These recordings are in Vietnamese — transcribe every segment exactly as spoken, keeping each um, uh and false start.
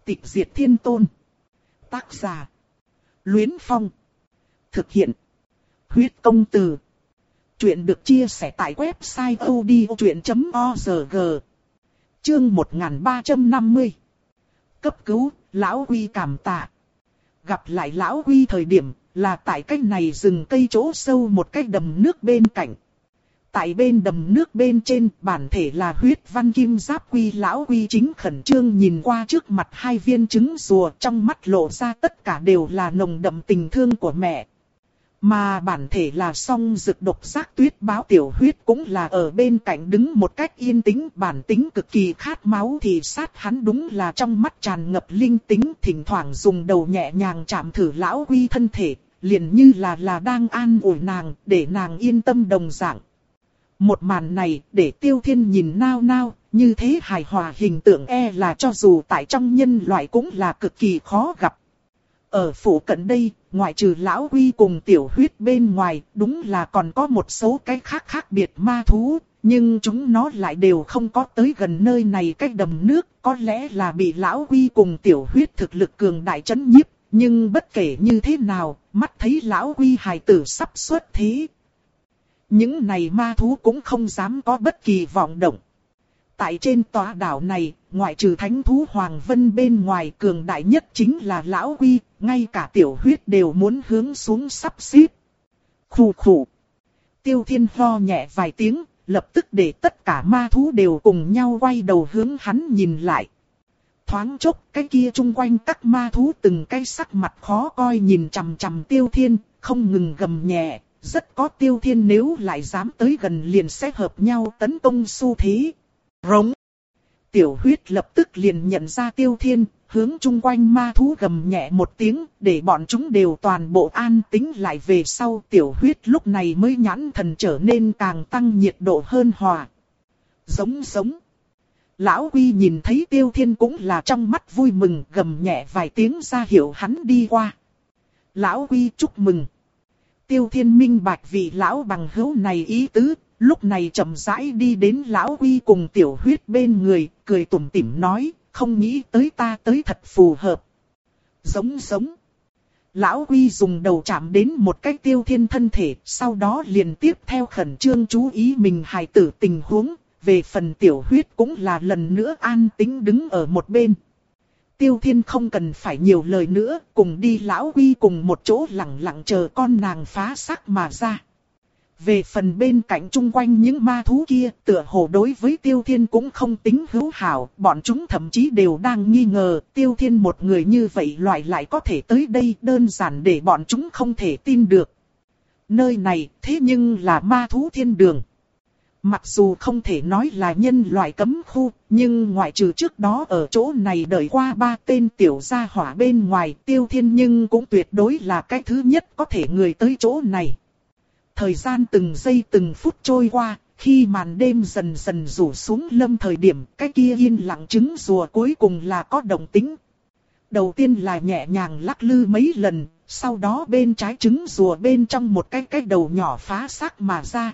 Tịch diệt thiên tôn. Tác giả. Luyến Phong. Thực hiện. Huyết công từ. Chuyện được chia sẻ tại website odchuyện chấm org. Chương một nghìn ba trăm năm mươi. Cấp cứu, Lão Quy cảm tạ. Gặp lại Lão Quy thời điểm là tại cách này rừng cây chỗ sâu một cái đầm nước bên cạnh. Tại bên đầm nước bên trên, bản thể là huyết văn kim giáp quy. Lão Quy chính khẩn trương nhìn qua trước mặt hai viên trứng rùa, trong mắt lộ ra tất cả đều là nồng đậm tình thương của mẹ. Mà bản thể là song dực độc giác tuyết báo tiểu huyết cũng là ở bên cạnh đứng một cách yên tĩnh, bản tính cực kỳ khát máu thì sát hắn đúng là trong mắt tràn ngập linh tính, thỉnh thoảng dùng đầu nhẹ nhàng chạm thử Lão Quy thân thể, liền như là là đang an ủi nàng, để nàng yên tâm đồng dạng. Một màn này để Tiêu Thiên nhìn nao nao, như thế hài hòa hình tượng e là cho dù tại trong nhân loại cũng là cực kỳ khó gặp. Ở phủ cận đây, ngoại trừ Lão Quy cùng tiểu huyết bên ngoài, đúng là còn có một số cái khác khác biệt ma thú, nhưng chúng nó lại đều không có tới gần nơi này cách đầm nước, có lẽ là bị Lão Quy cùng tiểu huyết thực lực cường đại chấn nhiếp, nhưng bất kể như thế nào, mắt thấy Lão Quy hài tử sắp xuất thế. Những này ma thú cũng không dám có bất kỳ vọng động. Tại trên tòa đảo này, ngoại trừ thánh thú Hoàng Vân bên ngoài cường đại nhất chính là Lão Quy, ngay cả tiểu huyết đều muốn hướng xuống sắp xếp. Khủ khủ. Tiêu Thiên ho nhẹ vài tiếng, lập tức để tất cả ma thú đều cùng nhau quay đầu hướng hắn nhìn lại. Thoáng chốc, cái kia chung quanh các ma thú từng cái sắc mặt khó coi nhìn chằm chằm Tiêu Thiên, không ngừng gầm nhẹ. Rất có Tiêu Thiên nếu lại dám tới gần liền sẽ hợp nhau tấn công xu thế. Rống. Tiểu huyết lập tức liền nhận ra Tiêu Thiên, hướng chung quanh ma thú gầm nhẹ một tiếng, để bọn chúng đều toàn bộ an tĩnh lại về sau. Tiểu huyết lúc này mới nhãn thần trở nên càng tăng nhiệt độ hơn hòa. Giống giống. Lão Quy nhìn thấy Tiêu Thiên cũng là trong mắt vui mừng, gầm nhẹ vài tiếng ra hiệu hắn đi qua. Lão Quy chúc mừng. Tiêu Thiên minh bạch vị lão bằng hữu này ý tứ, lúc này chậm rãi đi đến Lão Quy cùng tiểu huyết bên người, cười tủm tỉm nói, không nghĩ tới ta tới thật phù hợp. Giống giống. Lão Quy dùng đầu chạm đến một cái Tiêu Thiên thân thể, sau đó liền tiếp theo khẩn trương chú ý mình hài tử tình huống, về phần tiểu huyết cũng là lần nữa an tĩnh đứng ở một bên. Tiêu Thiên không cần phải nhiều lời nữa, cùng đi Lão Quy cùng một chỗ lặng lặng chờ con nàng phá xác mà ra. Về phần bên cạnh chung quanh những ma thú kia, tựa hồ đối với Tiêu Thiên cũng không tính hữu hảo, bọn chúng thậm chí đều đang nghi ngờ, Tiêu Thiên một người như vậy loại lại có thể tới đây, đơn giản để bọn chúng không thể tin được. Nơi này, thế nhưng là ma thú thiên đường. Mặc dù không thể nói là nhân loại cấm khu, nhưng ngoại trừ trước đó ở chỗ này đợi qua ba tên tiểu gia hỏa bên ngoài, Tiêu Thiên nhưng cũng tuyệt đối là cái thứ nhất có thể người tới chỗ này. Thời gian từng giây từng phút trôi qua, khi màn đêm dần dần rủ xuống lâm thời điểm, cái kia yên lặng trứng rùa cuối cùng là có động tĩnh. Đầu tiên là nhẹ nhàng lắc lư mấy lần, sau đó bên trái trứng rùa bên trong một cái cái đầu nhỏ phá xác mà ra.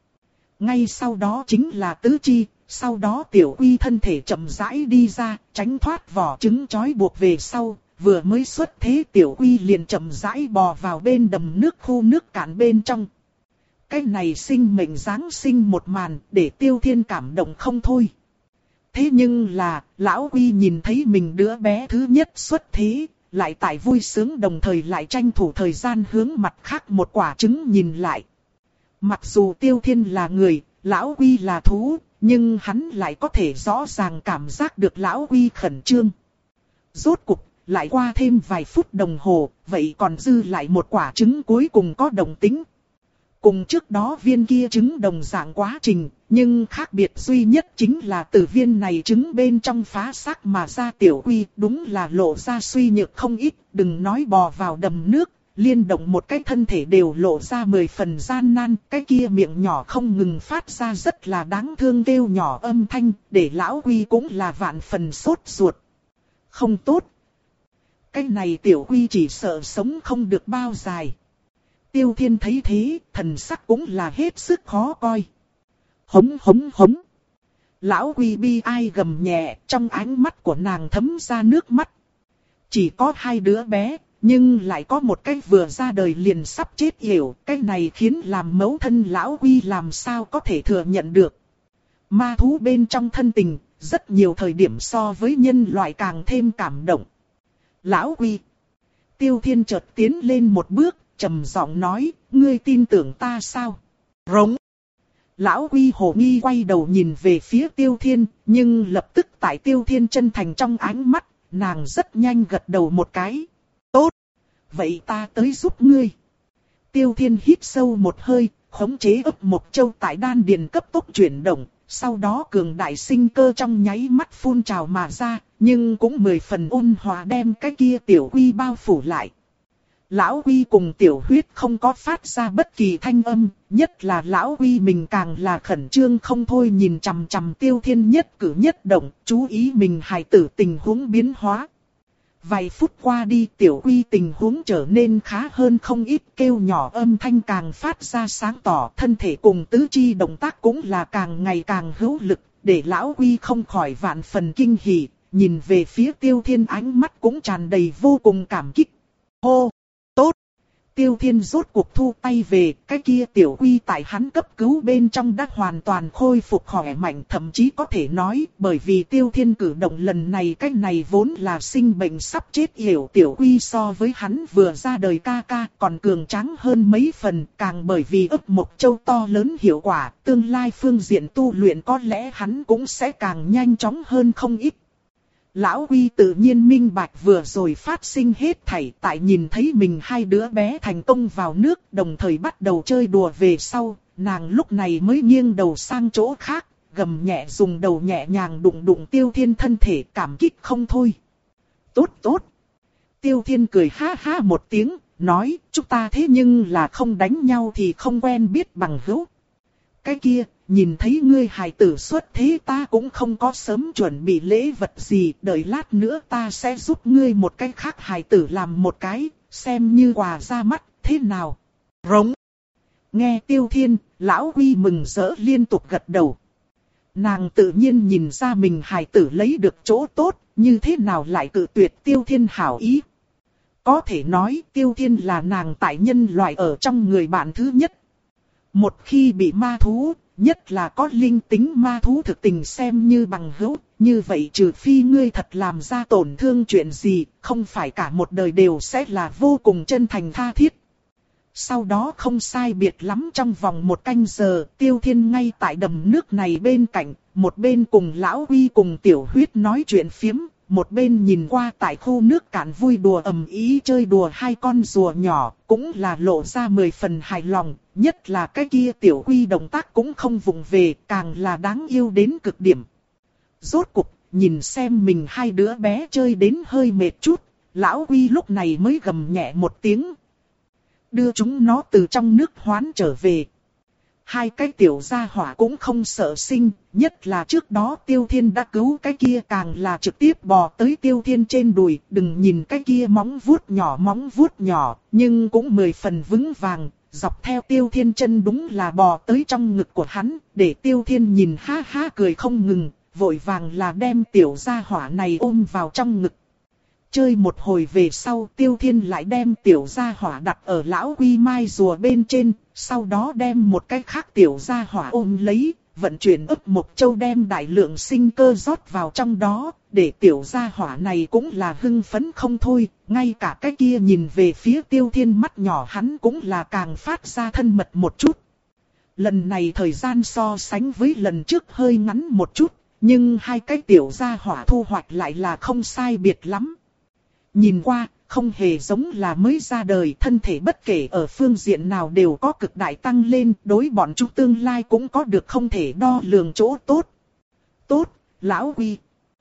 Ngay sau đó chính là tứ chi, sau đó tiểu quy thân thể chậm rãi đi ra, tránh thoát vỏ trứng trói buộc về sau, vừa mới xuất thế tiểu quy liền chậm rãi bò vào bên đầm nước khu nước cạn bên trong. Cái này sinh mệnh giáng sinh một màn để Tiêu Thiên cảm động không thôi. Thế nhưng là, Lão Quy nhìn thấy mình đứa bé thứ nhất xuất thế, lại tại vui sướng đồng thời lại tranh thủ thời gian hướng mặt khác một quả trứng nhìn lại. Mặc dù Tiêu Thiên là người, Lão Quy là thú, nhưng hắn lại có thể rõ ràng cảm giác được Lão Quy khẩn trương. Rốt cục, lại qua thêm vài phút đồng hồ, vậy còn dư lại một quả trứng cuối cùng có động tĩnh. Cùng trước đó viên kia trứng đồng dạng quá trình, nhưng khác biệt duy nhất chính là từ viên này trứng bên trong phá xác mà ra tiểu quy đúng là lộ ra suy nhược không ít, đừng nói bò vào đầm nước. Liên động một cái thân thể đều lộ ra mười phần gian nan, cái kia miệng nhỏ không ngừng phát ra rất là đáng thương kêu nhỏ âm thanh, để Lão Quy cũng là vạn phần sốt ruột. Không tốt. Cái này tiểu quy chỉ sợ sống không được bao dài. Tiêu Thiên thấy thế, thần sắc cũng là hết sức khó coi. Hống hống hống. Lão Quy bi ai gầm nhẹ, trong ánh mắt của nàng thấm ra nước mắt. chỉ có hai đứa bé, nhưng lại có một cái vừa ra đời liền sắp chết yểu, cái này khiến làm mẫu thân Lão Quy làm sao có thể thừa nhận được. Ma thú bên trong thân tình, rất nhiều thời điểm so với nhân loại càng thêm cảm động. Lão Quy. Tiêu Thiên chợt tiến lên một bước, trầm giọng nói, ngươi tin tưởng ta sao? Rống. Lão Quy hồ nghi quay đầu nhìn về phía Tiêu Thiên, nhưng lập tức tại Tiêu Thiên chân thành trong ánh mắt, nàng rất nhanh gật đầu một cái. Tốt. Vậy ta tới giúp ngươi. Tiêu Thiên hít sâu một hơi, khống chế ấp một châu tại đan điền cấp tốc chuyển động. Sau đó cường đại sinh cơ trong nháy mắt phun trào mà ra, nhưng cũng mười phần ôn hòa đem cái kia tiểu quy bao phủ lại. Lão Quy cùng tiểu huyết không có phát ra bất kỳ thanh âm, nhất là Lão Quy mình càng là khẩn trương không thôi nhìn chằm chằm Tiêu Thiên nhất cử nhất động, chú ý mình hài tử tình huống biến hóa. Vài phút qua đi tiểu Quy tình huống trở nên khá hơn không ít, kêu nhỏ âm thanh càng phát ra sáng tỏ, thân thể cùng tứ chi động tác cũng là càng ngày càng hữu lực, để Lão Quy không khỏi vạn phần kinh hỉ, nhìn về phía Tiêu Thiên ánh mắt cũng tràn đầy vô cùng cảm kích. Hô! Tốt! Tiêu Thiên rốt cuộc thu tay về, cái kia tiểu Quy tại hắn cấp cứu bên trong đã hoàn toàn khôi phục khỏe mạnh, thậm chí có thể nói, bởi vì Tiêu Thiên cử động lần này, cái này vốn là sinh bệnh sắp chết yểu tiểu Quy so với hắn vừa ra đời ca ca còn cường tráng hơn mấy phần, càng bởi vì ấp một châu to lớn hiệu quả, tương lai phương diện tu luyện có lẽ hắn cũng sẽ càng nhanh chóng hơn không ít. Lão Quy tự nhiên minh bạch vừa rồi phát sinh hết thảy, tại nhìn thấy mình hai đứa bé thành công vào nước, đồng thời bắt đầu chơi đùa về sau, nàng lúc này mới nghiêng đầu sang chỗ khác, gầm nhẹ dùng đầu nhẹ nhàng đụng đụng Tiêu Thiên thân thể, cảm kích không thôi. Tốt tốt. Tiêu Thiên cười ha ha một tiếng, nói, chúng ta thế nhưng là không đánh nhau thì không quen biết bằng hữu. Cái kia, nhìn thấy ngươi hài tử xuất thế ta cũng không có sớm chuẩn bị lễ vật gì, đợi lát nữa ta sẽ giúp ngươi một cái khác hài tử làm một cái, xem như quà ra mắt, thế nào? Rống. Nghe Tiêu Thiên, Lão Quy mừng rỡ liên tục gật đầu. Nàng tự nhiên nhìn ra mình hài tử lấy được chỗ tốt, như thế nào lại cự tuyệt Tiêu Thiên hảo ý. Có thể nói Tiêu Thiên là nàng tại nhân loại ở trong người bạn thứ nhất. Một khi bị ma thú, nhất là có linh tính ma thú thực tình xem như bằng hữu, như vậy trừ phi ngươi thật làm ra tổn thương chuyện gì, không phải cả một đời đều sẽ là vô cùng chân thành tha thiết. Sau đó không sai biệt lắm trong vòng một canh giờ, Tiêu Thiên ngay tại đầm nước này bên cạnh, một bên cùng Lão Quy cùng Tiểu Huyết nói chuyện phiếm, một bên nhìn qua tại khu nước cạn vui đùa ầm ĩ chơi đùa hai con rùa nhỏ, cũng là lộ ra mười phần hài lòng, nhất là cái kia Tiểu Quy động tác cũng không vụng về, càng là đáng yêu đến cực điểm. Rốt cục, nhìn xem mình hai đứa bé chơi đến hơi mệt chút, Lão Quy lúc này mới gầm nhẹ một tiếng. Đưa chúng nó từ trong nước hoán trở về. Hai cái tiểu gia hỏa cũng không sợ sinh, nhất là trước đó Tiêu Thiên đã cứu cái kia càng là trực tiếp bò tới Tiêu Thiên trên đùi, đừng nhìn cái kia móng vuốt nhỏ móng vuốt nhỏ, nhưng cũng mười phần vững vàng, dọc theo Tiêu Thiên chân đúng là bò tới trong ngực của hắn, để Tiêu Thiên nhìn ha ha cười không ngừng, vội vàng là đem tiểu gia hỏa này ôm vào trong ngực. Chơi một hồi về sau Tiêu Thiên lại đem tiểu gia hỏa đặt ở Lão Quy mai rùa bên trên, sau đó đem một cái khác tiểu gia hỏa ôm lấy, vận chuyển ấp một châu đem đại lượng sinh cơ rót vào trong đó, để tiểu gia hỏa này cũng là hưng phấn không thôi, ngay cả cái kia nhìn về phía Tiêu Thiên mắt nhỏ hắn cũng là càng phát ra thân mật một chút. Lần này thời gian so sánh với lần trước hơi ngắn một chút, nhưng hai cái tiểu gia hỏa thu hoạch lại là không sai biệt lắm. Nhìn qua, không hề giống là mới ra đời, thân thể bất kể ở phương diện nào đều có cực đại tăng lên, đối bọn chúng tương lai cũng có được không thể đo lường chỗ tốt. Tốt, Lão Quy.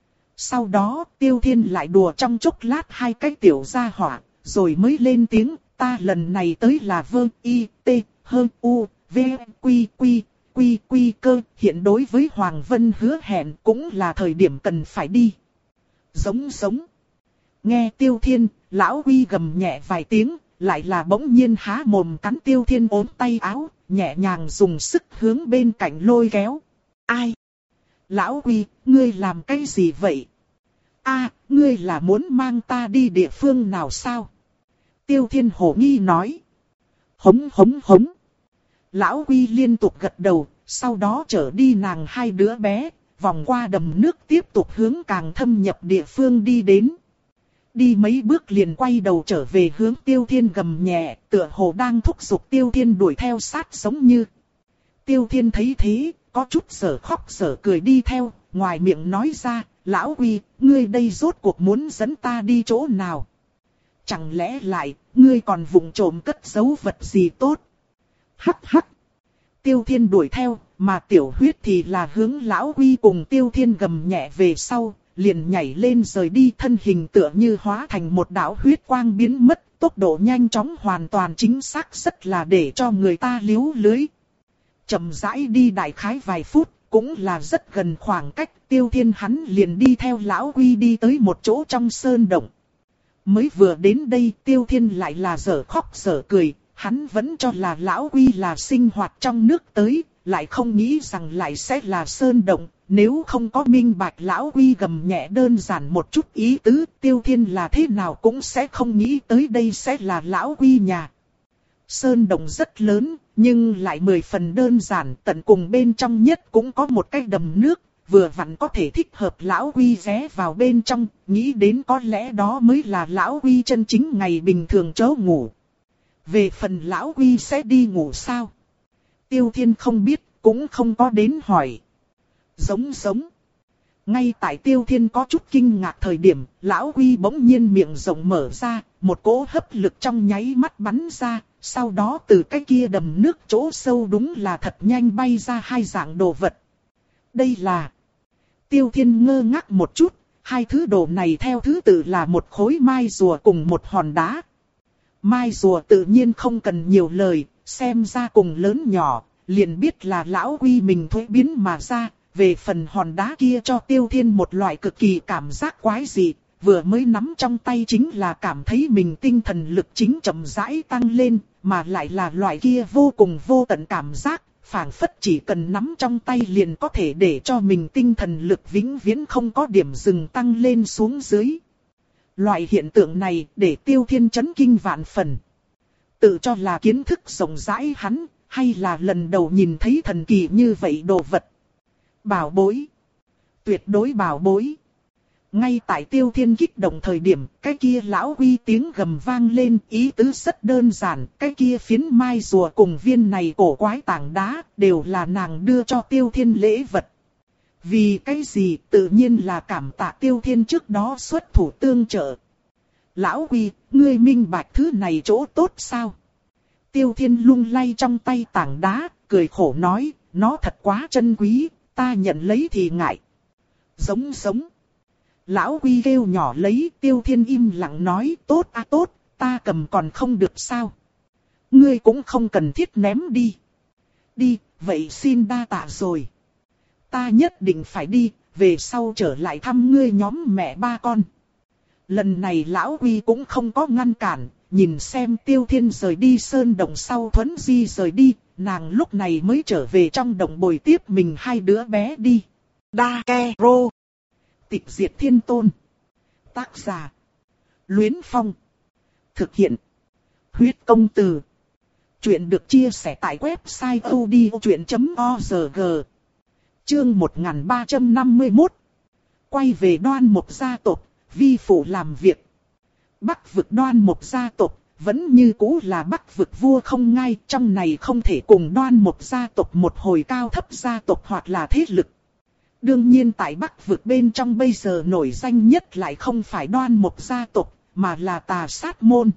Sau đó, Tiêu Thiên lại đùa trong chốc lát hai cái tiểu gia hỏa, rồi mới lên tiếng, ta lần này tới là vơ, y, t, hơ, u, v, quy, quy, quy, quy cơ, hiện đối với Hoàng Vân hứa hẹn cũng là thời điểm cần phải đi. Giống giống. Nghe Tiêu Thiên, Lão Quy gầm nhẹ vài tiếng, lại là bỗng nhiên há mồm cắn Tiêu Thiên ốm tay áo, nhẹ nhàng dùng sức hướng bên cạnh lôi kéo. Ai? Lão Quy, ngươi làm cái gì vậy? A, ngươi là muốn mang ta đi địa phương nào sao? Tiêu Thiên hồ nghi nói. Hống hống hống. Lão Quy liên tục gật đầu, sau đó chở đi nàng hai đứa bé, vòng qua đầm nước tiếp tục hướng càng thâm nhập địa phương đi đến. Đi mấy bước liền quay đầu trở về hướng Tiêu Thiên gầm nhẹ, tựa hồ đang thúc giục Tiêu Thiên đuổi theo sát giống như. Tiêu Thiên thấy thế, có chút sở khóc sở cười đi theo, ngoài miệng nói ra, Lão Quy, ngươi đây rốt cuộc muốn dẫn ta đi chỗ nào? Chẳng lẽ lại, ngươi còn vụng trộm cất giấu vật gì tốt? Hắc hắc. Tiêu Thiên đuổi theo, mà Tiểu Huyết thì là hướng Lão Quy cùng Tiêu Thiên gầm nhẹ về sau, liền nhảy lên rời đi, thân hình tựa như hóa thành một đạo huyết quang biến mất, tốc độ nhanh chóng hoàn toàn chính xác rất là để cho người ta liếu lưới. Chậm rãi đi đại khái vài phút, cũng là rất gần khoảng cách, Tiêu Thiên hắn liền đi theo Lão Quy đi tới một chỗ trong sơn động. Mới vừa đến đây Tiêu Thiên lại là dở khóc dở cười, hắn vẫn cho là Lão Quy là sinh hoạt trong nước tới, lại không nghĩ rằng lại sẽ là sơn động. Nếu không có minh bạch Lão Quy gầm nhẹ đơn giản một chút ý tứ, Tiêu Thiên là thế nào cũng sẽ không nghĩ tới đây sẽ là Lão Quy nhà. Sơn động rất lớn, nhưng lại mười phần đơn giản, tận cùng bên trong nhất cũng có một cái đầm nước, vừa vặn có thể thích hợp Lão Quy ghé vào bên trong, nghĩ đến có lẽ đó mới là Lão Quy chân chính ngày bình thường chỗ ngủ. Về phần Lão Quy sẽ đi ngủ sao? Tiêu Thiên không biết, cũng không có đến hỏi. Giống giống. Ngay tại Tiêu Thiên có chút kinh ngạc thời điểm, Lão Quy bỗng nhiên miệng rộng mở ra, một cỗ hấp lực trong nháy mắt bắn ra, sau đó từ cái kia đầm nước chỗ sâu đúng là thật nhanh bay ra hai dạng đồ vật. Đây là... Tiêu Thiên ngơ ngác một chút, hai thứ đồ này theo thứ tự là một khối mai rùa cùng một hòn đá. Mai rùa tự nhiên không cần nhiều lời, xem ra cùng lớn nhỏ, liền biết là Lão Quy mình thuế biến mà ra. Về phần hòn đá kia cho Tiêu Thiên một loại cực kỳ cảm giác quái dị, vừa mới nắm trong tay chính là cảm thấy mình tinh thần lực chính chậm rãi tăng lên, mà lại là loại kia vô cùng vô tận cảm giác, phảng phất chỉ cần nắm trong tay liền có thể để cho mình tinh thần lực vĩnh viễn không có điểm dừng tăng lên xuống dưới. Loại hiện tượng này để Tiêu Thiên chấn kinh vạn phần. Tự cho là kiến thức rộng rãi hắn, hay là lần đầu nhìn thấy thần kỳ như vậy đồ vật. Bảo bối. Tuyệt đối bảo bối. Ngay tại Tiêu Thiên kích động thời điểm, cái kia Lão Quy tiếng gầm vang lên, ý tứ rất đơn giản, cái kia phiến mai rùa cùng viên này cổ quái tảng đá, đều là nàng đưa cho Tiêu Thiên lễ vật. Vì cái gì, tự nhiên là cảm tạ Tiêu Thiên trước đó xuất thủ tương trợ. Lão Quy, ngươi minh bạch thứ này chỗ tốt sao? Tiêu Thiên lung lay trong tay tảng đá, cười khổ nói, nó thật quá chân quý. Ta nhận lấy thì ngại. Giống giống. Lão Quy kêu nhỏ lấy, Tiêu Thiên im lặng nói, tốt à tốt, ta cầm còn không được sao. Ngươi cũng không cần thiết ném đi. Đi, vậy xin đa tạ rồi. Ta nhất định phải đi, về sau trở lại thăm ngươi nhóm mẹ ba con. Lần này Lão Quy cũng không có ngăn cản, nhìn xem Tiêu Thiên rời đi sơn động sau thuấn di rời đi. Nàng lúc này mới trở về trong động bồi tiếp mình hai đứa bé đi. Đa Ke Rô. Tịch diệt thiên tôn. Tác giả. Luyến Phong. Thực hiện. Huyết công từ. Chuyện được chia sẻ tại website odchuyện chấm org. Chương một nghìn ba trăm năm mươi mốt. Quay về Đoan Mộc gia tộc, vi phụ làm việc. Bắc vực Đoan Mộc gia tộc. Vẫn như cũ là Bắc vực vua không ngai, trong này không thể cùng Đoan Mộc gia tộc một hồi cao thấp gia tộc hoặc là thế lực. Đương nhiên tại Bắc vực bên trong bây giờ nổi danh nhất lại không phải Đoan Mộc gia tộc, mà là Tà Sát Môn.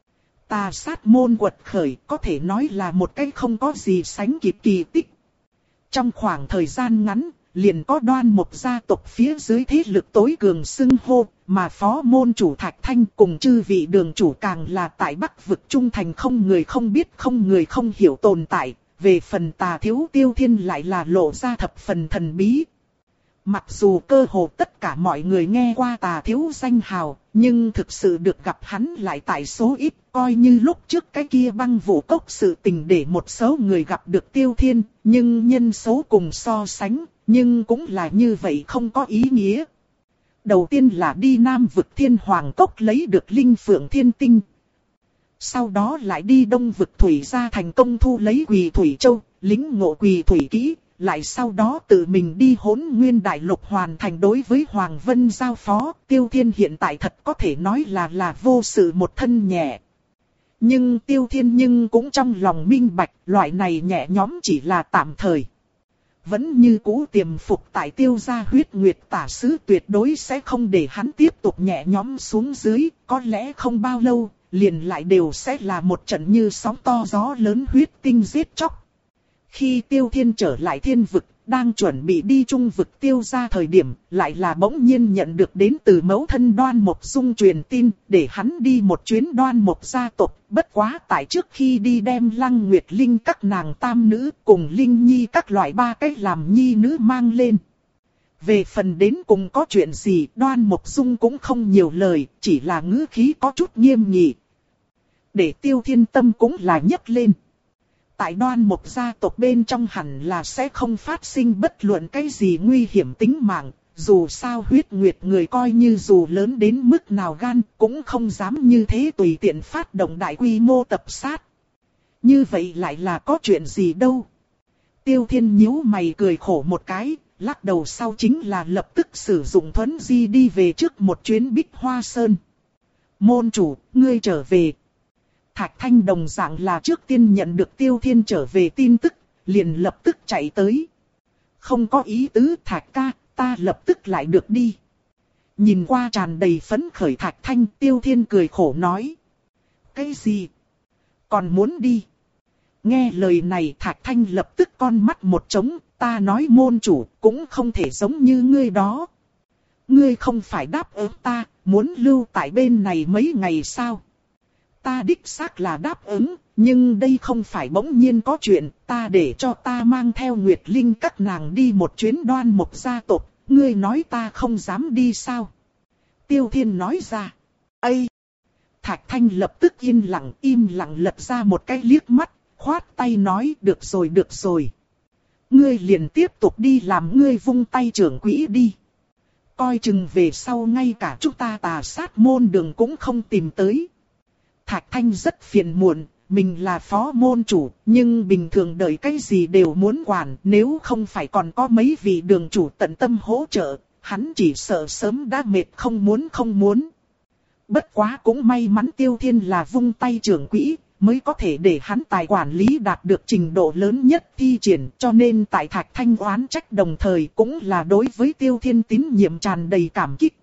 Tà Sát Môn quật khởi có thể nói là một cái không có gì sánh kịp kỳ tích. Trong khoảng thời gian ngắn, liền có Đoan Mộc gia tộc phía dưới thế lực tối cường xưng hô, mà phó môn chủ Thạch Thanh cùng chư vị đường chủ càng là tại Bắc vực trung thành không người không biết không người không hiểu tồn tại, về phần Tà Thiếu Tiêu Thiên lại là lộ ra thập phần thần bí. Mặc dù cơ hồ tất cả mọi người nghe qua Tà Thiếu danh hào, nhưng thực sự được gặp hắn lại tại số ít, coi như lúc trước cái kia băng vũ cốc sự tình để một số người gặp được Tiêu Thiên, nhưng nhân số cùng so sánh, nhưng cũng là như vậy không có ý nghĩa. Đầu tiên là đi Nam vực Thiên Hoàng Cốc lấy được Linh Phượng Thiên Tinh. Sau đó lại đi Đông vực Thủy Gia thành công thu lấy Quỳ Thủy Châu, lĩnh ngộ Quỳ Thủy Kỹ. Lại sau đó tự mình đi Hỗn Nguyên Đại Lục hoàn thành đối với Hoàng Vân giao phó. Tiêu Thiên hiện tại thật có thể nói là là vô sự một thân nhẹ. Nhưng Tiêu Thiên nhưng cũng trong lòng minh bạch, loại này nhẹ nhõm chỉ là tạm thời. Vẫn như cũ tiềm phục tại Tiêu gia huyết nguyệt tả sứ tuyệt đối sẽ không để hắn tiếp tục nhẹ nhõm xuống dưới, có lẽ không bao lâu, liền lại đều sẽ là một trận như sóng to gió lớn huyết tinh giết chóc. Khi Tiêu Thiên trở lại thiên vực, đang chuẩn bị đi trung vực Tiêu gia thời điểm, lại là bỗng nhiên nhận được đến từ mẫu thân Đoan Mộc Dung truyền tin, để hắn đi một chuyến Đoan Mộc gia tộc. Bất quá tại trước khi đi đem Lăng Nguyệt Linh các nàng tam nữ cùng Linh Nhi các loại ba cái làm nhi nữ mang lên. Về phần đến cùng có chuyện gì, Đoan Mộc Dung cũng không nhiều lời, chỉ là ngữ khí có chút nghiêm nghị. Để Tiêu Thiên tâm cũng là nhấc lên. Tại Đoan Mộc gia tộc bên trong hẳn là sẽ không phát sinh bất luận cái gì nguy hiểm tính mạng, dù sao huyết nguyệt người coi như dù lớn đến mức nào gan cũng không dám như thế tùy tiện phát động đại quy mô tập sát. Như vậy lại là có chuyện gì đâu. Tiêu Thiên nhíu mày cười khổ một cái, lắc đầu sau chính là lập tức sử dụng thuấn di đi về trước một chuyến Bích Hoa Sơn. Môn chủ, ngươi trở về. Thạch Thanh đồng dạng là trước tiên nhận được Tiêu Thiên trở về tin tức, liền lập tức chạy tới. Không có ý tứ Thạch ca, ta lập tức lại được đi. Nhìn qua tràn đầy phấn khởi Thạch Thanh, Tiêu Thiên cười khổ nói. Cái gì? Còn muốn đi? Nghe lời này Thạch Thanh lập tức con mắt một trống, ta nói môn chủ cũng không thể giống như ngươi đó. Ngươi không phải đáp ứng ta, muốn lưu tại bên này mấy ngày sao? Ta đích xác là đáp ứng, nhưng đây không phải bỗng nhiên có chuyện, ta để cho ta mang theo Nguyệt Linh các nàng đi một chuyến Đoan Mộc gia tộc, ngươi nói ta không dám đi sao? Tiêu Thiên nói ra. Ây! Thạch Thanh lập tức yên lặng, im lặng lật ra một cái liếc mắt, khoát tay nói được rồi được rồi. Ngươi liền tiếp tục đi làm ngươi vung tay trưởng quỹ đi. Coi chừng về sau ngay cả chúng ta tà sát môn đường cũng không tìm tới. Thạch Thanh rất phiền muộn, mình là phó môn chủ, nhưng bình thường đợi cái gì đều muốn quản, nếu không phải còn có mấy vị đường chủ tận tâm hỗ trợ, hắn chỉ sợ sớm đã mệt không muốn không muốn. Bất quá cũng may mắn Tiêu Thiên là vung tay trưởng quỹ, mới có thể để hắn tài quản lý đạt được trình độ lớn nhất thi triển, cho nên tại Thạch Thanh oán trách đồng thời cũng là đối với Tiêu Thiên tín nhiệm tràn đầy cảm kích.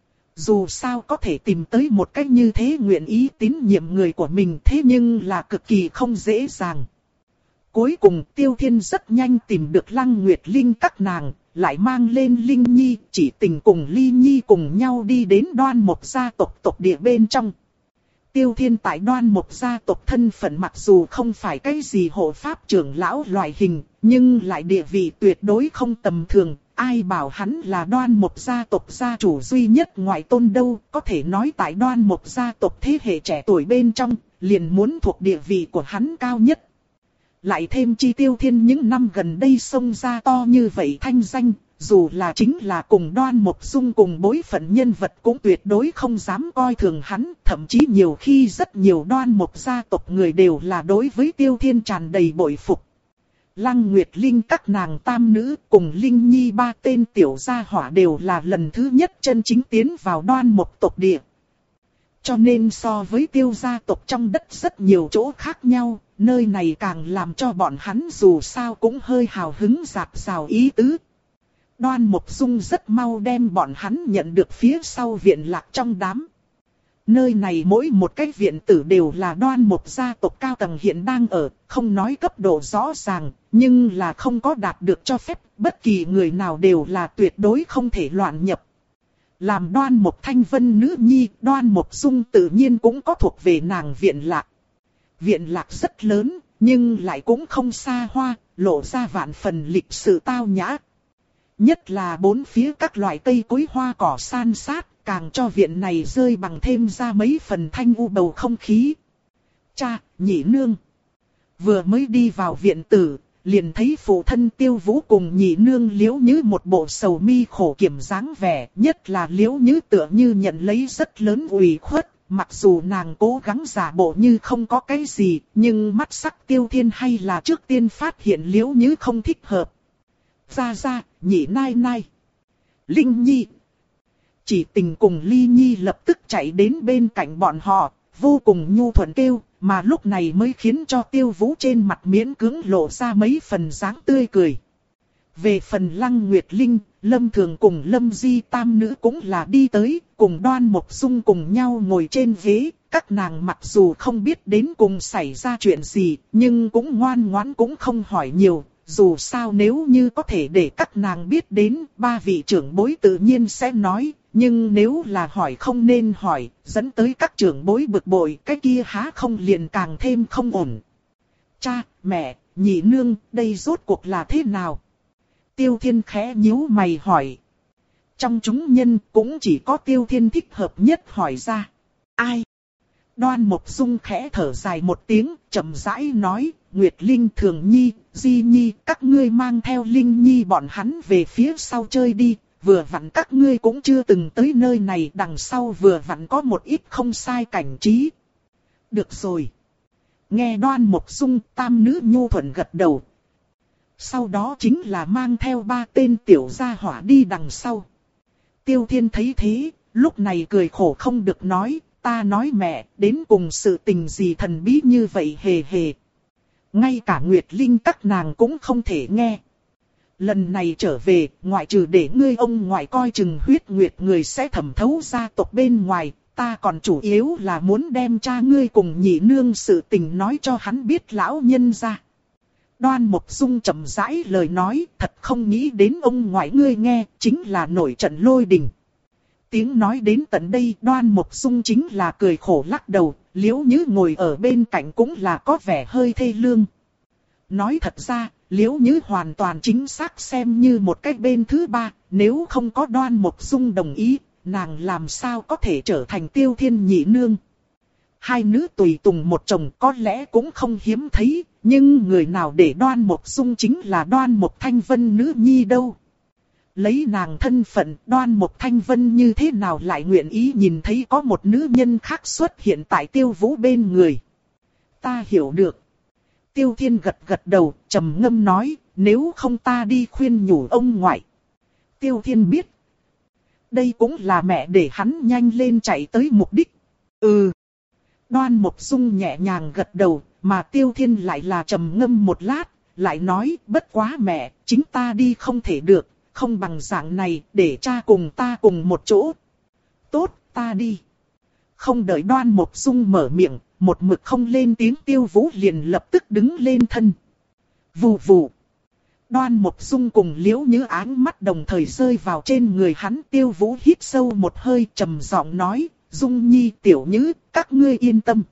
Dù sao có thể tìm tới một cách như thế nguyện ý tín nhiệm người của mình thế nhưng là cực kỳ không dễ dàng. Cuối cùng Tiêu Thiên rất nhanh tìm được Lăng Nguyệt Linh các nàng, lại mang lên Linh Nhi, chỉ tình cùng Ly Nhi cùng nhau đi đến Đoan Mộc gia tộc tộc địa bên trong. Tiêu Thiên tại Đoan Mộc gia tộc thân phận mặc dù không phải cái gì hộ pháp trưởng lão loại hình, nhưng lại địa vị tuyệt đối không tầm thường. Ai bảo hắn là Đoan Mộc gia tộc gia chủ duy nhất ngoại tôn đâu, có thể nói tại Đoan Mộc gia tộc thế hệ trẻ tuổi bên trong, liền muốn thuộc địa vị của hắn cao nhất. Lại thêm chi Tiêu Thiên những năm gần đây xông ra to như vậy thanh danh, dù là chính là cùng Đoan Mộc Dung cùng bối phận nhân vật cũng tuyệt đối không dám coi thường hắn, thậm chí nhiều khi rất nhiều Đoan Mộc gia tộc người đều là đối với Tiêu Thiên tràn đầy bội phục. Lăng Nguyệt Linh các nàng tam nữ cùng Linh Nhi ba tên tiểu gia hỏa đều là lần thứ nhất chân chính tiến vào Đoan Mộc tộc địa. Cho nên so với Tiêu gia tộc trong đất rất nhiều chỗ khác nhau, nơi này càng làm cho bọn hắn dù sao cũng hơi hào hứng dạt dào ý tứ. Đoan Mộc Dung rất mau đem bọn hắn nhận được phía sau viện lạc trong đám. Nơi này mỗi một cái viện tử đều là Đoan Mộc gia tộc cao tầng hiện đang ở, không nói cấp độ rõ ràng, nhưng là không có đạt được cho phép, bất kỳ người nào đều là tuyệt đối không thể loạn nhập. Làm Đoan Mộc Thanh Vân nữ nhi, Đoan Mộc Dung tự nhiên cũng có thuộc về nàng viện lạc. Viện lạc rất lớn, nhưng lại cũng không xa hoa, lộ ra vạn phần lịch sự tao nhã. Nhất là bốn phía các loại cây cối hoa cỏ san sát, càng cho viện này rơi bằng thêm ra mấy phần thanh u bầu không khí. Cha, nhị nương. Vừa mới đi vào viện tử, liền thấy phụ thân Tiêu Vũ cùng nhị nương Liễu Như một bộ sầu mi khổ kiểm dáng vẻ, nhất là Liễu Như tựa như nhận lấy rất lớn ủy khuất, mặc dù nàng cố gắng giả bộ như không có cái gì, nhưng mắt sắc Tiêu Thiên hay là trước tiên phát hiện Liễu Như không thích hợp. Ra ra, nhị nai nai, Linh Nhi. Chỉ Tình cùng Ly Nhi lập tức chạy đến bên cạnh bọn họ, vô cùng nhu thuận kêu, mà lúc này mới khiến cho Tiêu Vũ trên mặt miễn cưỡng lộ ra mấy phần dáng tươi cười. Về phần Lăng Nguyệt Linh, Lâm Thường cùng Lâm Di tam nữ cũng là đi tới, cùng Đoan Mộc Dung cùng nhau ngồi trên ghế. Các nàng mặc dù không biết đến cùng xảy ra chuyện gì, nhưng cũng ngoan ngoãn cũng không hỏi nhiều. Dù sao nếu như có thể để các nàng biết đến, ba vị trưởng bối tự nhiên sẽ nói. Nhưng nếu là hỏi không nên hỏi, dẫn tới các trưởng bối bực bội, cái kia há không liền càng thêm không ổn. Cha, mẹ, nhị nương, đây rốt cuộc là thế nào? Tiêu Thiên khẽ nhíu mày hỏi. Trong chúng nhân cũng chỉ có Tiêu Thiên thích hợp nhất hỏi ra. Ai? Đoan Mộc Dung khẽ thở dài một tiếng, chậm rãi nói, Nguyệt Linh, Thường Nhi, Di Nhi, các ngươi mang theo Linh Nhi bọn hắn về phía sau chơi đi. Vừa vặn các ngươi cũng chưa từng tới nơi này, đằng sau vừa vặn có một ít không sai cảnh trí. Được rồi. Nghe Đoan Mộc Dung, tam nữ nhu thuận gật đầu. Sau đó chính là mang theo ba tên tiểu gia hỏa đi đằng sau. Tiêu Thiên thấy thế, lúc này cười khổ không được nói, ta nói mẹ, đến cùng sự tình gì thần bí như vậy hề hề. Ngay cả Nguyệt Linh các nàng cũng không thể nghe. Lần này trở về, ngoại trừ để ngươi ông ngoại coi chừng huyết nguyệt người sẽ thẩm thấu gia tộc bên ngoài, ta còn chủ yếu là muốn đem cha ngươi cùng nhị nương sự tình nói cho hắn biết lão nhân ra. Đoan Mộc Dung chậm rãi lời nói, thật không nghĩ đến ông ngoại ngươi nghe, chính là nổi trận lôi đình. Tiếng nói đến tận đây, Đoan Mộc Dung chính là cười khổ lắc đầu, Liễu Như ngồi ở bên cạnh cũng là có vẻ hơi thê lương. Nói thật ra, Liễu Như hoàn toàn chính xác xem như một cái bên thứ ba, nếu không có Đoan Mộc Dung đồng ý, nàng làm sao có thể trở thành Tiêu Thiên nhị nương. Hai nữ tùy tùng một chồng có lẽ cũng không hiếm thấy, nhưng người nào để Đoan Mộc Dung chính là Đoan Mộc Thanh Vân nữ nhi đâu. Lấy nàng thân phận, Đoan Mộc Thanh Vân như thế nào lại nguyện ý nhìn thấy có một nữ nhân khác xuất hiện tại Tiêu Vũ bên người. Ta hiểu được. Tiêu Thiên gật gật đầu, trầm ngâm nói, nếu không ta đi khuyên nhủ ông ngoại. Tiêu Thiên biết. Đây cũng là mẹ để hắn nhanh lên chạy tới mục đích. Ừ. Đoan Mộc Dung nhẹ nhàng gật đầu, mà Tiêu Thiên lại là trầm ngâm một lát, lại nói, bất quá mẹ, chính ta đi không thể được, không bằng dạng này, để cha cùng ta cùng một chỗ. Tốt, ta đi. Không đợi Đoan Mộc Dung mở miệng, một mực không lên tiếng Tiêu Vũ liền lập tức đứng lên thân. Vù vù. Đoan Mộc Dung cùng Liễu Như áng mắt đồng thời rơi vào trên người hắn. Tiêu Vũ hít sâu một hơi trầm giọng nói, Dung Nhi, Tiểu Như, các ngươi yên tâm.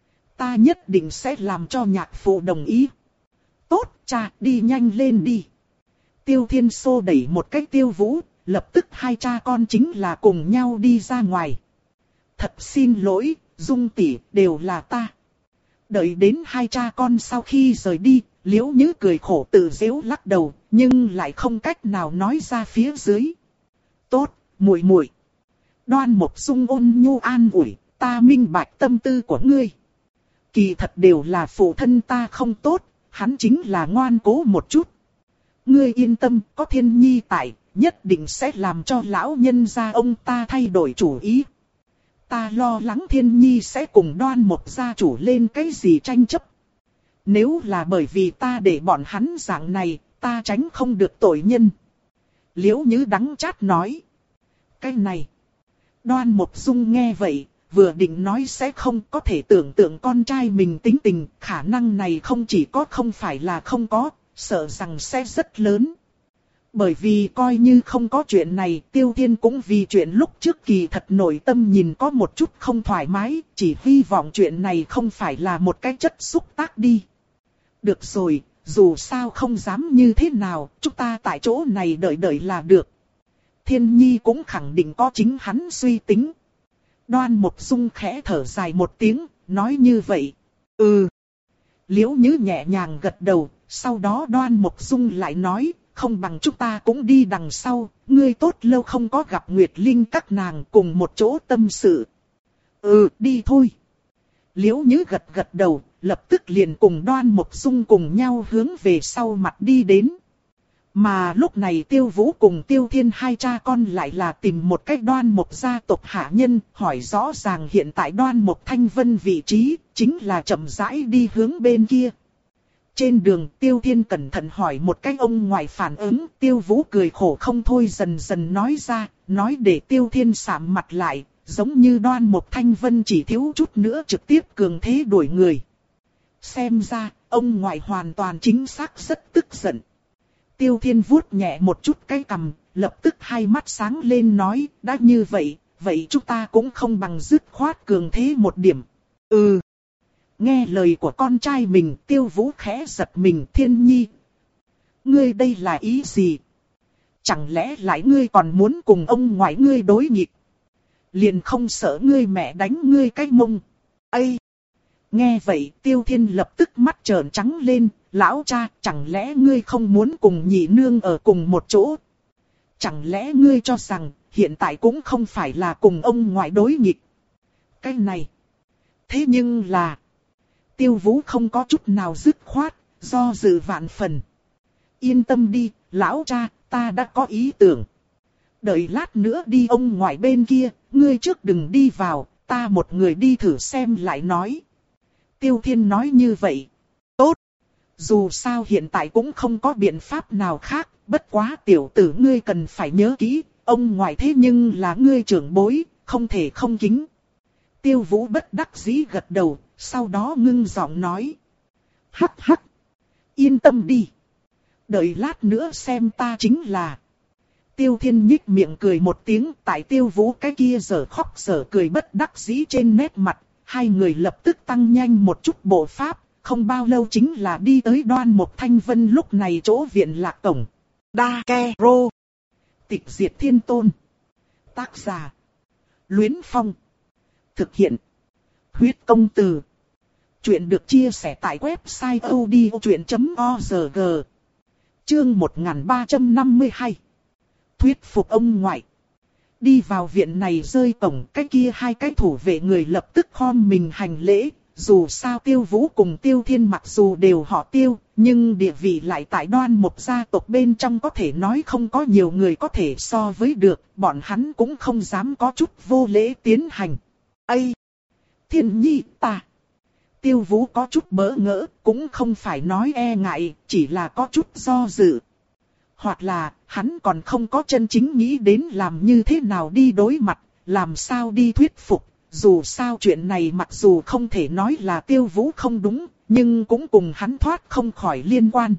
Ta nhất định sẽ làm cho nhạc phụ đồng ý. Tốt, cha, đi nhanh lên đi. Tiêu Thiên xô đẩy một cái Tiêu Vũ, lập tức hai cha con chính là cùng nhau đi ra ngoài. Thật xin lỗi, Dung tỷ, đều là ta. Đợi đến hai cha con sau khi rời đi, Liễu Như cười khổ tự giễu lắc đầu, nhưng lại không cách nào nói ra phía dưới. Tốt, muội muội. Đoan Mộc Dung ôn nhu an ủi, ta minh bạch tâm tư của ngươi. Kỳ thật đều là phụ thân ta không tốt, hắn chính là ngoan cố một chút. Ngươi yên tâm, có Thiên Nhi tại, nhất định sẽ làm cho lão nhân gia ông ta thay đổi chủ ý. Ta lo lắng Thiên Nhi sẽ cùng Đoan Mộc gia chủ lên cái gì tranh chấp. Nếu là bởi vì ta để bọn hắn dạng này, ta tránh không được tội nhân. Liễu Như đắng chát nói. Cái này. Đoan Mộc Dung nghe vậy, vừa định nói sẽ không có thể tưởng tượng con trai mình tính tình, khả năng này không chỉ có không phải là không có, sợ rằng sẽ rất lớn. Bởi vì coi như không có chuyện này, Tiêu Thiên cũng vì chuyện lúc trước kỳ thật nội tâm nhìn có một chút không thoải mái, chỉ hy vọng chuyện này không phải là một cái chất xúc tác đi. Được rồi, dù sao không dám như thế nào, chúng ta tại chỗ này đợi đợi là được. Thiên Nhi cũng khẳng định có chính hắn suy tính. Đoan Mộc Dung khẽ thở dài một tiếng, nói như vậy. Ừ. Liễu Như nhẹ nhàng gật đầu, Sau đó Đoan Mộc Dung lại nói, không bằng chúng ta cũng đi đằng sau, ngươi tốt lâu không có gặp Nguyệt Linh các nàng cùng một chỗ tâm sự. Ừ, đi thôi. Liễu Nhứ gật gật đầu, lập tức liền cùng Đoan Mộc Dung cùng nhau hướng về sau mặt đi đến. Mà lúc này Tiêu Vũ cùng Tiêu Thiên hai cha con lại là tìm một cách Đoan Mộc gia tộc hạ nhân, hỏi rõ ràng hiện tại Đoan Mộc Thanh Vân vị trí, chính là chậm rãi đi hướng bên kia. Trên đường Tiêu Thiên cẩn thận hỏi một cách ông ngoại phản ứng, Tiêu Vũ cười khổ không thôi dần dần nói ra, nói để Tiêu Thiên sạm mặt lại, giống như Đoan Mộc Thanh Vân chỉ thiếu chút nữa trực tiếp cường thế đuổi người. Xem ra, ông ngoại hoàn toàn chính xác rất tức giận. Tiêu Thiên vuốt nhẹ một chút cái cằm, lập tức hai mắt sáng lên nói, đã như vậy, vậy chúng ta cũng không bằng dứt khoát cường thế một điểm. Ừ. Nghe lời của con trai mình, Tiêu Vũ khẽ giật mình. Thiên Nhi, ngươi đây là ý gì? Chẳng lẽ lại ngươi còn muốn cùng ông ngoại ngươi đối nghịch? Liền không sợ ngươi mẹ đánh ngươi cái mông? Ây! Nghe vậy Tiêu Thiên lập tức mắt trợn trắng lên, lão cha, chẳng lẽ ngươi không muốn cùng nhị nương ở cùng một chỗ? Chẳng lẽ ngươi cho rằng hiện tại cũng không phải là cùng ông ngoại đối nghịch? Cái này! Thế nhưng là... Tiêu Vũ không có chút nào dứt khoát, do dự vạn phần. Yên tâm đi, lão cha, ta đã có ý tưởng. Đợi lát nữa đi ông ngoại bên kia, ngươi trước đừng đi vào, ta một người đi thử xem lại nói. Tiêu Thiên nói như vậy. Tốt. Dù sao hiện tại cũng không có biện pháp nào khác, bất quá tiểu tử ngươi cần phải nhớ kỹ, ông ngoại thế nhưng là ngươi trưởng bối, không thể không kính. Tiêu Vũ bất đắc dĩ gật đầu, sau đó ngưng giọng nói. Hắc hắc. Yên tâm đi. Đợi lát nữa xem ta chính là. Tiêu Thiên nhích miệng cười một tiếng, tại Tiêu Vũ cái kia giờ khóc giờ cười bất đắc dĩ trên nét mặt. Hai người lập tức tăng nhanh một chút bộ pháp, không bao lâu chính là đi tới Đoan Mộc Thanh Vân lúc này chỗ viện lạc cổng. Đa Ke Rô. Tịch diệt thiên tôn. Tác giả. Luyến Phong. Thực hiện. Huyết công từ. Chuyện được chia sẻ tại website odchuyện chấm org. Chương một nghìn ba trăm năm mươi hai. Thuyết phục ông ngoại. Đi vào viện này rơi cổng, cái kia hai cái thủ vệ người lập tức khom mình hành lễ. Dù sao Tiêu Vũ cùng Tiêu Thiên mặc dù đều họ Tiêu, nhưng địa vị lại tại Đoan Mộc gia tộc bên trong có thể nói không có nhiều người có thể so với được, bọn hắn cũng không dám có chút vô lễ tiến hành. Ây! Thiên Nhi, ta! Tiêu Vũ có chút bỡ ngỡ, cũng không phải nói e ngại, chỉ là có chút do dự. Hoặc là, hắn còn không có chân chính nghĩ đến làm như thế nào đi đối mặt, làm sao đi thuyết phục. Dù sao chuyện này mặc dù không thể nói là Tiêu Vũ không đúng, nhưng cũng cùng hắn thoát không khỏi liên quan.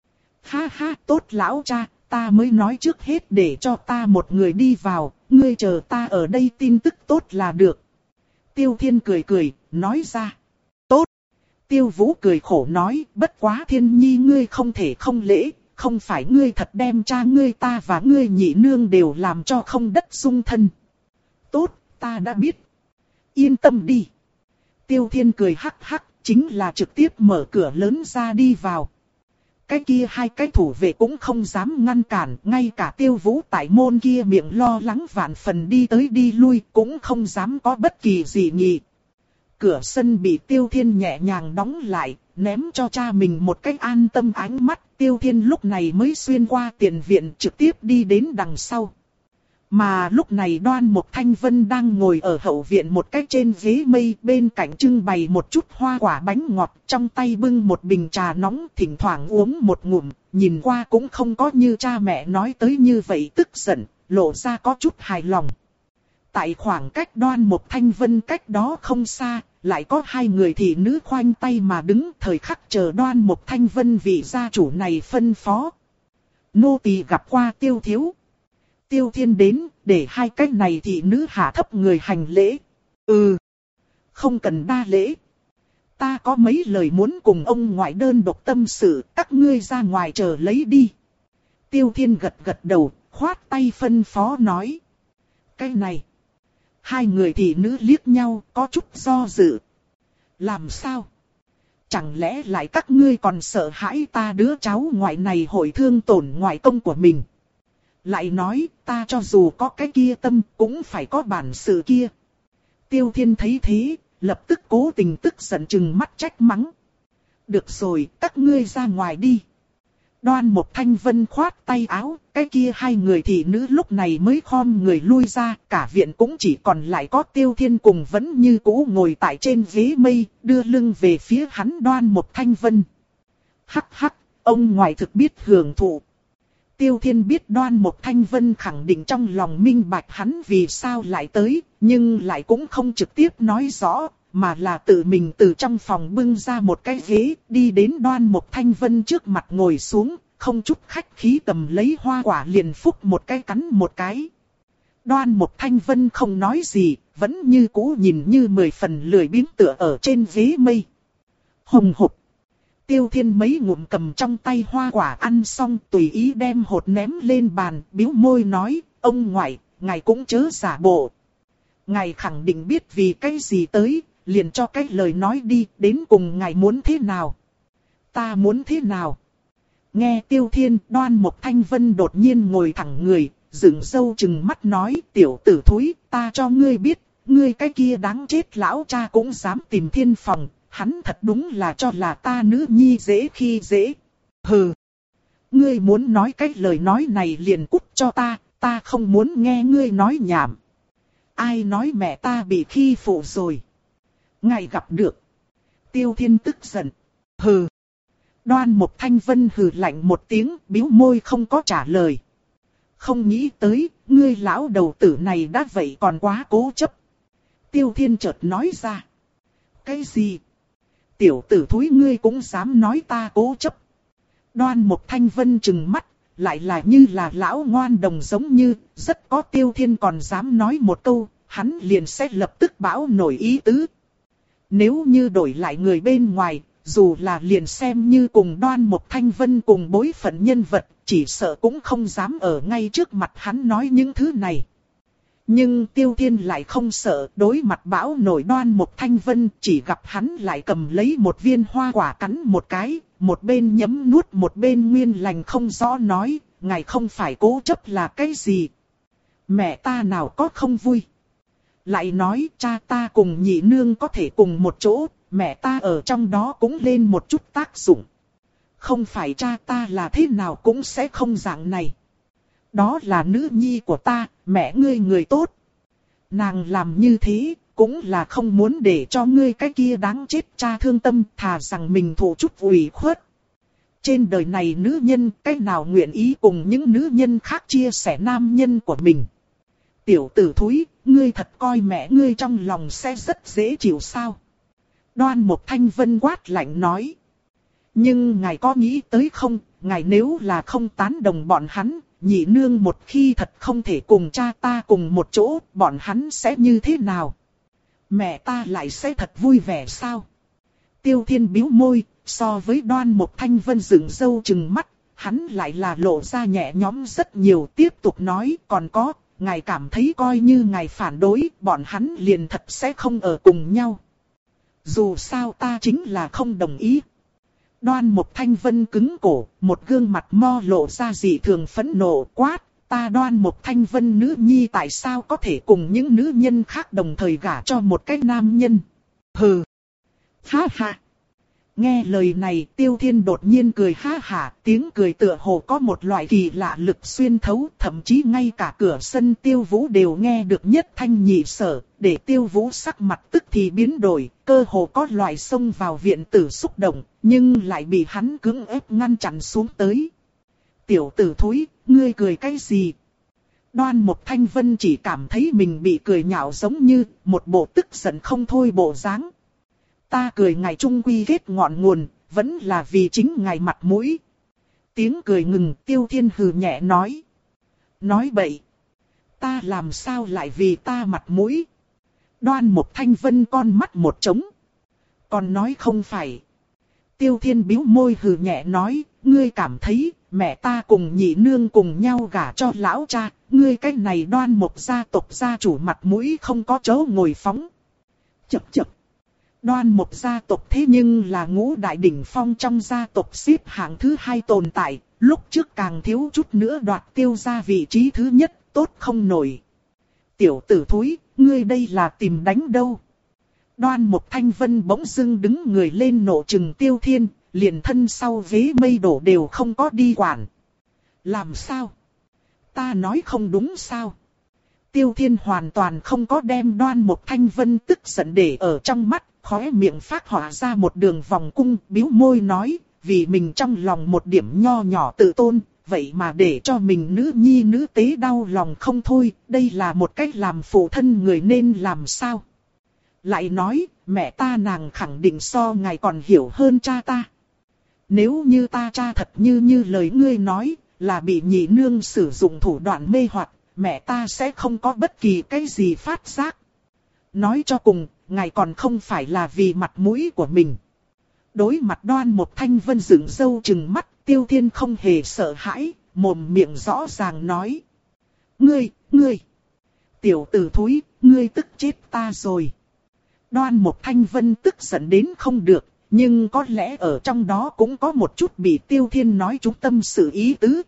Ha ha, tốt lão cha, ta mới nói trước hết để cho ta một người đi vào, ngươi chờ ta ở đây tin tức tốt là được. Tiêu Thiên cười cười, nói ra. Tốt. Tiêu Vũ cười khổ nói, bất quá Thiên Nhi ngươi không thể không lễ, không phải ngươi thật đem cha ngươi ta và ngươi nhị nương đều làm cho không đất dung thân. Tốt, ta đã biết. Yên tâm đi. Tiêu Thiên cười hắc hắc, chính là trực tiếp mở cửa lớn ra đi vào. Cái kia hai cái thủ vệ cũng không dám ngăn cản, ngay cả Tiêu Vũ tại môn kia miệng lo lắng vạn phần đi tới đi lui cũng không dám có bất kỳ gì nhỉ. Cửa sân bị Tiêu Thiên nhẹ nhàng đóng lại, ném cho cha mình một cách an tâm ánh mắt. Tiêu Thiên lúc này mới xuyên qua tiền viện trực tiếp đi đến đằng sau. Mà lúc này Đoan Mộc Thanh Vân đang ngồi ở hậu viện một cách trên ghế mây, bên cạnh trưng bày một chút hoa quả bánh ngọt, trong tay bưng một bình trà nóng, thỉnh thoảng uống một ngụm, nhìn qua cũng không có như cha mẹ nói tới như vậy tức giận, lộ ra có chút hài lòng. Tại khoảng cách Đoan Mộc Thanh Vân cách đó không xa, lại có hai người thị nữ khoanh tay mà đứng, thời khắc chờ Đoan Mộc Thanh Vân vị gia chủ này phân phó. Nô tỳ gặp qua Tiêu thiếu. Tiêu Thiên đến, để hai cái này thị nữ hạ thấp người hành lễ. Ừ, không cần đa lễ. Ta có mấy lời muốn cùng ông ngoại đơn độc tâm sự, các ngươi ra ngoài chờ lấy đi. Tiêu Thiên gật gật đầu, khoát tay phân phó nói. Cái này, hai người thị nữ liếc nhau, có chút do dự. Làm sao? chẳng lẽ lại các ngươi còn sợ hãi ta đứa cháu ngoại này hội thương tổn ngoại công của mình. Lại nói, ta cho dù có cái kia tâm, cũng phải có bản sự kia. Tiêu Thiên thấy thế, lập tức cố tình tức giận chừng mắt trách mắng. Được rồi, các ngươi ra ngoài đi. Đoan Mộc Thanh Vân khoát tay áo, cái kia hai người thị nữ lúc này mới khom người lui ra, cả viện cũng chỉ còn lại có Tiêu Thiên cùng vẫn như cũ ngồi tại trên ghế mây, đưa lưng về phía hắn Đoan Mộc Thanh Vân. Hắc hắc, ông ngoại thực biết hưởng thụ. Tiêu Thiên biết Đoan Mộc Thanh Vân khẳng định trong lòng minh bạch hắn vì sao lại tới, nhưng lại cũng không trực tiếp nói rõ, mà là tự mình từ trong phòng bưng ra một cái ghế, đi đến Đoan Mộc Thanh Vân trước mặt ngồi xuống, không chút khách khí cầm lấy hoa quả liền phúc một cái cắn một cái. Đoan Mộc Thanh Vân không nói gì, vẫn như cũ nhìn như mười phần lười biếng tựa ở trên ghế mây. Hùng hục. Tiêu Thiên mấy ngụm cầm trong tay hoa quả ăn xong tùy ý đem hột ném lên bàn, bĩu môi nói, ông ngoại, ngài cũng chớ giả bộ. Ngài khẳng định biết vì cái gì tới, liền cho cái lời nói đi, đến cùng ngài muốn thế nào? Ta muốn thế nào? Nghe Tiêu Thiên, Đoan Mộc Thanh Vân đột nhiên ngồi thẳng người, dựng râu chừng mắt nói, tiểu tử thúi, ta cho ngươi biết, ngươi cái kia đáng chết lão cha cũng dám tìm thiên phòng, hắn thật đúng là cho là ta nữ nhi dễ khi dễ. Hừ! Ngươi muốn nói cái lời nói này liền cút cho ta, ta không muốn nghe ngươi nói nhảm. Ai nói mẹ ta bị khi phụ rồi? Ngài gặp được. Tiêu Thiên tức giận. Hừ. Đoan Mộc Thanh Vân hừ lạnh một tiếng, bĩu môi không có trả lời. Không nghĩ tới, ngươi lão đầu tử này đã vậy còn quá cố chấp. Tiêu Thiên chợt nói ra. Cái gì? Tiểu tử thúi ngươi cũng dám nói ta cố chấp. Đoan Mộc Thanh Vân trừng mắt, lại là như là lão ngoan đồng giống như, rất có Tiêu Thiên còn dám nói một câu, hắn liền sẽ lập tức bão nổi ý tứ. Nếu như đổi lại người bên ngoài, dù là liền xem như cùng Đoan Mộc Thanh Vân cùng bối phận nhân vật, chỉ sợ cũng không dám ở ngay trước mặt hắn nói những thứ này. Nhưng Tiêu Thiên lại không sợ, đối mặt bão nổi Đoan Mộc Thanh Vân, chỉ gặp hắn lại cầm lấy một viên hoa quả cắn một cái, một bên nhấm nuốt một bên nguyên lành không rõ nói, ngài không phải cố chấp là cái gì. Mẹ ta nào có không vui. Lại nói cha ta cùng nhị nương có thể cùng một chỗ, mẹ ta ở trong đó cũng lên một chút tác dụng. Không phải cha ta là thế nào cũng sẽ không dạng này. Đó là nữ nhi của ta, mẹ ngươi người tốt. Nàng làm như thế, cũng là không muốn để cho ngươi cái kia đáng chết cha thương tâm, thà rằng mình thụ chút ủy khuất. Trên đời này nữ nhân, cái nào nguyện ý cùng những nữ nhân khác chia sẻ nam nhân của mình. Tiểu tử thúi, ngươi thật coi mẹ ngươi trong lòng sẽ rất dễ chịu sao? Đoan Mộc Thanh Vân quát lạnh nói. Nhưng ngài có nghĩ tới không, ngài nếu là không tán đồng bọn hắn, nhị nương một khi thật không thể cùng cha ta cùng một chỗ, bọn hắn sẽ như thế nào? Mẹ ta lại sẽ thật vui vẻ sao? Tiêu Thiên bĩu môi, so với Đoan Mộc Thanh Vân dựng râu trừng mắt, hắn lại là lộ ra nhẹ nhõm rất nhiều, tiếp tục nói, còn có, ngài cảm thấy coi như ngài phản đối, bọn hắn liền thật sẽ không ở cùng nhau. Dù sao ta chính là không đồng ý. Đoan Mộc Thanh Vân cứng cổ, một gương mặt mo lộ ra dị thường phẫn nộ quát, ta Đoan Mộc Thanh Vân nữ nhi tại sao có thể cùng những nữ nhân khác đồng thời gả cho một cái nam nhân? Hừ! Ha ha! Nghe lời này Tiêu Thiên đột nhiên cười ha hả, tiếng cười tựa hồ có một loại kỳ lạ lực xuyên thấu, thậm chí ngay cả cửa sân Tiêu Vũ đều nghe được nhất thanh nhị sở, để Tiêu Vũ sắc mặt tức thì biến đổi, cơ hồ có loại xông vào viện tử xúc động, nhưng lại bị hắn cưỡng ép ngăn chặn xuống tới. Tiểu tử thúi, ngươi cười cái gì? Đoan Mộc Thanh Vân chỉ cảm thấy mình bị cười nhạo giống như một bộ tức giận không thôi bộ dáng. Ta cười ngài trung quy kết ngọn nguồn, vẫn là vì chính ngài mặt mũi. Tiếng cười ngừng, Tiêu Thiên hừ nhẹ nói. Nói bậy. Ta làm sao lại vì ta mặt mũi? Đoan Mộc Thanh Vân con mắt một trống. Còn nói không phải. Tiêu Thiên bĩu môi hừ nhẹ nói, ngươi cảm thấy mẹ ta cùng nhị nương cùng nhau gả cho lão cha, ngươi cái này Đoan Mộc gia tộc gia chủ mặt mũi không có chỗ ngồi phóng. Chập chập. Đoan Mộc gia tộc thế nhưng là ngũ đại đỉnh phong trong gia tộc xếp hạng thứ hai tồn tại, lúc trước càng thiếu chút nữa đoạt Tiêu gia vị trí thứ nhất, tốt không nổi. Tiểu tử thúi, ngươi đây là tìm đánh đâu? Đoan Mộc Thanh Vân bỗng dưng đứng người lên nộ trừng Tiêu Thiên, liền thân sau ghế mây đổ đều không có đi quản. Làm sao? Ta nói không đúng sao? Tiêu Thiên hoàn toàn không có đem Đoan Mộc Thanh Vân tức giận để ở trong mắt, khóe miệng phát họa ra một đường vòng cung, bĩu môi nói, vì mình trong lòng một điểm nho nhỏ tự tôn, vậy mà để cho mình nữ nhi nữ tế đau lòng không thôi, đây là một cách làm phụ thân người nên làm sao? Lại nói, mẹ ta nàng khẳng định so ngài còn hiểu hơn cha ta. Nếu như ta cha thật như như lời ngươi nói, là bị nhị nương sử dụng thủ đoạn mê hoặc, mẹ ta sẽ không có bất kỳ cái gì phát giác. Nói cho cùng, ngài còn không phải là vì mặt mũi của mình. Đối mặt Đoan Mộc Thanh Vân dựng râu trừng mắt, Tiêu Thiên không hề sợ hãi, mồm miệng rõ ràng nói. Ngươi, ngươi, tiểu tử thúi, ngươi tức chết ta rồi. Đoan Mộc Thanh Vân tức giận đến không được, nhưng có lẽ ở trong đó cũng có một chút bị Tiêu Thiên nói trúng tâm sự ý tứ.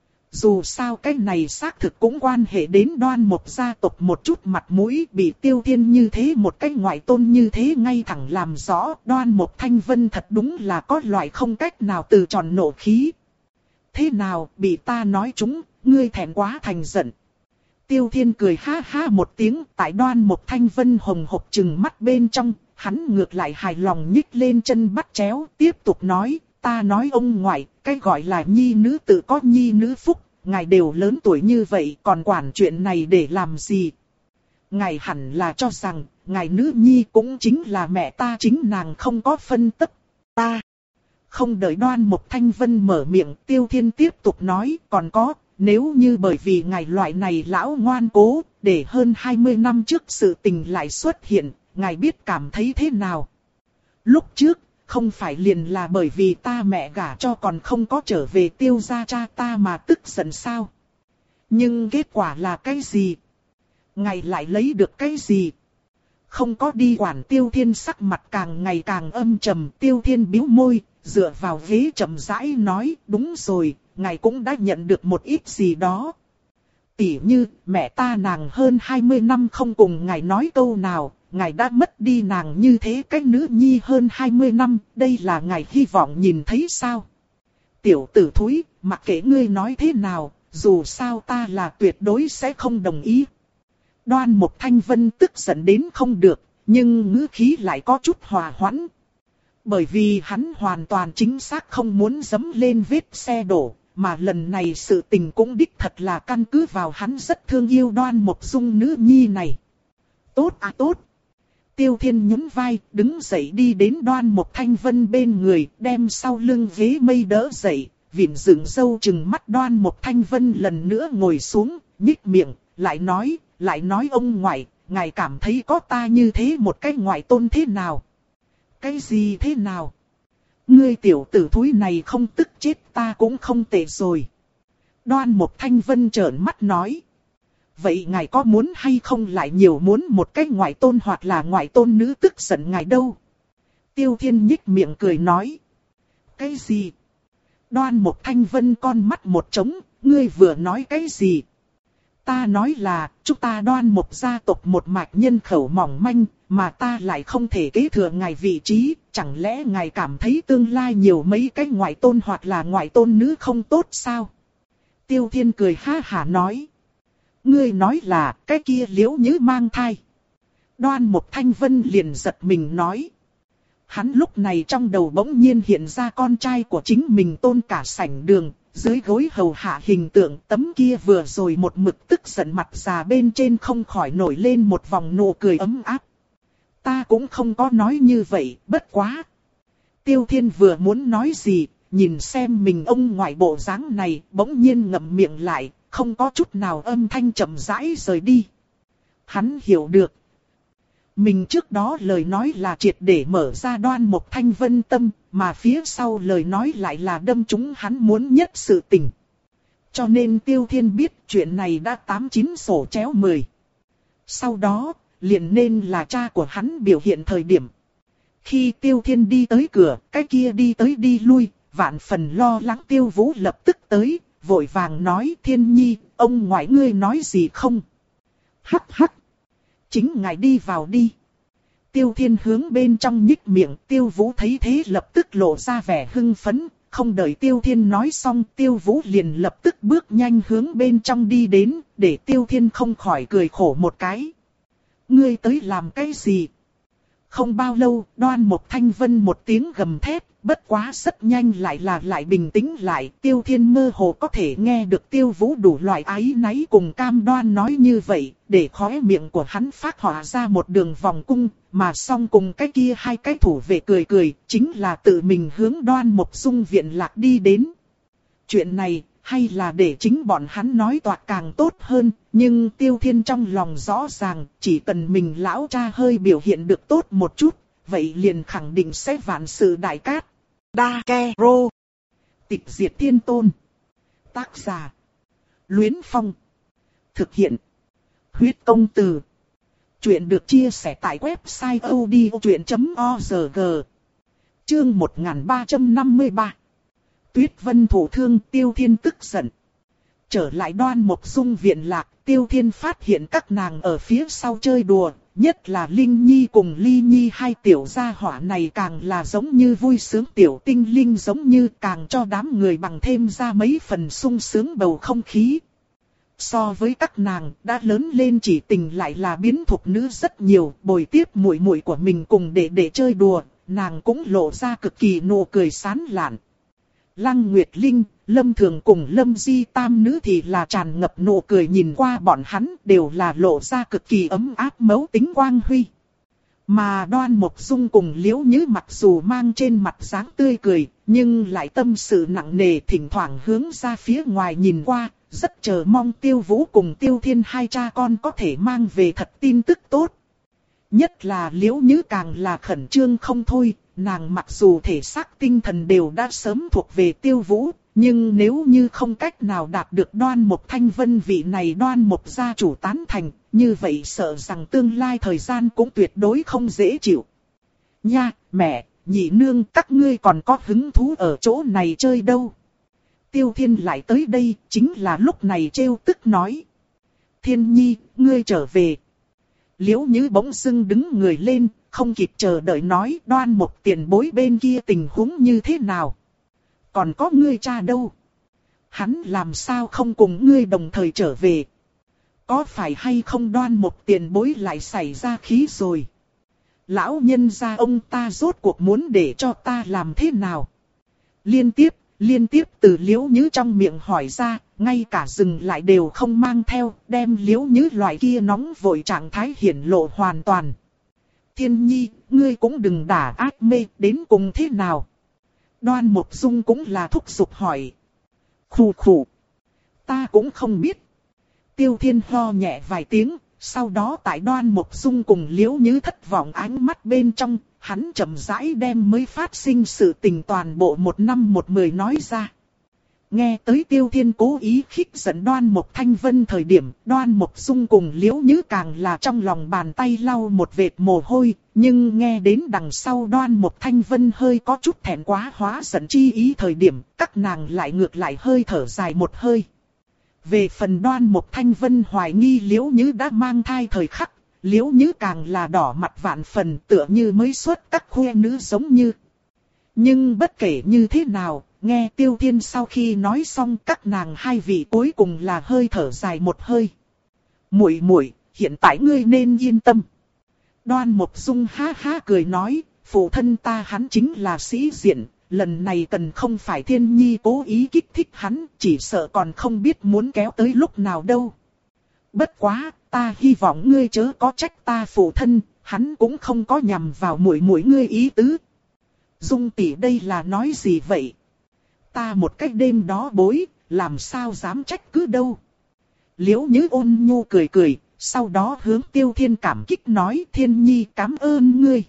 Dù sao cái này xác thực cũng quan hệ đến Đoan Mộc gia tộc một chút mặt mũi, bị Tiêu Thiên như thế một cái ngoại tôn như thế ngay thẳng làm rõ, Đoan Mộc Thanh Vân thật đúng là có loại không cách nào từ tròn nộ khí. Thế nào, bị ta nói trúng, ngươi thẹn quá thành giận. Tiêu Thiên cười ha ha một tiếng, tại Đoan Mộc Thanh Vân hồng hộc trừng mắt bên trong, hắn ngược lại hài lòng nhích lên chân bắt chéo, tiếp tục nói, ta nói ông ngoại, cái gọi là nhi nữ tự có nhi nữ phúc, ngài đều lớn tuổi như vậy còn quản chuyện này để làm gì? Ngài hẳn là cho rằng, ngài nữ nhi cũng chính là mẹ ta chính nàng không có phân tích. Ta không đợi Đoan Mộc Thanh Vân mở miệng, Tiêu Thiên tiếp tục nói, còn có, nếu như bởi vì ngài loại này lão ngoan cố, để hơn hai mươi năm trước sự tình lại xuất hiện, ngài biết cảm thấy thế nào? Lúc trước, không phải liền là bởi vì ta mẹ gả cho còn không có trở về Tiêu gia cha ta mà tức giận sao? Nhưng kết quả là cái gì? Ngài lại lấy được cái gì? Không có đi quản. Tiêu Thiên sắc mặt càng ngày càng âm trầm. Tiêu Thiên bĩu môi, dựa vào ghế chậm rãi nói, đúng rồi, ngài cũng đã nhận được một ít gì đó. Tỉ như, mẹ ta nàng hơn hai mươi năm không cùng ngài nói câu nào, ngài đã mất đi nàng như thế cách nữ nhi hơn hai mươi năm, đây là ngài hy vọng nhìn thấy sao? Tiểu tử thúi, mặc kệ ngươi nói thế nào, dù sao ta là tuyệt đối sẽ không đồng ý. Đoan Mộc Thanh Vân tức giận đến không được, nhưng ngữ khí lại có chút hòa hoãn. Bởi vì hắn hoàn toàn chính xác không muốn dẫm lên vết xe đổ, mà lần này sự tình cũng đích thật là căn cứ vào hắn rất thương yêu Đoan Mộc Dung nữ nhi này. Tốt à tốt. Tiêu Thiên nhún vai, đứng dậy đi đến Đoan Mộc Thanh Vân bên người, đem sau lưng ghế mây đỡ dậy, vịn dựng râu trừng mắt Đoan Mộc Thanh Vân lần nữa ngồi xuống, nhích miệng, lại nói, lại nói ông ngoại, ngài cảm thấy có ta như thế một cái ngoại tôn thế nào? Cái gì thế nào? Ngươi tiểu tử thúi này không tức chết ta cũng không tệ rồi. Đoan Mộc Thanh Vân trợn mắt nói. Vậy ngài có muốn hay không lại nhiều muốn một cái ngoại tôn hoặc là ngoại tôn nữ tức giận ngài đâu? Tiêu Thiên nhích miệng cười nói. Cái gì? Đoan Mộc Thanh Vân con mắt một trống, ngươi vừa nói cái gì? Ta nói là, chúng ta Đoan Mộc gia tộc một mạch nhân khẩu mỏng manh, mà ta lại không thể kế thừa ngài vị trí, chẳng lẽ ngài cảm thấy tương lai nhiều mấy cái ngoại tôn hoặc là ngoại tôn nữ không tốt sao? Tiêu Thiên cười ha hả nói. Ngươi nói là, cái kia Liễu Nhứ mang thai. Đoan Mộc Thanh Vân liền giật mình nói. Hắn lúc này trong đầu bỗng nhiên hiện ra con trai của chính mình Tôn Cả Sảnh Đường, dưới gối hầu hạ hình tượng tấm kia vừa rồi một mực tức giận mặt già bên trên không khỏi nổi lên một vòng nụ cười ấm áp. Ta cũng không có nói như vậy, bất quá. Tiêu Thiên vừa muốn nói gì, nhìn xem mình ông ngoại bộ dáng này, bỗng nhiên ngậm miệng lại, không có chút nào âm thanh chậm rãi rời đi. Hắn hiểu được. Mình trước đó lời nói là triệt để mở ra Đoan Mộc Thanh Vân tâm, mà phía sau lời nói lại là đâm trúng hắn muốn nhất sự tình. Cho nên Tiêu Thiên biết chuyện này đã tám chín sổ chéo mười. Sau đó, liền nên là cha của hắn biểu hiện thời điểm. Khi Tiêu Thiên đi tới cửa, cái kia đi tới đi lui, vạn phần lo lắng Tiêu Vũ lập tức tới, vội vàng nói Thiên Nhi, ông ngoại ngươi nói gì không? Hắc hắc. Chính ngài đi vào đi. Tiêu Thiên hướng bên trong nhích miệng, Tiêu Vũ thấy thế lập tức lộ ra vẻ hưng phấn, không đợi Tiêu Thiên nói xong, Tiêu Vũ liền lập tức bước nhanh hướng bên trong đi đến, để Tiêu Thiên không khỏi cười khổ một cái. Ngươi tới làm cái gì? Không bao lâu, Đoan Mộc Thanh Vân một tiếng gầm thét, bất quá rất nhanh lại là lại bình tĩnh lại. Tiêu Thiên mơ hồ có thể nghe được Tiêu Vũ đủ loại áy náy cùng cam đoan nói như vậy, để khóe miệng của hắn phát họa ra một đường vòng cung, mà song cùng cái kia hai cái thủ vệ cười cười, chính là tự mình hướng Đoan Mộc Dung viện lạc đi đến. Chuyện này, hay là để chính bọn hắn nói toạc càng tốt hơn, nhưng Tiêu Thiên trong lòng rõ ràng, chỉ cần mình lão cha hơi biểu hiện được tốt một chút, vậy liền khẳng định sẽ vạn sự đại cát. Đa Ke Rô. Tịch diệt thiên tôn. Tác giả. Luyến Phong. Thực hiện. Huyết công từ. Chuyện được chia sẻ tại website odchuyện chấm org. Chương một nghìn ba trăm năm mươi ba. Tuyết Vân thổ thương. Tiêu Thiên tức giận. Trở lại Đoan Mộc Dung viện lạc, Tiêu Thiên phát hiện các nàng ở phía sau chơi đùa, nhất là Linh Nhi cùng Ly Nhi hai tiểu gia hỏa này càng là giống như vui sướng tiểu tinh linh, giống như càng cho đám người bằng thêm ra mấy phần sung sướng bầu không khí. So với các nàng đã lớn lên chỉ tình lại là biến thục nữ rất nhiều, bồi tiếp muội muội của mình cùng để để chơi đùa, nàng cũng lộ ra cực kỳ nụ cười sán lạn. Lăng Nguyệt Linh, Lâm Thường cùng Lâm Di tam nữ thì là tràn ngập nụ cười, nhìn qua bọn hắn đều là lộ ra cực kỳ ấm áp mẫu tính quang huy. Mà Đoan Mộc Dung cùng Liễu Nhứ mặc dù mang trên mặt dáng tươi cười, nhưng lại tâm sự nặng nề, thỉnh thoảng hướng ra phía ngoài nhìn qua, rất chờ mong Tiêu Vũ cùng Tiêu Thiên hai cha con có thể mang về thật tin tức tốt. Nhất là Liễu Nhứ càng là khẩn trương không thôi, nàng mặc dù thể xác tinh thần đều đã sớm thuộc về Tiêu Vũ, nhưng nếu như không cách nào đạt được Đoan Mộc Thanh Vân vị này Đoan Mộc gia chủ tán thành, như vậy sợ rằng tương lai thời gian cũng tuyệt đối không dễ chịu. Nha, mẹ, nhị nương, các ngươi còn có hứng thú ở chỗ này chơi đâu? Tiêu Thiên lại tới đây, chính là lúc này trêu tức nói. Thiên Nhi, ngươi trở về. Liễu Nhứ bỗng dưng đứng người lên, không kịp chờ đợi nói Đoan Mộc tiền bối bên kia tình huống như thế nào. Còn có ngươi cha đâu? Hắn làm sao không cùng ngươi đồng thời trở về? Có phải hay không Đoan Mộc tiền bối lại xảy ra khí rồi? Lão nhân gia ông ta rốt cuộc muốn để cho ta làm thế nào? Liên tiếp, liên tiếp từ Liễu Nhứ trong miệng hỏi ra, ngay cả dừng lại đều không mang theo, đem Liễu Nhứ loại kia nóng vội trạng thái hiển lộ hoàn toàn. Thiên Nhi, ngươi cũng đừng đả ác mê, đến cùng thế nào? Đoan Mộc Dung cũng là thúc giục hỏi. Khù khù. Ta cũng không biết. Tiêu Thiên ho nhẹ vài tiếng, sau đó tại Đoan Mộc Dung cùng Liễu Nhứ thất vọng ánh mắt bên trong, hắn chậm rãi đem mới phát sinh sự tình toàn bộ một năm một mười nói ra. Nghe tới Tiêu Thiên cố ý khích giận Đoan Mộc Thanh Vân thời điểm, Đoan Mộc Dung cùng Liễu Nhứ càng là trong lòng bàn tay lau một vệt mồ hôi, nhưng nghe đến đằng sau Đoan Mộc Thanh Vân hơi có chút thẹn quá hóa giận chi ý thời điểm, các nàng lại ngược lại hơi thở dài một hơi. Về phần Đoan Mộc Thanh Vân hoài nghi Liễu Nhứ đã mang thai thời khắc, Liễu Nhứ càng là đỏ mặt vạn phần, tựa như mới xuất các khuê nữ giống như. Nhưng bất kể như thế nào, nghe Tiêu Thiên sau khi nói xong, các nàng hai vị cuối cùng là hơi thở dài một hơi. Muội muội, hiện tại ngươi nên yên tâm. Đoan Mộc Dung ha ha cười nói, phụ thân ta hắn chính là sĩ diện, lần này cần không phải Thiên Nhi cố ý kích thích hắn, chỉ sợ còn không biết muốn kéo tới lúc nào đâu. Bất quá, ta hy vọng ngươi chớ có trách ta phụ thân, hắn cũng không có nhằm vào muội muội ngươi ý tứ. Dung tỷ đây là nói gì vậy? Ta một cách đêm đó bối, làm sao dám trách cứ đâu. Liễu Nhứ ôn nhu cười cười, sau đó hướng Tiêu Thiên cảm kích nói Thiên Nhi cảm ơn ngươi.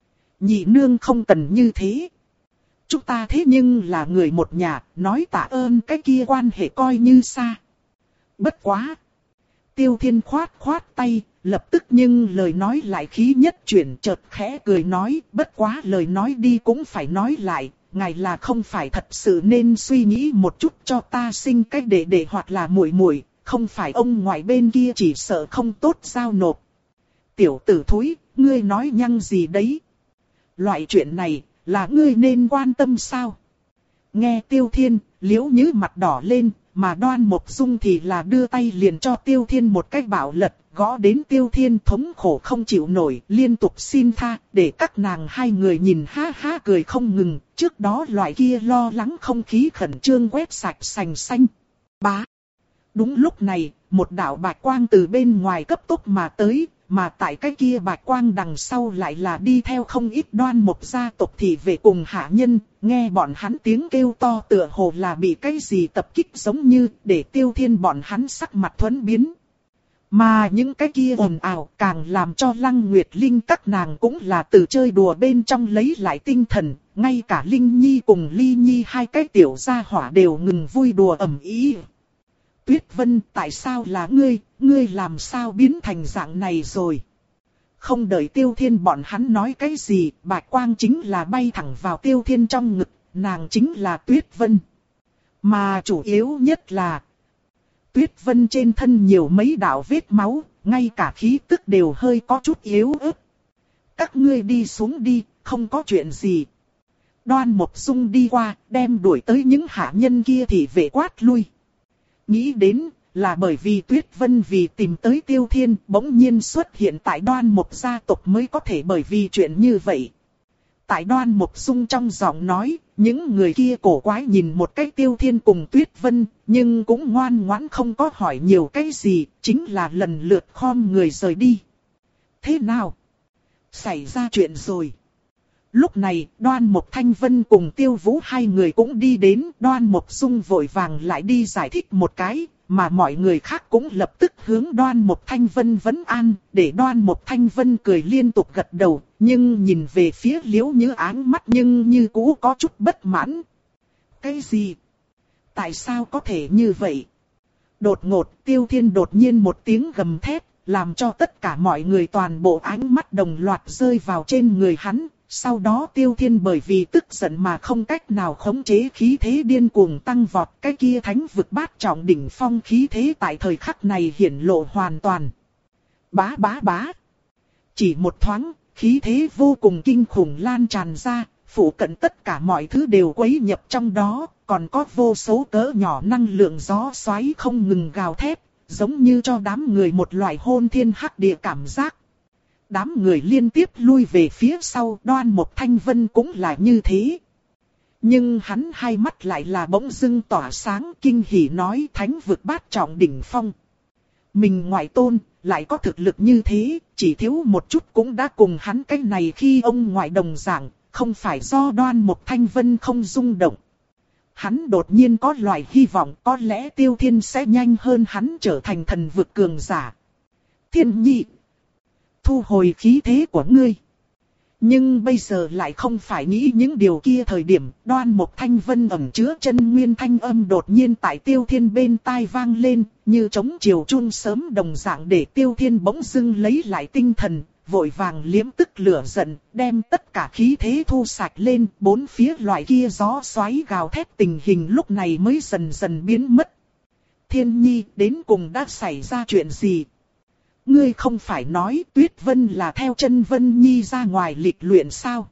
Nhị nương không cần như thế. Chúng ta thế nhưng là người một nhà, nói tạ ơn cái kia quan hệ coi như xa. Bất quá. Tiêu Thiên khoát khoát tay, lập tức nhưng lời nói lại khí nhất chuyển, chợt khẽ cười nói, bất quá lời nói đi cũng phải nói lại, ngài là không phải thật sự nên suy nghĩ một chút cho ta sinh cách đệ đệ hoặc là muội muội, không phải ông ngoại bên kia chỉ sợ không tốt giao nộp. Tiểu tử thúi, ngươi nói nhăng gì đấy? Loại chuyện này, là ngươi nên quan tâm sao? Nghe Tiêu Thiên, Liễu Nhứ mặt đỏ lên, mà Đoan Mộc Dung thì là đưa tay liền cho Tiêu Thiên một cái bạo lật, gõ đến Tiêu Thiên thống khổ không chịu nổi, liên tục xin tha, để các nàng hai người nhìn ha ha cười không ngừng, trước đó loại kia lo lắng không khí khẩn trương quét sạch sành xanh. Bá. Đúng lúc này, một đạo bạch quang từ bên ngoài cấp tốc mà tới, mà tại cái kia bạch quang đằng sau lại là đi theo không ít Đoan Mộc gia tộc thị vệ cùng hạ nhân, nghe bọn hắn tiếng kêu to tựa hồ là bị cái gì tập kích giống như, để Tiêu Thiên bọn hắn sắc mặt thuẫn biến. Mà những cái kia ồn ào càng làm cho Lăng Nguyệt Linh các nàng cũng là từ chơi đùa bên trong lấy lại tinh thần, ngay cả Linh Nhi cùng Ly Nhi hai cái tiểu gia hỏa đều ngừng vui đùa ầm ĩ. Tuyết Vân, tại sao là ngươi, ngươi làm sao biến thành dạng này rồi? Không đợi Tiêu Thiên bọn hắn nói cái gì, bạch quang chính là bay thẳng vào Tiêu Thiên trong ngực, nàng chính là Tuyết Vân. Mà chủ yếu nhất là, Tuyết Vân trên thân nhiều mấy đạo vết máu, ngay cả khí tức đều hơi có chút yếu ớt. Các ngươi đi xuống đi, không có chuyện gì. Đoan Mộc Dung đi qua, đem đuổi tới những hạ nhân kia thì vệ quát lui. Nghĩ đến là bởi vì Tuyết Vân vì tìm tới Tiêu Thiên bỗng nhiên xuất hiện tại Đoan Mộc gia tộc mới có thể bởi vì chuyện như vậy. Tại Đoan Mộc Dung trong giọng nói, những người kia cổ quái nhìn một cái Tiêu Thiên cùng Tuyết Vân, nhưng cũng ngoan ngoãn không có hỏi nhiều cái gì, chính là lần lượt khom người rời đi. Thế nào? Xảy ra chuyện rồi. Lúc này, Đoan Mộc Thanh Vân cùng Tiêu Vũ hai người cũng đi đến, Đoan Mộc Dung vội vàng lại đi giải thích một cái, mà mọi người khác cũng lập tức hướng Đoan Mộc Thanh Vân vấn an, để Đoan Mộc Thanh Vân cười liên tục gật đầu, nhưng nhìn về phía Liễu Nhứ áng mắt nhưng như cũ có chút bất mãn. Cái gì? Tại sao có thể như vậy? Đột ngột, Tiêu Thiên đột nhiên một tiếng gầm thét, làm cho tất cả mọi người toàn bộ ánh mắt đồng loạt rơi vào trên người hắn. Sau đó Tiêu Thiên bởi vì tức giận mà không cách nào khống chế khí thế điên cuồng tăng vọt, cái kia thánh vực bát trọng đỉnh phong khí thế tại thời khắc này hiển lộ hoàn toàn. Bá bá bá. Chỉ một thoáng, khí thế vô cùng kinh khủng lan tràn ra, phủ cận tất cả mọi thứ đều quấy nhập trong đó, còn có vô số cỡ nhỏ năng lượng gió xoáy không ngừng gào thét, giống như cho đám người một loại hôn thiên hắc địa cảm giác. Đám người liên tiếp lui về phía sau, Đoan Mộc Thanh Vân cũng là như thế. Nhưng hắn hai mắt lại là bỗng dưng tỏa sáng, kinh hỉ nói thánh vực bát trọng đỉnh phong. Mình ngoại tôn, lại có thực lực như thế, chỉ thiếu một chút cũng đã cùng hắn cái này khi ông ngoại đồng dạng, không phải do Đoan Mộc Thanh Vân không rung động. Hắn đột nhiên có loại hy vọng có lẽ Tiêu Thiên sẽ nhanh hơn hắn trở thành thần vực cường giả. Thiên Nhi, thu hồi khí thế của ngươi. Nhưng bây giờ lại không phải nghĩ những điều kia thời điểm, Đoan Mộc Thanh Vân ẩn chứa chân nguyên thanh âm đột nhiên tại Tiêu Thiên bên tai vang lên, như trống chiều chuông sớm đồng dạng để Tiêu Thiên bỗng dưng lấy lại tinh thần, vội vàng liếm tức lửa giận, đem tất cả khí thế thu sạch lên, bốn phía loại kia gió xoáy gào thét tình hình lúc này mới dần dần biến mất. Thiên Nhi, đến cùng đã xảy ra chuyện gì? Ngươi không phải nói Tuyết Vân là theo chân Vân Nhi ra ngoài lịch luyện sao?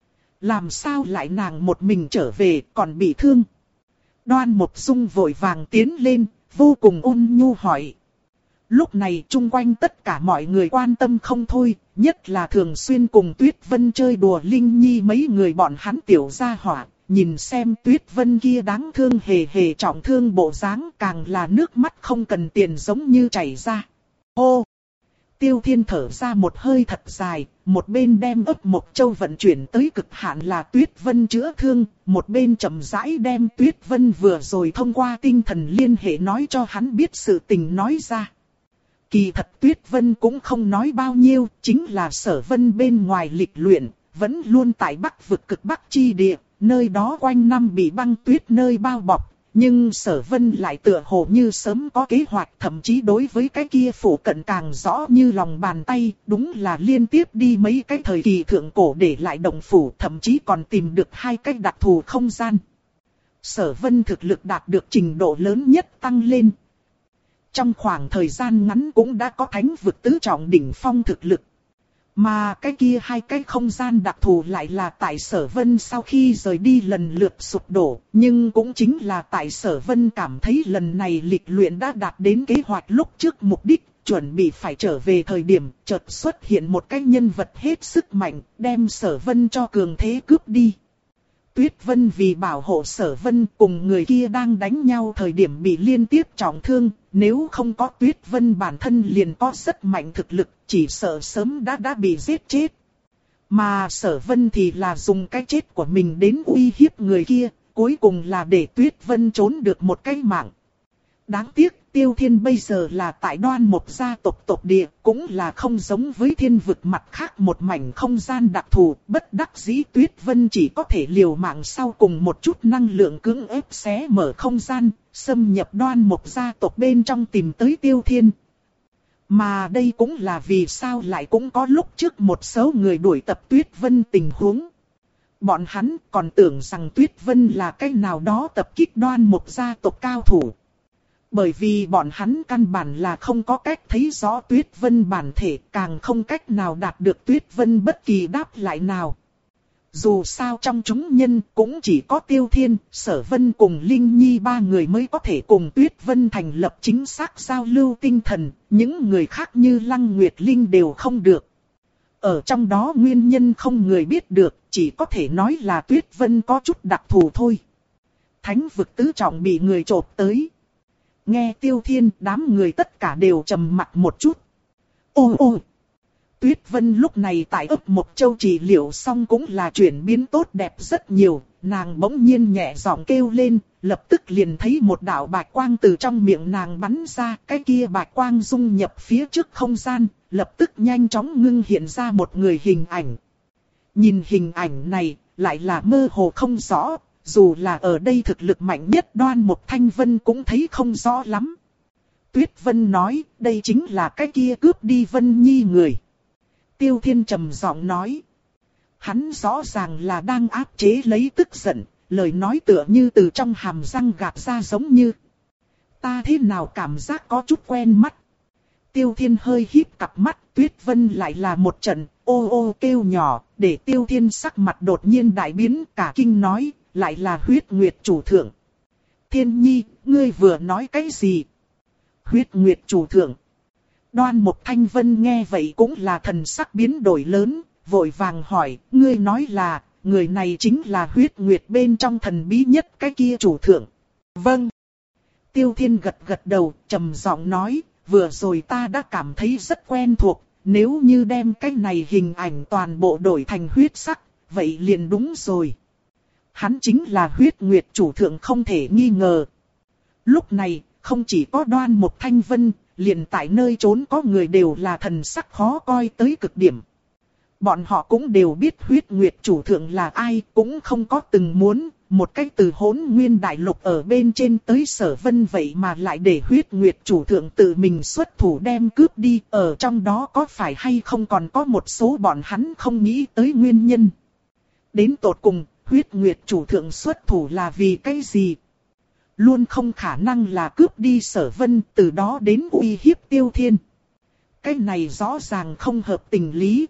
Làm sao lại nàng một mình trở về còn bị thương? Đoan Mộc Dung vội vàng tiến lên, vô cùng ôn nhu hỏi. Lúc này chung quanh tất cả mọi người quan tâm không thôi, nhất là thường xuyên cùng Tuyết Vân chơi đùa Linh Nhi mấy người bọn hắn tiểu gia hỏa. Nhìn xem Tuyết Vân kia đáng thương hề hề trọng thương bộ dáng, càng là nước mắt không cần tiền giống như chảy ra. Ô! Tiêu Thiên thở ra một hơi thật dài, một bên đem ấp Mộc Châu vận chuyển tới cực hạn là Tuyết Vân chữa thương, một bên chậm rãi đem Tuyết Vân vừa rồi thông qua tinh thần liên hệ nói cho hắn biết sự tình nói ra. Kỳ thật Tuyết Vân cũng không nói bao nhiêu, chính là Sở Vân bên ngoài lịch luyện, vẫn luôn tại Bắc vực cực Bắc chi địa, nơi đó quanh năm bị băng tuyết nơi bao bọc. Nhưng Sở Vân lại tựa hồ như sớm có kế hoạch, thậm chí đối với cái kia phủ cận càng rõ như lòng bàn tay, đúng là liên tiếp đi mấy cái thời kỳ thượng cổ để lại động phủ, thậm chí còn tìm được hai cái đặc thù không gian. Sở Vân thực lực đạt được trình độ lớn nhất tăng lên. Trong khoảng thời gian ngắn cũng đã có thánh vực tứ trọng đỉnh phong thực lực. Mà cái kia hai cái không gian đặc thù lại là tại Sở Vân sau khi rời đi lần lượt sụp đổ, nhưng cũng chính là tại Sở Vân cảm thấy lần này lịch luyện đã đạt đến kế hoạch lúc trước mục đích, chuẩn bị phải trở về thời điểm, chợt xuất hiện một cái nhân vật hết sức mạnh, đem Sở Vân cho cường thế cướp đi. Tuyết Vân vì bảo hộ Sở Vân cùng người kia đang đánh nhau thời điểm bị liên tiếp trọng thương, nếu không có Tuyết Vân bản thân liền có rất mạnh thực lực, chỉ sợ sớm đã đã bị giết chết. Mà Sở Vân thì là dùng cái chết của mình đến uy hiếp người kia, cuối cùng là để Tuyết Vân trốn được một cái mạng. Đáng tiếc, Tiêu Thiên bây giờ là tại Đoan Mộc gia tộc tộc địa, cũng là không giống với thiên vực mặt khác một mảnh không gian đặc thù, bất đắc dĩ Tuyết Vân chỉ có thể liều mạng sau cùng một chút năng lượng cưỡng ép xé mở không gian, xâm nhập Đoan Mộc gia tộc bên trong tìm tới Tiêu Thiên. Mà đây cũng là vì sao lại cũng có lúc trước một số người đuổi tập Tuyết Vân tình huống. Bọn hắn còn tưởng rằng Tuyết Vân là cái nào đó tập kích Đoan Mộc gia tộc cao thủ. Bởi vì bọn hắn căn bản là không có cách thấy rõ Tuyết Vân bản thể, càng không cách nào đạt được Tuyết Vân bất kỳ đáp lại nào. Dù sao trong chúng nhân cũng chỉ có Tiêu Thiên, Sở Vân cùng Linh Nhi ba người mới có thể cùng Tuyết Vân thành lập chính xác giao lưu tinh thần, những người khác như Lăng Nguyệt Linh đều không được. Ở trong đó nguyên nhân không người biết được, chỉ có thể nói là Tuyết Vân có chút đặc thù thôi. Thánh vực tứ trọng bị người chộp tới. Nghe Tiêu Thiên, đám người tất cả đều trầm mặt một chút. Ô ô! Tuyết Vân lúc này tại ấp Mộc Châu trị liệu xong cũng là chuyển biến tốt đẹp rất nhiều. Nàng bỗng nhiên nhẹ giọng kêu lên, lập tức liền thấy một đạo bạch quang từ trong miệng nàng bắn ra. Cái kia bạch quang dung nhập phía trước không gian, lập tức nhanh chóng ngưng hiện ra một người hình ảnh. Nhìn hình ảnh này, lại là mơ hồ không rõ. Dù là ở đây thực lực mạnh nhất Đoan Mộc Thanh Vân cũng thấy không rõ lắm. Tuyết Vân nói, đây chính là cái kia cướp đi Vân Nhi người. Tiêu Thiên trầm giọng nói. Hắn rõ ràng là đang áp chế lấy tức giận, lời nói tựa như từ trong hàm răng gạt ra giống như. Ta thế nào cảm giác có chút quen mắt. Tiêu Thiên hơi híp cặp mắt, Tuyết Vân lại là một trận, ô ô kêu nhỏ, để Tiêu Thiên sắc mặt đột nhiên đại biến, cả kinh nói. Lại là Huyết Nguyệt chủ thượng. Thiên Nhi, ngươi vừa nói cái gì? Huyết Nguyệt chủ thượng. Đoan Mộc Thanh Vân nghe vậy cũng là thần sắc biến đổi lớn, vội vàng hỏi, ngươi nói là, người này chính là Huyết Nguyệt bên trong thần bí nhất cái kia chủ thượng. Vâng. Tiêu Thiên gật gật đầu, trầm giọng nói, vừa rồi ta đã cảm thấy rất quen thuộc, nếu như đem cái này hình ảnh toàn bộ đổi thành huyết sắc, vậy liền đúng rồi. Hắn chính là Huyết Nguyệt chủ thượng không thể nghi ngờ. Lúc này, không chỉ có Đoan Mộc Thanh Vân, liền tại nơi trốn có người đều là thần sắc khó coi tới cực điểm. Bọn họ cũng đều biết Huyết Nguyệt chủ thượng là ai, cũng không có từng muốn, một cách từ Hỗn Nguyên đại lục ở bên trên tới Sở Vân vậy mà lại để Huyết Nguyệt chủ thượng tự mình xuất thủ đem cướp đi, ở trong đó có phải hay không còn có một số bọn hắn không nghĩ tới nguyên nhân. Đến tột cùng, Huyết Nguyệt chủ thượng xuất thủ là vì cái gì? Luôn không khả năng là cướp đi Sở Vân, từ đó đến uy hiếp Tiêu Thiên. Cái này rõ ràng không hợp tình lý.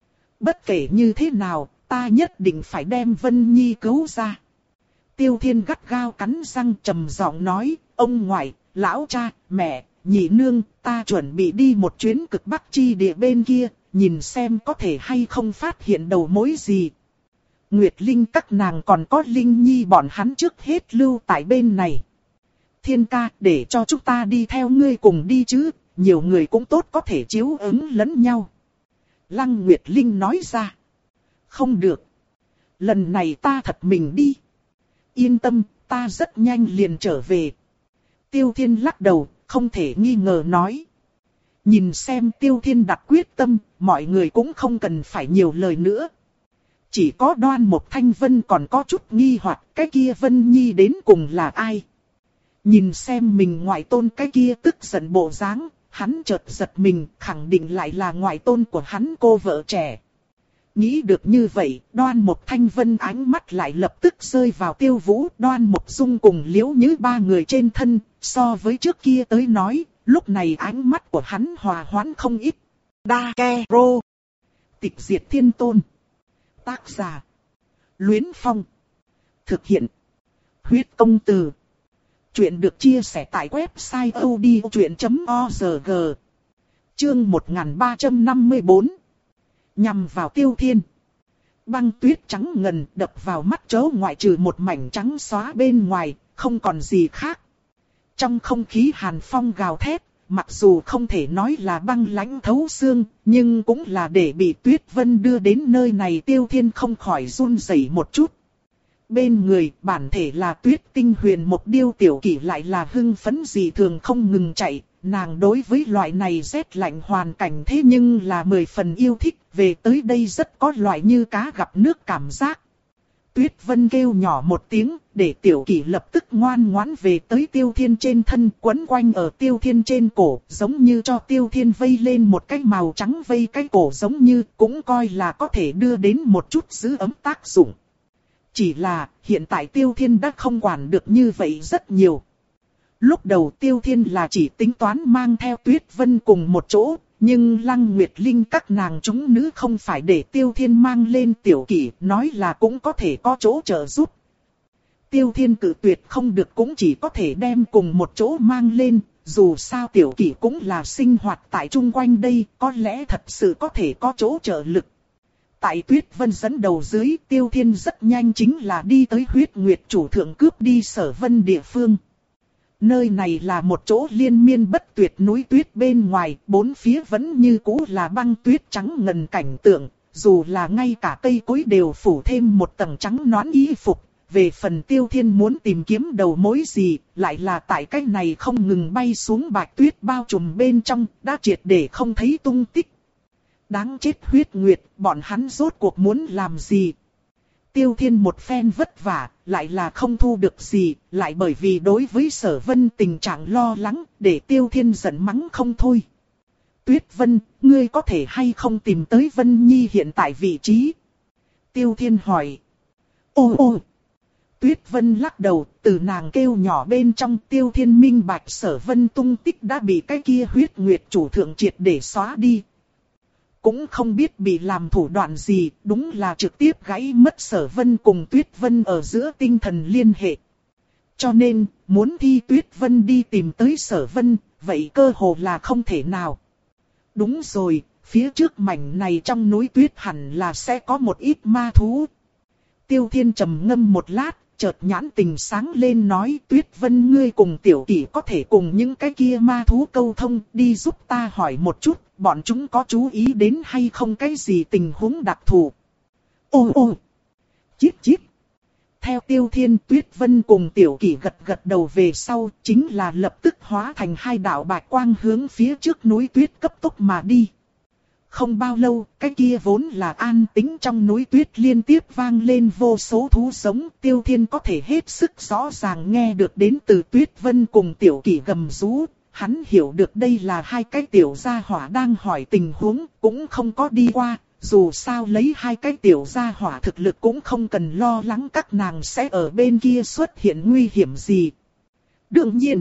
Bất kể như thế nào, ta nhất định phải đem Vân Nhi cứu ra. Tiêu Thiên gắt gao cắn răng trầm giọng nói, ông ngoại, lão cha, mẹ, nhị nương, ta chuẩn bị đi một chuyến cực bắc chi địa bên kia, nhìn xem có thể hay không phát hiện đầu mối gì. Nguyệt Linh các nàng còn có Linh Nhi bọn hắn trước hết lưu tại bên này. Thiên ca, để cho chúng ta đi theo ngươi cùng đi chứ, nhiều người cũng tốt có thể chiếu ứng lẫn nhau. Lăng Nguyệt Linh nói ra. Không được. Lần này ta thật mình đi. Yên tâm, ta rất nhanh liền trở về. Tiêu Thiên lắc đầu, không thể nghi ngờ nói. Nhìn xem Tiêu Thiên đặt quyết tâm, mọi người cũng không cần phải nhiều lời nữa. Chỉ có Đoan Mộc Thanh Vân còn có chút nghi hoặc cái kia Vân Nhi đến cùng là ai. Nhìn xem mình ngoại tôn cái kia tức giận bộ dáng, hắn chợt giật mình, khẳng định lại là ngoại tôn của hắn cô vợ trẻ. Nghĩ được như vậy, Đoan Mộc Thanh Vân ánh mắt lại lập tức rơi vào Tiêu Vũ, Đoan Mộc Dung cùng Liễu Như ba người trên thân, so với trước kia tới nói, lúc này ánh mắt của hắn hòa hoãn không ít. Đa Ke Rô. Tịch diệt thiên tôn. Tác giả. Luyến Phong. Thực hiện. Huyết công từ. Chuyện được chia sẻ tại website odchuyện chấm org. Chương một nghìn ba trăm năm mươi tư. Nhằm vào Tiêu Thiên. Băng tuyết trắng ngần đập vào mắt chỗ ngoại trừ một mảnh trắng xóa bên ngoài, không còn gì khác. Trong không khí hàn phong gào thét, mặc dù không thể nói là băng lãnh thấu xương, nhưng cũng là để bị Tuyết Vân đưa đến nơi này Tiêu Thiên không khỏi run rẩy một chút. Bên người bản thể là Tuyết Tinh Huyền một điêu tiểu kỷ lại là hưng phấn dị thường không ngừng chạy, nàng đối với loại này rét lạnh hoàn cảnh thế nhưng là mười phần yêu thích, về tới đây rất có loại như cá gặp nước cảm giác. Tuyết Vân kêu nhỏ một tiếng, để tiểu kỷ lập tức ngoan ngoãn về tới Tiêu Thiên trên thân, quấn quanh ở Tiêu Thiên trên cổ, giống như cho Tiêu Thiên vây lên một cái màu trắng vây cái cổ giống như, cũng coi là có thể đưa đến một chút giữ ấm tác dụng. Chỉ là, hiện tại Tiêu Thiên đã không quản được như vậy rất nhiều. Lúc đầu Tiêu Thiên là chỉ tính toán mang theo Tuyết Vân cùng một chỗ, nhưng Lăng Nguyệt Linh các nàng chúng nữ không phải để Tiêu Thiên mang lên tiểu kỷ, nói là cũng có thể có chỗ trợ giúp. Tiêu Thiên cự tuyệt không được cũng chỉ có thể đem cùng một chỗ mang lên, dù sao tiểu kỷ cũng là sinh hoạt tại chung quanh đây, có lẽ thật sự có thể có chỗ trợ lực. Tại Tuyết Vân dẫn đầu dưới, Tiêu Thiên rất nhanh chính là đi tới Huyết Nguyệt chủ thượng cướp đi Sở Vân địa phương. Nơi này là một chỗ liên miên bất tuyệt núi tuyết bên ngoài, bốn phía vẫn như cũ là băng tuyết trắng ngần cảnh tượng, dù là ngay cả cây cối đều phủ thêm một tầng trắng nõn y phục. Về phần Tiêu Thiên muốn tìm kiếm đầu mối gì, lại là tại cái này không ngừng bay xuống bạch tuyết bao trùm bên trong, đã triệt để không thấy tung tích. Đáng chết Huyết Nguyệt, bọn hắn rốt cuộc muốn làm gì? Tiêu Thiên một phen vất vả, lại là không thu được gì, lại bởi vì đối với Sở Vân tình trạng lo lắng, để Tiêu Thiên giận mắng không thôi. Tuyết Vân, ngươi có thể hay không tìm tới Vân Nhi hiện tại vị trí? Tiêu Thiên hỏi. Ô ô! Tuyết Vân lắc đầu, từ nàng kêu nhỏ bên trong Tiêu Thiên minh bạch Sở Vân tung tích đã bị cái kia Huyết Nguyệt chủ thượng triệt để xóa đi. Cũng không biết bị làm thủ đoạn gì, đúng là trực tiếp gãy mất Sở Vân cùng Tuyết Vân ở giữa tinh thần liên hệ. Cho nên, muốn thi Tuyết Vân đi tìm tới Sở Vân, vậy cơ hồ là không thể nào. Đúng rồi, phía trước mảnh này trong núi tuyết hẳn là sẽ có một ít ma thú. Tiêu Thiên trầm ngâm một lát, chợt nhãn tình sáng lên nói Tuyết Vân ngươi cùng tiểu kỷ có thể cùng những cái kia ma thú câu thông đi giúp ta hỏi một chút, bọn chúng có chú ý đến hay không cái gì tình huống đặc thù. Ô ô! Chít chít! Theo Tiêu Thiên Tuyết Vân cùng tiểu kỷ gật gật đầu về sau chính là lập tức hóa thành hai đạo bạch quang hướng phía trước núi tuyết cấp tốc mà đi. Không bao lâu, cái kia vốn là an tĩnh trong núi tuyết liên tiếp vang lên vô số thú sống. Tiêu Thiên có thể hết sức rõ ràng nghe được đến từ Tuyết Vân cùng tiểu kỷ gầm rú. Hắn hiểu được đây là hai cái tiểu gia hỏa đang hỏi tình huống, cũng không có đi qua. Dù sao lấy hai cái tiểu gia hỏa thực lực cũng không cần lo lắng các nàng sẽ ở bên kia xuất hiện nguy hiểm gì. Đương nhiên,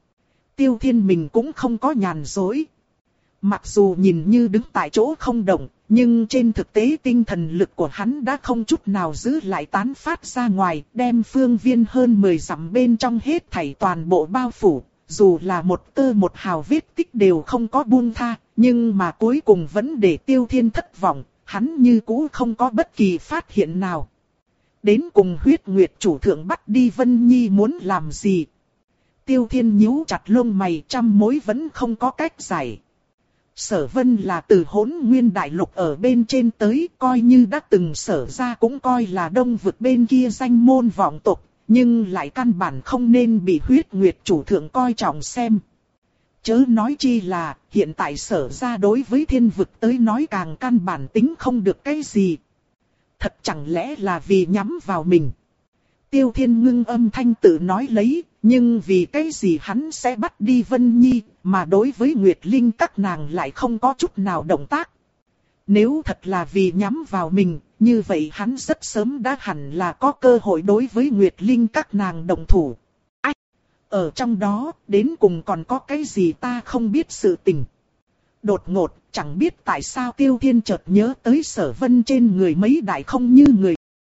Tiêu Thiên mình cũng không có nhàn dối. Mặc dù nhìn như đứng tại chỗ không động, nhưng trên thực tế tinh thần lực của hắn đã không chút nào giữ lại tán phát ra ngoài, đem phương viên hơn mười dặm bên trong hết thảy toàn bộ bao phủ. Dù là một tơ một hào vết tích đều không có buông tha, nhưng mà cuối cùng vẫn để Tiêu Thiên thất vọng, hắn như cũ không có bất kỳ phát hiện nào. Đến cùng Huyết Nguyệt chủ thượng bắt đi Vân Nhi muốn làm gì? Tiêu Thiên nhíu chặt lông mày trăm mối vẫn không có cách giải. Sở Vân là từ Hỗn Nguyên Đại Lục ở bên trên tới, coi như đã từng sở ra cũng coi là đông vực bên kia danh môn vọng tộc, nhưng lại căn bản không nên bị Huyết Nguyệt chủ thượng coi trọng xem. Chớ nói chi là, hiện tại sở ra đối với thiên vực tới nói càng căn bản tính không được cái gì. Thật chẳng lẽ là vì nhắm vào mình. Tiêu Thiên ngưng âm thanh tự nói lấy, Nhưng vì cái gì hắn sẽ bắt đi Vân Nhi, mà đối với Nguyệt Linh các nàng lại không có chút nào động tác. Nếu thật là vì nhắm vào mình, như vậy hắn rất sớm đã hẳn là có cơ hội đối với Nguyệt Linh các nàng động thủ. Ách! Ở trong đó, đến cùng còn có cái gì ta không biết sự tình. Đột ngột, chẳng biết tại sao Tiêu Thiên chợt nhớ tới Sở Vân trên người mấy đại không như người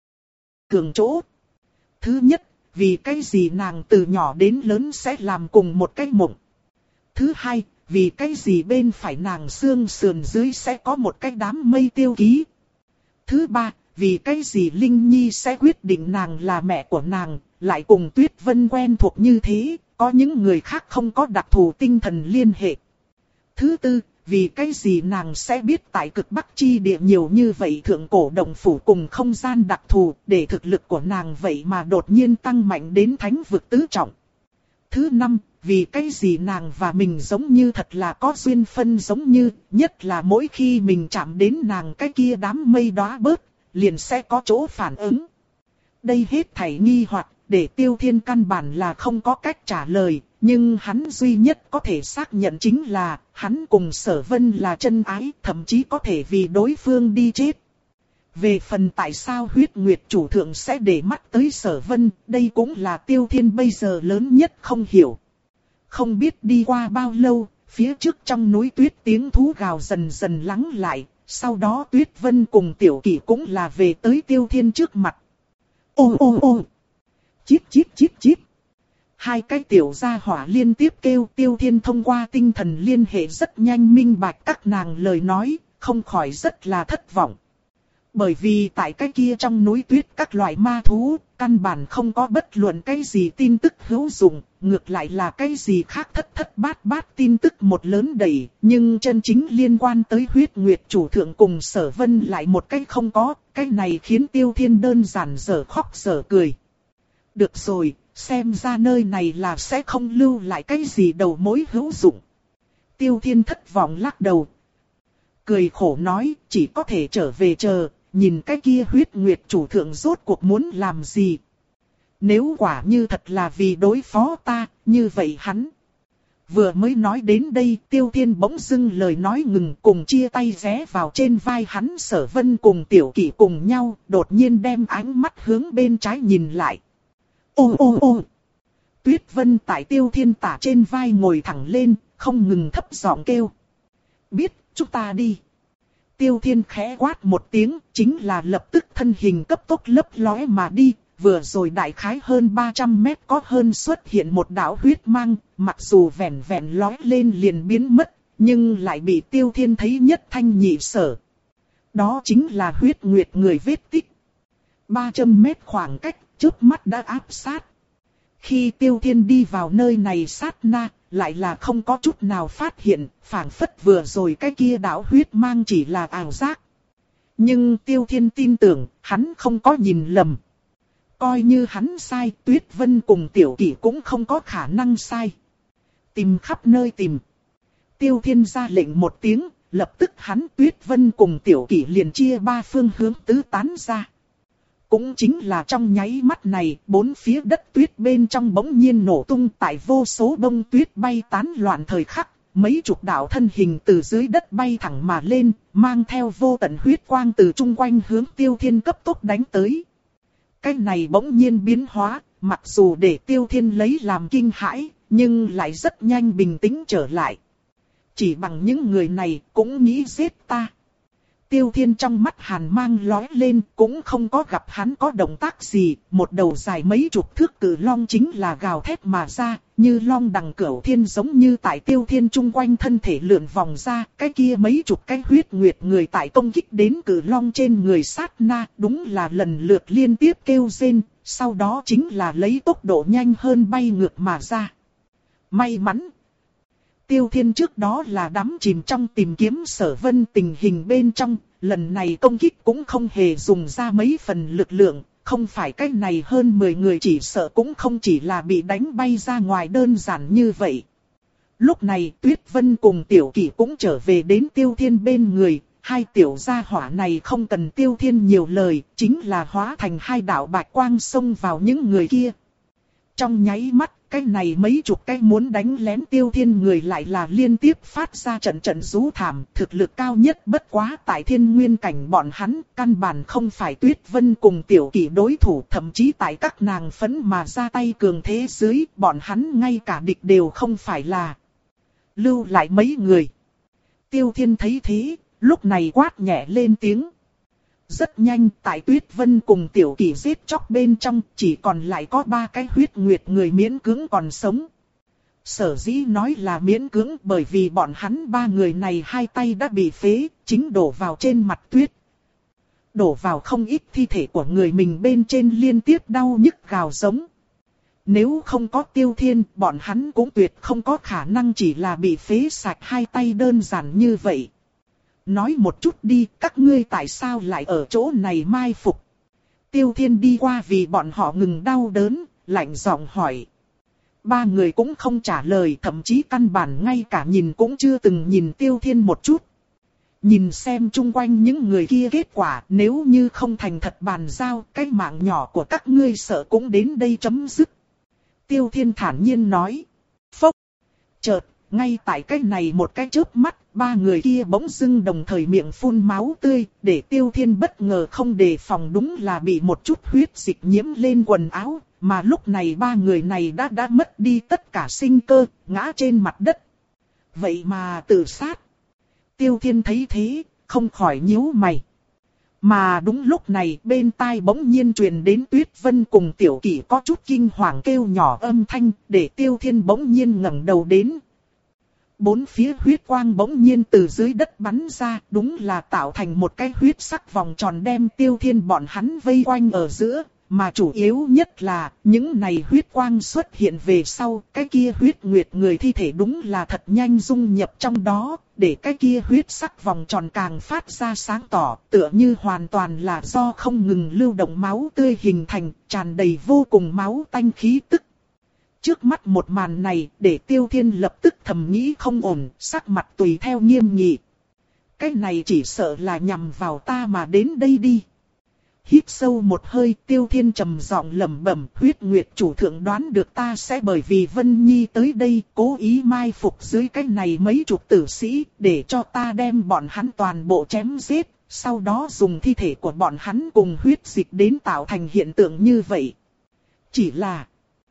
cường chỗ. Thứ nhất, vì cái gì nàng từ nhỏ đến lớn sẽ làm cùng một cái mộng. Thứ hai, vì cái gì bên phải nàng xương sườn dưới sẽ có một cái đám mây tiêu ký. Thứ ba, vì cái gì Linh Nhi sẽ quyết định nàng là mẹ của nàng, lại cùng Tuyết Vân quen thuộc như thế, có những người khác không có đặc thù tinh thần liên hệ. Thứ tư, vì cái gì nàng sẽ biết tại cực Bắc chi địa nhiều như vậy thượng cổ động phủ cùng không gian đặc thù, để thực lực của nàng vậy mà đột nhiên tăng mạnh đến thánh vực tứ trọng. Thứ năm, vì cái gì nàng và mình giống như thật là có duyên phân giống như, nhất là mỗi khi mình chạm đến nàng cái kia đám mây đóa bớt, liền sẽ có chỗ phản ứng. Đây hết thảy nghi hoặc, để Tiêu Thiên căn bản là không có cách trả lời, nhưng hắn duy nhất có thể xác nhận chính là, hắn cùng Sở Vân là chân ái, thậm chí có thể vì đối phương đi chết. Về phần tại sao huyết nguyệt chủ thượng sẽ để mắt tới Sở Vân, đây cũng là Tiêu Thiên bây giờ lớn nhất không hiểu. Không biết đi qua bao lâu, phía trước trong núi tuyết tiếng thú gào dần dần lắng lại, sau đó Tuyết Vân cùng Tiểu Kỷ cũng là về tới Tiêu Thiên trước mặt. Ô ô ô! Chíp chíp chíp chíp! Hai cái tiểu gia hỏa liên tiếp kêu. Tiêu Thiên thông qua tinh thần liên hệ rất nhanh minh bạch các nàng lời nói, không khỏi rất là thất vọng. Bởi vì tại cái kia trong núi tuyết các loại ma thú, căn bản không có bất luận cái gì tin tức hữu dụng, ngược lại là cái gì khác thất thất bát bát tin tức một lớn đầy, nhưng chân chính liên quan tới huyết nguyệt chủ thượng cùng Sở Vân lại một cái không có, cái này khiến Tiêu Thiên đơn giản dở khóc dở cười. Được rồi, xem ra nơi này là sẽ không lưu lại cái gì đầu mối hữu dụng. Tiêu Thiên thất vọng lắc đầu. Cười khổ nói, chỉ có thể trở về chờ, nhìn cái kia huyết nguyệt chủ thượng rốt cuộc muốn làm gì. Nếu quả như thật là vì đối phó ta, như vậy hắn. Vừa mới nói đến đây, Tiêu Thiên bỗng dưng lời nói ngừng, cùng chia tay ghé vào trên vai hắn. Sở Vân cùng Tiểu Kỷ cùng nhau, đột nhiên đem ánh mắt hướng bên trái nhìn lại. Ô ô ô! Tuyết Vân tại Tiêu Thiên tả trên vai ngồi thẳng lên, không ngừng thấp giọng kêu. Biết, chúng ta đi. Tiêu Thiên khẽ quát một tiếng, chính là lập tức thân hình cấp tốc lấp lóe mà đi. Vừa rồi đại khái hơn ba trăm mét có hơn xuất hiện một đạo huyết mang, mặc dù vẹn vẹn lóe lên liền biến mất, nhưng lại bị Tiêu Thiên thấy nhất thanh nhị sở. Đó chính là huyết nguyệt người vết tích. ba trăm mét khoảng cách, chớp mắt đã áp sát. Khi Tiêu Thiên đi vào nơi này sát na, lại là không có chút nào phát hiện, phảng phất vừa rồi cái kia đạo huyết mang chỉ là ảo giác. Nhưng Tiêu Thiên tin tưởng, hắn không có nhìn lầm. Coi như hắn sai, Tuyết Vân cùng Tiểu Kỷ cũng không có khả năng sai. Tìm khắp nơi tìm. Tiêu Thiên ra lệnh một tiếng, lập tức hắn Tuyết Vân cùng Tiểu Kỷ liền chia ba phương hướng tứ tán ra. Cũng chính là trong nháy mắt này, bốn phía đất tuyết bên trong bỗng nhiên nổ tung, tại vô số bông tuyết bay tán loạn thời khắc, mấy chục đạo thân hình từ dưới đất bay thẳng mà lên, mang theo vô tận huyết quang từ chung quanh hướng Tiêu Thiên cấp tốc đánh tới. Cái này bỗng nhiên biến hóa, mặc dù để Tiêu Thiên lấy làm kinh hãi, nhưng lại rất nhanh bình tĩnh trở lại. Chỉ bằng những người này cũng nghĩ giết ta. Tiêu Thiên trong mắt hàn mang lóe lên, cũng không có gặp hắn có động tác gì, một đầu dài mấy chục thước cự long chính là gào thét mà ra, như long đằng cửu thiên giống như tại Tiêu Thiên chung quanh thân thể lượn vòng ra, cái kia mấy chục cái huyết nguyệt người tại công kích đến cự long trên người sát na, đúng là lần lượt liên tiếp kêu rên, sau đó chính là lấy tốc độ nhanh hơn bay ngược mà ra. May mắn! Tiêu Thiên trước đó là đắm chìm trong tìm kiếm Sở Vân tình hình bên trong, lần này công kích cũng không hề dùng ra mấy phần lực lượng, không phải cái này hơn mười người chỉ sợ cũng không chỉ là bị đánh bay ra ngoài đơn giản như vậy. Lúc này Tuyết Vân cùng Tiểu Kỷ cũng trở về đến Tiêu Thiên bên người, hai tiểu gia hỏa này không cần Tiêu Thiên nhiều lời, chính là hóa thành hai đạo bạch quang xông vào những người kia. Trong nháy mắt, cái này mấy chục cái muốn đánh lén Tiêu Thiên người lại là liên tiếp phát ra trận trận rú thảm, thực lực cao nhất bất quá tại thiên nguyên cảnh bọn hắn, căn bản không phải Tuyết Vân cùng Tiểu Kỷ đối thủ, thậm chí tại các nàng phấn mà ra tay cường thế dưới, bọn hắn ngay cả địch đều không phải là. Lưu lại mấy người. Tiêu Thiên thấy thế, lúc này quát nhẹ lên tiếng. Rất nhanh, tại Tuyết Vân cùng Tiểu Kỷ giết chóc bên trong, chỉ còn lại có ba cái huyết nguyệt người miễn cưỡng còn sống. Sở dĩ nói là miễn cưỡng bởi vì bọn hắn ba người này hai tay đã bị phế, chính đổ vào trên mặt tuyết. Đổ vào không ít thi thể của người mình bên trên liên tiếp đau nhức gào giống. Nếu không có Tiêu Thiên, bọn hắn cũng tuyệt không có khả năng chỉ là bị phế sạch hai tay đơn giản như vậy. Nói một chút đi, các ngươi tại sao lại ở chỗ này mai phục? Tiêu Thiên đi qua vì bọn họ ngừng đau đớn, lạnh giọng hỏi. Ba người cũng không trả lời, thậm chí căn bản ngay cả nhìn cũng chưa từng nhìn Tiêu Thiên một chút. Nhìn xem chung quanh những người kia kết quả, nếu như không thành thật bàn giao, cái mạng nhỏ của các ngươi sợ cũng đến đây chấm dứt. Tiêu Thiên thản nhiên nói. Phốc. Chợt, ngay tại cái này một cái chớp mắt, ba người kia bỗng dưng đồng thời miệng phun máu tươi, để Tiêu Thiên bất ngờ không đề phòng đúng là bị một chút huyết dịch nhiễm lên quần áo, mà lúc này ba người này đã đã mất đi tất cả sinh cơ, ngã trên mặt đất. Vậy mà tự sát. Tiêu Thiên thấy thế, không khỏi nhíu mày. Mà đúng lúc này bên tai bỗng nhiên truyền đến Tuyết Vân cùng Tiểu Kỷ có chút kinh hoàng kêu nhỏ âm thanh, để Tiêu Thiên bỗng nhiên ngẩng đầu đến. Bốn phía huyết quang bỗng nhiên từ dưới đất bắn ra, đúng là tạo thành một cái huyết sắc vòng tròn đem Tiêu Thiên bọn hắn vây quanh ở giữa. Mà chủ yếu nhất là, những này huyết quang xuất hiện về sau, cái kia huyết nguyệt người thi thể đúng là thật nhanh dung nhập trong đó, để cái kia huyết sắc vòng tròn càng phát ra sáng tỏ, tựa như hoàn toàn là do không ngừng lưu động máu tươi hình thành, tràn đầy vô cùng máu tanh khí tức. Trước mắt một màn này, để Tiêu Thiên lập tức thầm nghĩ không ổn, sắc mặt tùy theo nghiêm nghị. Cái này chỉ sợ là nhằm vào ta mà đến đây đi. Hít sâu một hơi, Tiêu Thiên trầm giọng lẩm bẩm, huyết nguyệt chủ thượng đoán được ta sẽ bởi vì Vân Nhi tới đây, cố ý mai phục dưới cái này mấy chục tử sĩ, để cho ta đem bọn hắn toàn bộ chém giết, sau đó dùng thi thể của bọn hắn cùng huyết dịch đến tạo thành hiện tượng như vậy. Chỉ là...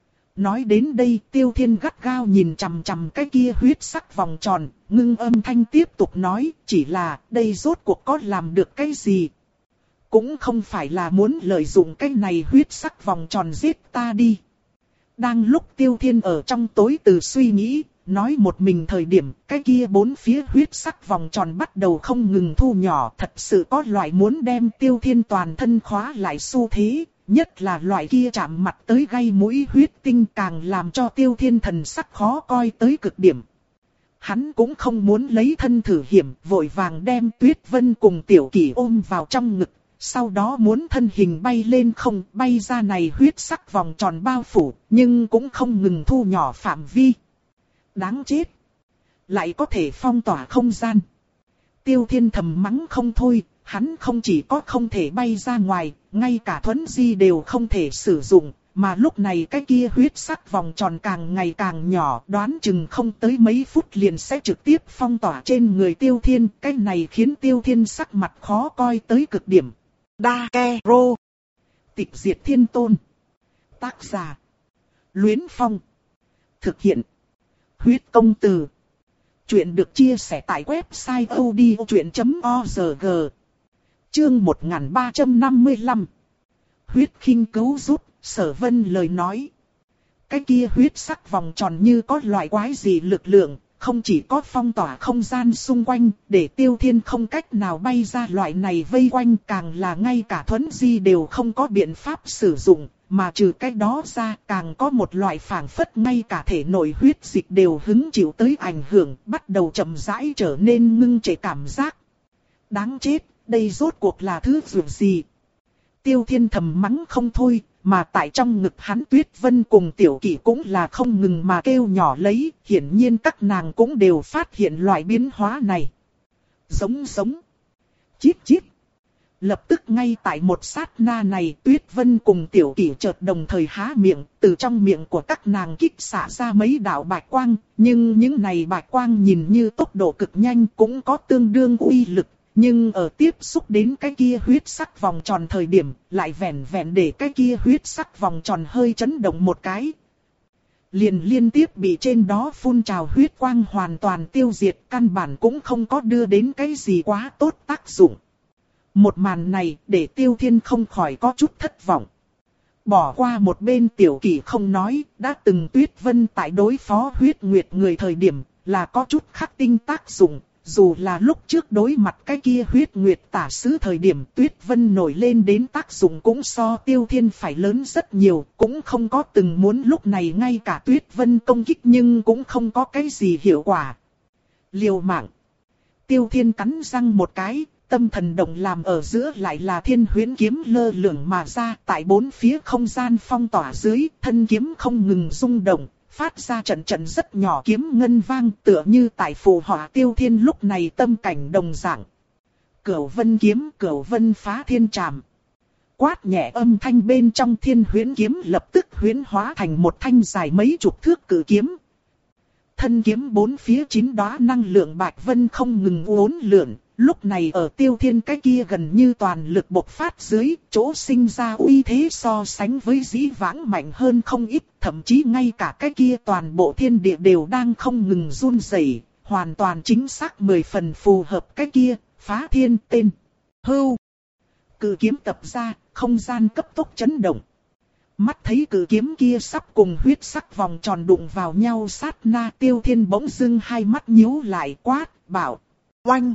Nói đến đây, Tiêu Thiên gắt gao nhìn chằm chằm cái kia huyết sắc vòng tròn, ngưng âm thanh tiếp tục nói, chỉ là, đây rốt cuộc có làm được cái gì? Cũng không phải là muốn lợi dụng cái này huyết sắc vòng tròn giết ta đi. Đang lúc Tiêu Thiên ở trong tối từ suy nghĩ, nói một mình thời điểm, cái kia bốn phía huyết sắc vòng tròn bắt đầu không ngừng thu nhỏ, thật sự có loại muốn đem Tiêu Thiên toàn thân khóa lại xu thế. Nhất là loại kia chạm mặt tới gây mũi huyết tinh càng làm cho Tiêu Thiên thần sắc khó coi tới cực điểm. Hắn cũng không muốn lấy thân thử hiểm, vội vàng đem Tuyết Vân cùng Tiểu Kỷ ôm vào trong ngực, sau đó muốn thân hình bay lên không, bay ra này huyết sắc vòng tròn bao phủ, nhưng cũng không ngừng thu nhỏ phạm vi. Đáng chết! Lại có thể phong tỏa không gian. Tiêu Thiên thầm mắng không thôi. Hắn không chỉ có không thể bay ra ngoài, ngay cả thuấn di đều không thể sử dụng, mà lúc này cái kia huyết sắc vòng tròn càng ngày càng nhỏ, đoán chừng không tới mấy phút liền sẽ trực tiếp phong tỏa trên người Tiêu Thiên, cái này khiến Tiêu Thiên sắc mặt khó coi tới cực điểm. Dakero, Tịch Diệt Thiên Tôn, tác giả Luyến Phong, thực hiện Huyết Công Từ. Chuyện được chia sẻ tại website odchuyện chấm org. Chương một nghìn ba trăm năm mươi lăm. Huyết khinh cứu rút, Sở Vân lời nói. Cái kia huyết sắc vòng tròn như có loại quái gì lực lượng, không chỉ có phong tỏa không gian xung quanh, để Tiêu Thiên không cách nào bay ra loại này vây quanh, càng là ngay cả thuấn di đều không có biện pháp sử dụng, mà trừ cái đó ra càng có một loại phảng phất ngay cả thể nội huyết dịch đều hứng chịu tới ảnh hưởng, bắt đầu chậm rãi trở nên ngưng trệ cảm giác. Đáng chết! Đây rốt cuộc là thứ dù gì? Tiêu Thiên thầm mắng không thôi, mà tại trong ngực hắn Tuyết Vân cùng Tiểu Kỷ cũng là không ngừng mà kêu nhỏ lấy, hiển nhiên các nàng cũng đều phát hiện loại biến hóa này. Giống giống, chít chít, Lập tức ngay tại một sát na này, Tuyết Vân cùng Tiểu Kỷ chợt đồng thời há miệng, từ trong miệng của các nàng kích xả ra mấy đạo bạch quang, nhưng những này bạch quang nhìn như tốc độ cực nhanh cũng có tương đương uy lực, nhưng ở tiếp xúc đến cái kia huyết sắc vòng tròn thời điểm, lại vẹn vẹn để cái kia huyết sắc vòng tròn hơi chấn động một cái. Liền liên tiếp bị trên đó phun trào huyết quang hoàn toàn tiêu diệt, căn bản cũng không có đưa đến cái gì quá tốt tác dụng. Một màn này để Tiêu Thiên không khỏi có chút thất vọng. Bỏ qua một bên Tiểu Kỷ không nói, đã từng Tuyết Vân tại đối phó huyết nguyệt người thời điểm là có chút khắc tinh tác dụng. Dù là lúc trước đối mặt cái kia huyết nguyệt tả sứ thời điểm Tuyết Vân nổi lên đến tác dụng cũng so Tiêu Thiên phải lớn rất nhiều, cũng không có từng muốn lúc này ngay cả Tuyết Vân công kích nhưng cũng không có cái gì hiệu quả. Liều mạng. Tiêu Thiên cắn răng một cái, tâm thần động làm ở giữa lại là thiên huyễn kiếm lơ lửng mà ra, tại bốn phía không gian phong tỏa dưới, thân kiếm không ngừng rung động. Phát ra trận trận rất nhỏ kiếm ngân vang tựa như tại phù họa Tiêu Thiên lúc này tâm cảnh đồng dạng. Cửu vân kiếm, cửu vân phá thiên trảm. Quát nhẹ âm thanh bên trong thiên huyễn kiếm lập tức huyễn hóa thành một thanh dài mấy chục thước cử kiếm. Thân kiếm bốn phía chín đóa năng lượng bạch vân không ngừng uốn lượn. Lúc này ở Tiêu Thiên cái kia gần như toàn lực bộc phát dưới, chỗ sinh ra uy thế so sánh với dĩ vãng mạnh hơn không ít, thậm chí ngay cả cái kia toàn bộ thiên địa đều đang không ngừng run rẩy, hoàn toàn chính xác mười phần phù hợp cái kia, phá thiên tên. Hưu. Cự kiếm tập ra, không gian cấp tốc chấn động. Mắt thấy cự kiếm kia sắp cùng huyết sắc vòng tròn đụng vào nhau sát na, Tiêu Thiên bỗng dưng hai mắt nhíu lại quát, bảo, oanh.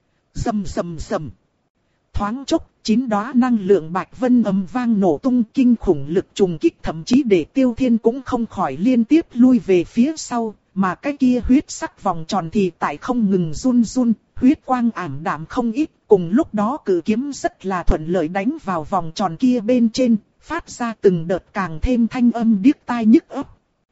Sầm sầm sầm. Thoáng chốc, chín đóa năng lượng bạch vân ầm vang nổ tung, kinh khủng lực trùng kích thậm chí để Tiêu Thiên cũng không khỏi liên tiếp lui về phía sau, mà cái kia huyết sắc vòng tròn thì tại không ngừng run run, huyết quang ảm đạm không ít, cùng lúc đó cự kiếm rất là thuận lợi đánh vào vòng tròn kia bên trên, phát ra từng đợt càng thêm thanh âm điếc tai nhức óc.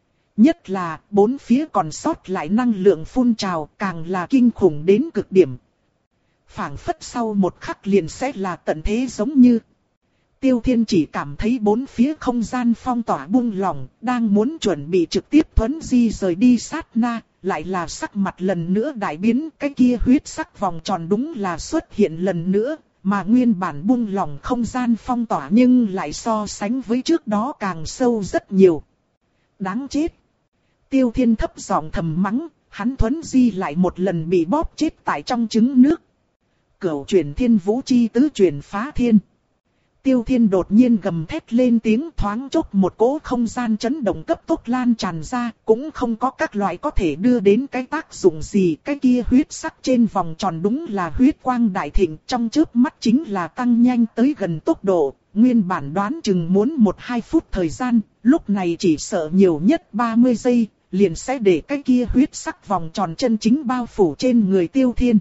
Nhất là, bốn phía còn sót lại năng lượng phun trào càng là kinh khủng đến cực điểm. Phảng phất sau một khắc liền sẽ là tận thế giống như. Tiêu Thiên chỉ cảm thấy bốn phía không gian phong tỏa buông lỏng, đang muốn chuẩn bị trực tiếp thuấn di rời đi sát na, lại là sắc mặt lần nữa đại biến, cái kia huyết sắc vòng tròn đúng là xuất hiện lần nữa, mà nguyên bản buông lỏng không gian phong tỏa nhưng lại so sánh với trước đó càng sâu rất nhiều. Đáng chết! Tiêu Thiên thấp giọng thầm mắng, hắn thuấn di lại một lần bị bóp chết tại trong trứng nước. Cửu chuyển thiên vũ chi tứ chuyển phá thiên. Tiêu Thiên đột nhiên gầm thét lên tiếng, thoáng chốc một cỗ không gian chấn động cấp tốc lan tràn ra, cũng không có các loại có thể đưa đến cái tác dụng gì. Cái kia huyết sắc trên vòng tròn đúng là huyết quang đại thịnh, trong chớp mắt chính là tăng nhanh tới gần tốc độ, nguyên bản đoán chừng muốn một hai phút thời gian, lúc này chỉ sợ nhiều nhất ba mươi giây, liền sẽ để cái kia huyết sắc vòng tròn chân chính bao phủ trên người Tiêu Thiên.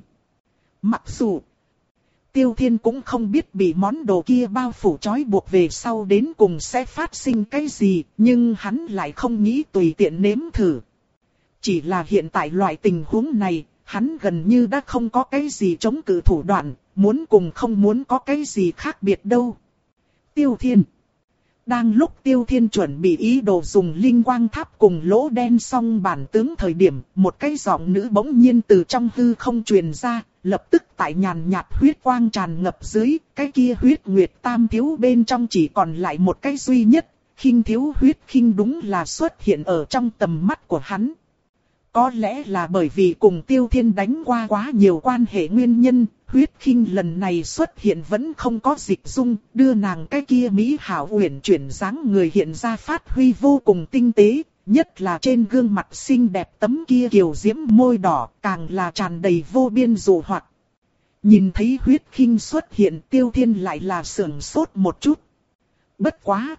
Mặc dù Tiêu Thiên cũng không biết bị món đồ kia bao phủ trói buộc về sau đến cùng sẽ phát sinh cái gì, nhưng hắn lại không nghĩ tùy tiện nếm thử. Chỉ là hiện tại loại tình huống này, hắn gần như đã không có cái gì chống cự thủ đoạn, muốn cùng không muốn có cái gì khác biệt đâu. Tiêu Thiên. Đang lúc Tiêu Thiên chuẩn bị ý đồ dùng linh quang tháp cùng lỗ đen song bản tướng thời điểm, một cái giọng nữ bỗng nhiên từ trong hư không truyền ra, lập tức tại nhàn nhạt huyết quang tràn ngập dưới, cái kia huyết nguyệt tam thiếu bên trong chỉ còn lại một cái duy nhất, khinh thiếu huyết khinh đúng là xuất hiện ở trong tầm mắt của hắn. Có lẽ là bởi vì cùng Tiêu Thiên đánh qua quá nhiều quan hệ nguyên nhân, huyết khinh lần này xuất hiện vẫn không có dịch dung, đưa nàng cái kia mỹ hảo uyển chuyển dáng người hiện ra phát huy vô cùng tinh tế, nhất là trên gương mặt xinh đẹp tấm kia kiều diễm môi đỏ, càng là tràn đầy vô biên dụ hoặc. Nhìn thấy huyết khinh xuất hiện, Tiêu Thiên lại là sưởng sốt một chút. Bất quá!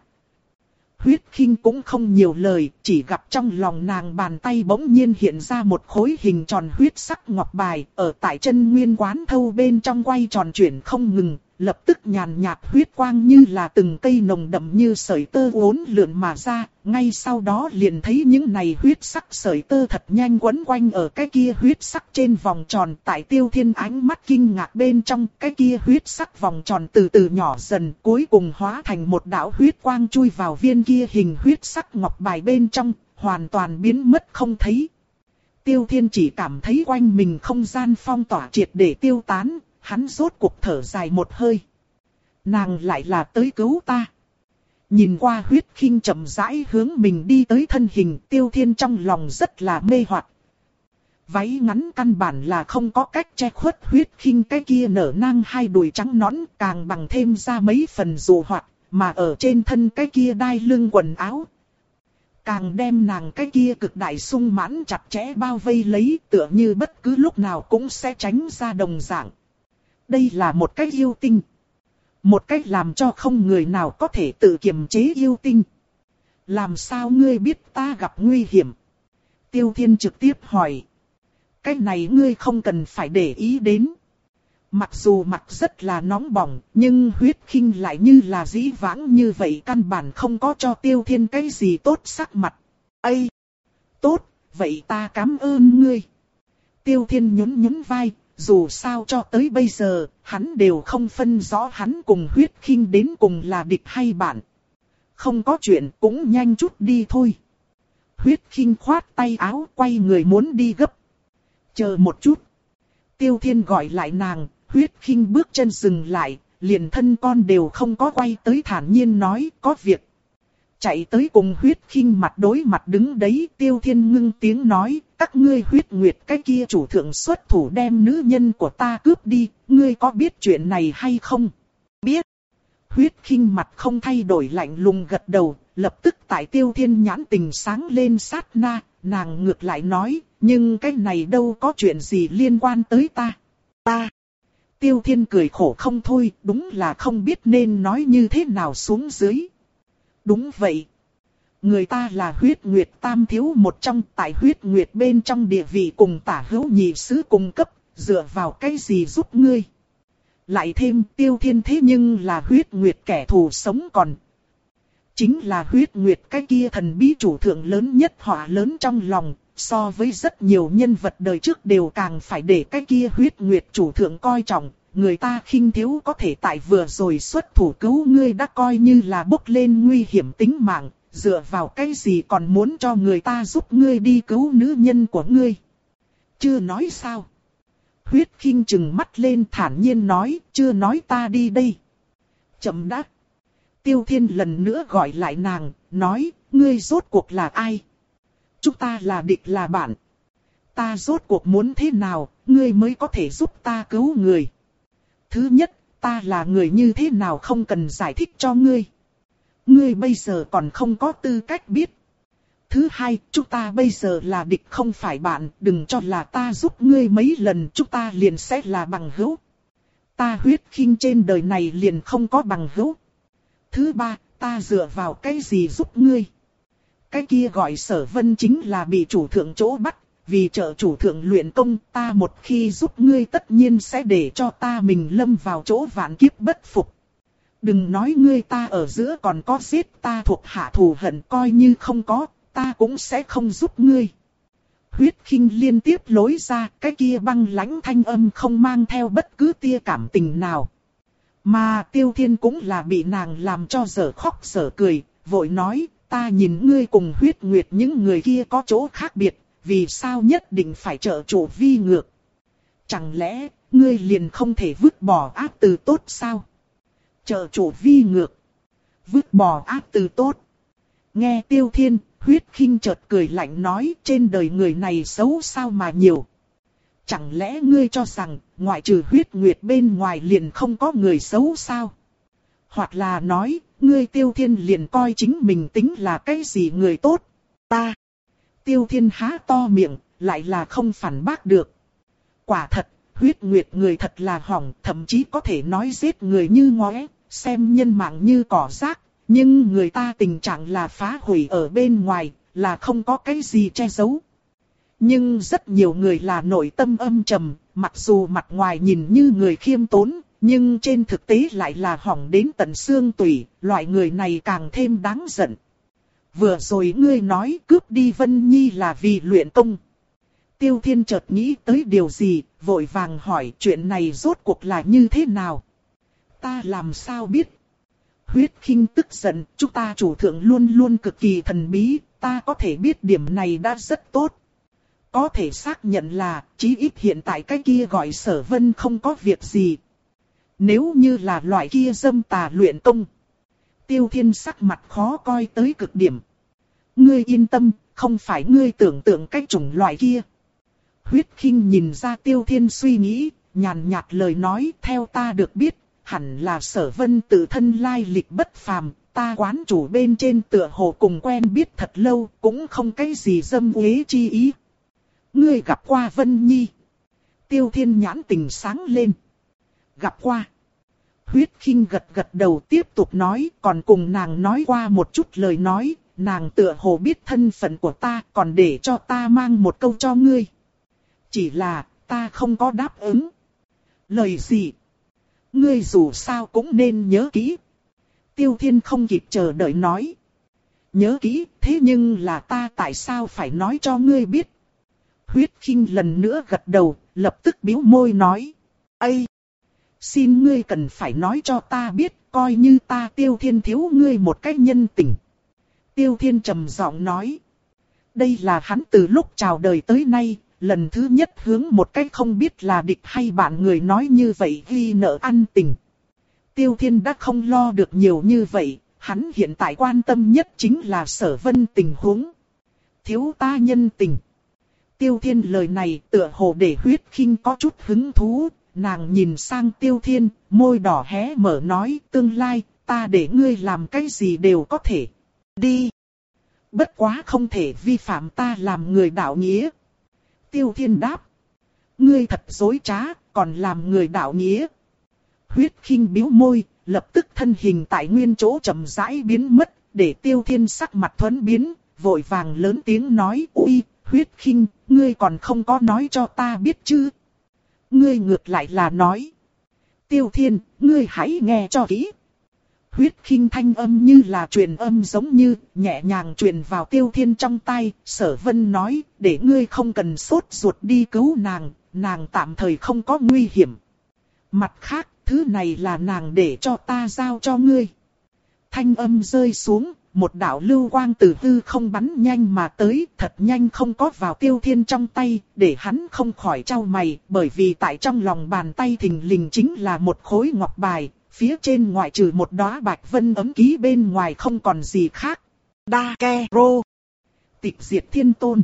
Huyết khinh cũng không nhiều lời, chỉ gặp trong lòng nàng bàn tay bỗng nhiên hiện ra một khối hình tròn huyết sắc ngọc bài, ở tại chân nguyên quán thâu bên trong quay tròn chuyển không ngừng, lập tức nhàn nhạt huyết quang như là từng cây nồng đậm như sợi tơ uốn lượn mà ra, ngay sau đó liền thấy những này huyết sắc sợi tơ thật nhanh quấn quanh ở cái kia huyết sắc trên vòng tròn. Tại Tiêu Thiên ánh mắt kinh ngạc bên trong, cái kia huyết sắc vòng tròn từ từ nhỏ dần, cuối cùng hóa thành một đạo huyết quang chui vào viên kia hình huyết sắc ngọc bài bên trong, hoàn toàn biến mất không thấy. Tiêu Thiên chỉ cảm thấy quanh mình không gian phong tỏa triệt để tiêu tán, hắn rốt cuộc thở dài một hơi. Nàng lại là tới cứu ta. Nhìn qua huyết khinh chậm rãi hướng mình đi tới thân hình, Tiêu Thiên trong lòng rất là mê hoặc. Váy ngắn căn bản là không có cách che khuất huyết khinh cái kia nở nang hai đùi trắng nõn, càng bằng thêm ra mấy phần dụ hoặc, mà ở trên thân cái kia đai lưng quần áo, càng đem nàng cái kia cực đại sung mãn chặt chẽ bao vây lấy, tựa như bất cứ lúc nào cũng sẽ tránh ra đồng dạng. Đây là một cách yêu tinh. Một cách làm cho không người nào có thể tự kiềm chế yêu tinh. Làm sao ngươi biết ta gặp nguy hiểm? Tiêu Thiên trực tiếp hỏi. Cái này ngươi không cần phải để ý đến. Mặc dù mặt rất là nóng bỏng, nhưng huyết khinh lại như là dĩ vãng như vậy, căn bản không có cho Tiêu Thiên cái gì tốt sắc mặt. Ây! Tốt, vậy ta cảm ơn ngươi. Tiêu Thiên nhún nhún vai, dù sao cho tới bây giờ, hắn đều không phân rõ hắn cùng huyết khinh đến cùng là địch hay bạn. Không có chuyện, cũng nhanh chút đi thôi. Huyết khinh khoát tay áo, quay người muốn đi gấp. Chờ một chút. Tiêu Thiên gọi lại nàng. Huyết khinh bước chân dừng lại, liền thân con đều không có quay tới, thản nhiên nói có việc. Chạy tới cùng huyết khinh mặt đối mặt đứng đấy, Tiêu Thiên ngưng tiếng nói, các ngươi huyết nguyệt cái kia chủ thượng xuất thủ đem nữ nhân của ta cướp đi, ngươi có biết chuyện này hay không? Biết. Huyết khinh mặt không thay đổi lạnh lùng gật đầu, lập tức tại Tiêu Thiên nhãn tình sáng lên sát na, nàng ngược lại nói, nhưng cái này đâu có chuyện gì liên quan tới ta. Ta. Tiêu Thiên cười khổ không thôi, đúng là không biết nên nói như thế nào xuống dưới. Đúng vậy. Người ta là huyết nguyệt tam thiếu một trong, tại huyết nguyệt bên trong địa vị cùng tả hữu nhị sứ cùng cấp, dựa vào cái gì giúp ngươi. Lại thêm Tiêu Thiên thế nhưng là huyết nguyệt kẻ thù sống còn. Chính là huyết nguyệt cái kia thần bí chủ thượng lớn nhất họa lớn trong lòng. So với rất nhiều nhân vật đời trước đều càng phải để cái kia huyết nguyệt chủ thượng coi trọng, người ta khinh thiếu có thể tại vừa rồi xuất thủ cứu ngươi đã coi như là bốc lên nguy hiểm tính mạng, dựa vào cái gì còn muốn cho người ta giúp ngươi đi cứu nữ nhân của ngươi. Chưa nói sao? Huyết khinh trừng mắt lên thản nhiên nói, chưa nói ta đi đây. Chậm đã. Tiêu Thiên lần nữa gọi lại nàng, nói, ngươi rốt cuộc là ai? Chúng ta là địch là bạn. Ta rốt cuộc muốn thế nào, ngươi mới có thể giúp ta cứu người. Thứ nhất, ta là người như thế nào không cần giải thích cho ngươi. Ngươi bây giờ còn không có tư cách biết. Thứ hai, chúng ta bây giờ là địch không phải bạn, đừng cho là ta giúp ngươi mấy lần chúng ta liền sẽ là bằng hữu. Ta huyết khinh trên đời này liền không có bằng hữu. Thứ ba, ta dựa vào cái gì giúp ngươi. Cái kia gọi Sở Vân chính là bị chủ thượng chỗ bắt, vì trợ chủ thượng luyện công, ta một khi giúp ngươi tất nhiên sẽ để cho ta mình lâm vào chỗ vạn kiếp bất phục. Đừng nói ngươi ta ở giữa còn có giết ta thuộc hạ thù hận, coi như không có, ta cũng sẽ không giúp ngươi. Huyết khinh liên tiếp lối ra, cái kia băng lãnh thanh âm không mang theo bất cứ tia cảm tình nào. Mà Tiêu Thiên cũng là bị nàng làm cho dở khóc dở cười, vội nói, ta nhìn ngươi cùng huyết nguyệt những người kia có chỗ khác biệt, vì sao nhất định phải trợ chủ vi ngược? Chẳng lẽ, ngươi liền không thể vứt bỏ ác từ tốt sao? Trợ chủ vi ngược. Vứt bỏ ác từ tốt. Nghe Tiêu Thiên, huyết khinh chợt cười lạnh nói, trên đời người này xấu sao mà nhiều. Chẳng lẽ ngươi cho rằng, ngoại trừ huyết nguyệt bên ngoài liền không có người xấu sao? Hoặc là nói, ngươi Tiêu Thiên liền coi chính mình tính là cái gì người tốt? Ta. Tiêu Thiên há to miệng, lại là không phản bác được. Quả thật, huyết nguyệt người thật là hỏng, thậm chí có thể nói giết người như ngóe, xem nhân mạng như cỏ rác. Nhưng người ta tình trạng là phá hủy ở bên ngoài, là không có cái gì che giấu. Nhưng rất nhiều người là nội tâm âm trầm, mặc dù mặt ngoài nhìn như người khiêm tốn, Nhưng trên thực tế lại là hỏng đến tận xương tủy, loại người này càng thêm đáng giận. Vừa rồi ngươi nói cướp đi Vân Nhi là vì luyện công. Tiêu Thiên chợt nghĩ tới điều gì, vội vàng hỏi chuyện này rốt cuộc là như thế nào. Ta làm sao biết? Huyết Khinh tức giận, chúng ta chủ thượng luôn luôn cực kỳ thần bí, ta có thể biết điểm này đã rất tốt. Có thể xác nhận là, chí ít hiện tại cái kia gọi Sở Vân không có việc gì. Nếu như là loại kia dâm tà luyện công. Tiêu Thiên sắc mặt khó coi tới cực điểm. Ngươi yên tâm, không phải ngươi tưởng tượng cái chủng loại kia. Huyết Khinh nhìn ra Tiêu Thiên suy nghĩ, nhàn nhạt lời nói, theo ta được biết, hẳn là Sở Vân tự thân lai lịch bất phàm, ta quán chủ bên trên tựa hồ cùng quen biết thật lâu, cũng không cái gì dâm uế chi ý. Ngươi gặp qua Vân Nhi. Tiêu Thiên nhãn tình sáng lên. Gặp qua. Huyết Khinh gật gật đầu tiếp tục nói, còn cùng nàng nói qua một chút lời nói, nàng tựa hồ biết thân phận của ta, còn để cho ta mang một câu cho ngươi. Chỉ là, ta không có đáp ứng. Lời gì? Ngươi dù sao cũng nên nhớ kỹ. Tiêu Thiên không kịp chờ đợi nói. Nhớ kỹ, thế nhưng là ta tại sao phải nói cho ngươi biết? Huyết Khinh lần nữa gật đầu, lập tức bĩu môi nói. Ây! Xin ngươi cần phải nói cho ta biết, coi như ta Tiêu Thiên thiếu ngươi một cách nhân tình. Tiêu Thiên trầm giọng nói. Đây là hắn từ lúc chào đời tới nay, lần thứ nhất hướng một cách không biết là địch hay bạn người nói như vậy ghi nợ ăn tình. Tiêu Thiên đã không lo được nhiều như vậy, hắn hiện tại quan tâm nhất chính là Sở Vân tình huống. Thiếu ta nhân tình. Tiêu Thiên lời này tựa hồ để Huyết Khinh có chút hứng thú, nàng nhìn sang Tiêu Thiên, môi đỏ hé mở nói tương lai, ta để ngươi làm cái gì đều có thể. Đi. Bất quá không thể vi phạm ta làm người đạo nghĩa. Tiêu Thiên đáp. Ngươi thật dối trá, còn làm người đạo nghĩa. Huyết Khinh bĩu môi, lập tức thân hình tại nguyên chỗ chậm rãi biến mất, để Tiêu Thiên sắc mặt thuẫn biến, vội vàng lớn tiếng nói, ui, Huyết Khinh, ngươi còn không có nói cho ta biết chứ. Ngươi ngược lại là nói. Tiêu Thiên, ngươi hãy nghe cho kỹ. Huyết Khinh thanh âm như là truyền âm giống như, nhẹ nhàng truyền vào Tiêu Thiên trong tai. Sở Vân nói, để ngươi không cần sốt ruột đi cứu nàng, nàng tạm thời không có nguy hiểm. Mặt khác, thứ này là nàng để cho ta giao cho ngươi. Thanh âm rơi xuống, một đạo lưu quang từ hư không bắn nhanh mà tới, thật nhanh không có vào Tiêu Thiên trong tay, để hắn không khỏi chau mày, bởi vì tại trong lòng bàn tay thình lình chính là một khối ngọc bài, phía trên ngoại trừ một đóa bạch vân ấm ký bên ngoài không còn gì khác. Đa Ke Rô. Tịch diệt thiên tôn.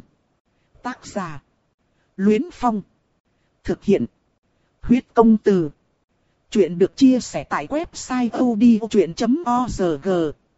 Tác giả. Luyến Phong. Thực hiện. Huyết công từ. Chuyện được chia sẻ tại website odchuyện chấm org.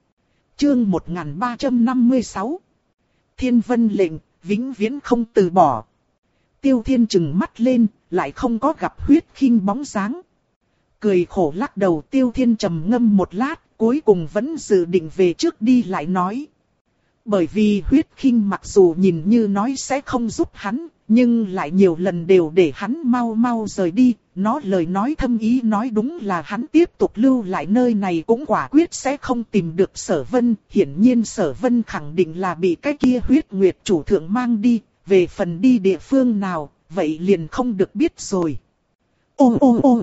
Chương một nghìn ba trăm năm mươi sáu. Thiên Vân lệnh, vĩnh viễn không từ bỏ. Tiêu Thiên trừng mắt lên, lại không có gặp Huyết Khinh bóng dáng. Cười khổ lắc đầu, Tiêu Thiên trầm ngâm một lát, cuối cùng vẫn dự định về trước đi lại nói. Bởi vì Huyết Khinh mặc dù nhìn như nói sẽ không giúp hắn, nhưng lại nhiều lần đều để hắn mau mau rời đi. Nó lời nói thâm ý nói đúng là hắn tiếp tục lưu lại nơi này cũng quả quyết sẽ không tìm được Sở Vân. Hiển nhiên Sở Vân khẳng định là bị cái kia Huyết Nguyệt chủ thượng mang đi. Về phần đi địa phương nào, vậy liền không được biết rồi. Ô ô ô.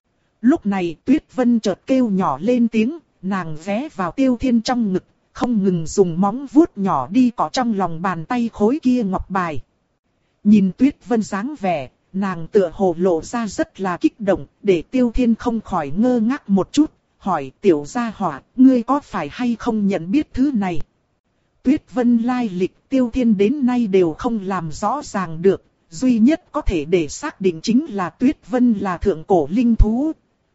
Lúc này Tuyết Vân chợt kêu nhỏ lên tiếng, nàng ghé vào Tiêu Thiên trong ngực, không ngừng dùng móng vuốt nhỏ đi cọ trong lòng bàn tay khối kia ngọc bài. Nhìn Tuyết Vân dáng vẻ, nàng tựa hồ lộ ra rất là kích động, để Tiêu Thiên không khỏi ngơ ngác một chút, hỏi tiểu gia hỏa, ngươi có phải hay không nhận biết thứ này? Tuyết Vân lai lịch Tiêu Thiên đến nay đều không làm rõ ràng được, duy nhất có thể để xác định chính là Tuyết Vân là thượng cổ linh thú.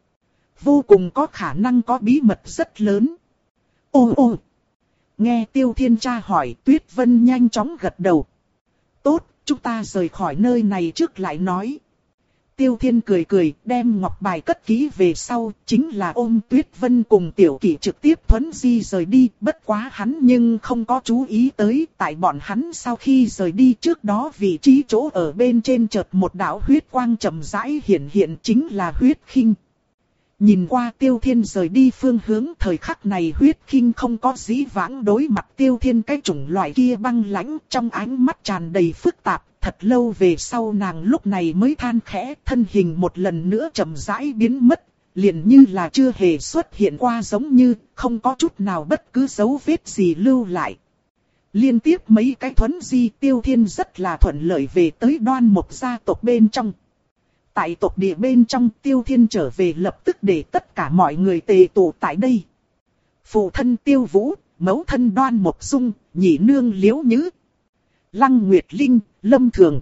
Vô cùng có khả năng có bí mật rất lớn. Ô ô! Nghe Tiêu Thiên tra hỏi, Tuyết Vân nhanh chóng gật đầu. Tốt, chúng ta rời khỏi nơi này trước lại nói. Tiêu Thiên cười cười, đem ngọc bài cất kỹ về sau, chính là ôm Tuyết Vân cùng Tiểu Kỷ trực tiếp thuấn di rời đi. Bất quá hắn nhưng không có chú ý tới, tại bọn hắn sau khi rời đi trước đó vị trí chỗ ở bên trên chợt một đạo huyết quang chậm rãi hiện hiện chính là Huyết Khinh. Nhìn qua Tiêu Thiên rời đi phương hướng, thời khắc này Huyết Kinh không có dĩ vãng đối mặt Tiêu Thiên cái chủng loại kia băng lãnh, trong ánh mắt tràn đầy phức tạp. Thật lâu về sau nàng lúc này mới than khẽ, thân hình một lần nữa chậm rãi biến mất, liền như là chưa hề xuất hiện qua, giống như không có chút nào bất cứ dấu vết gì lưu lại. Liên tiếp mấy cái thuấn di, Tiêu Thiên rất là thuận lợi về tới Đoan Mộc gia tộc bên trong. Tại tộc địa bên trong, Tiêu Thiên trở về lập tức để tất cả mọi người tề tụ tại đây. Phụ thân Tiêu Vũ, mẫu thân Đoan Mộc Dung, nhị nương Liễu Nhứ, Lăng Nguyệt Linh, Lâm Thường,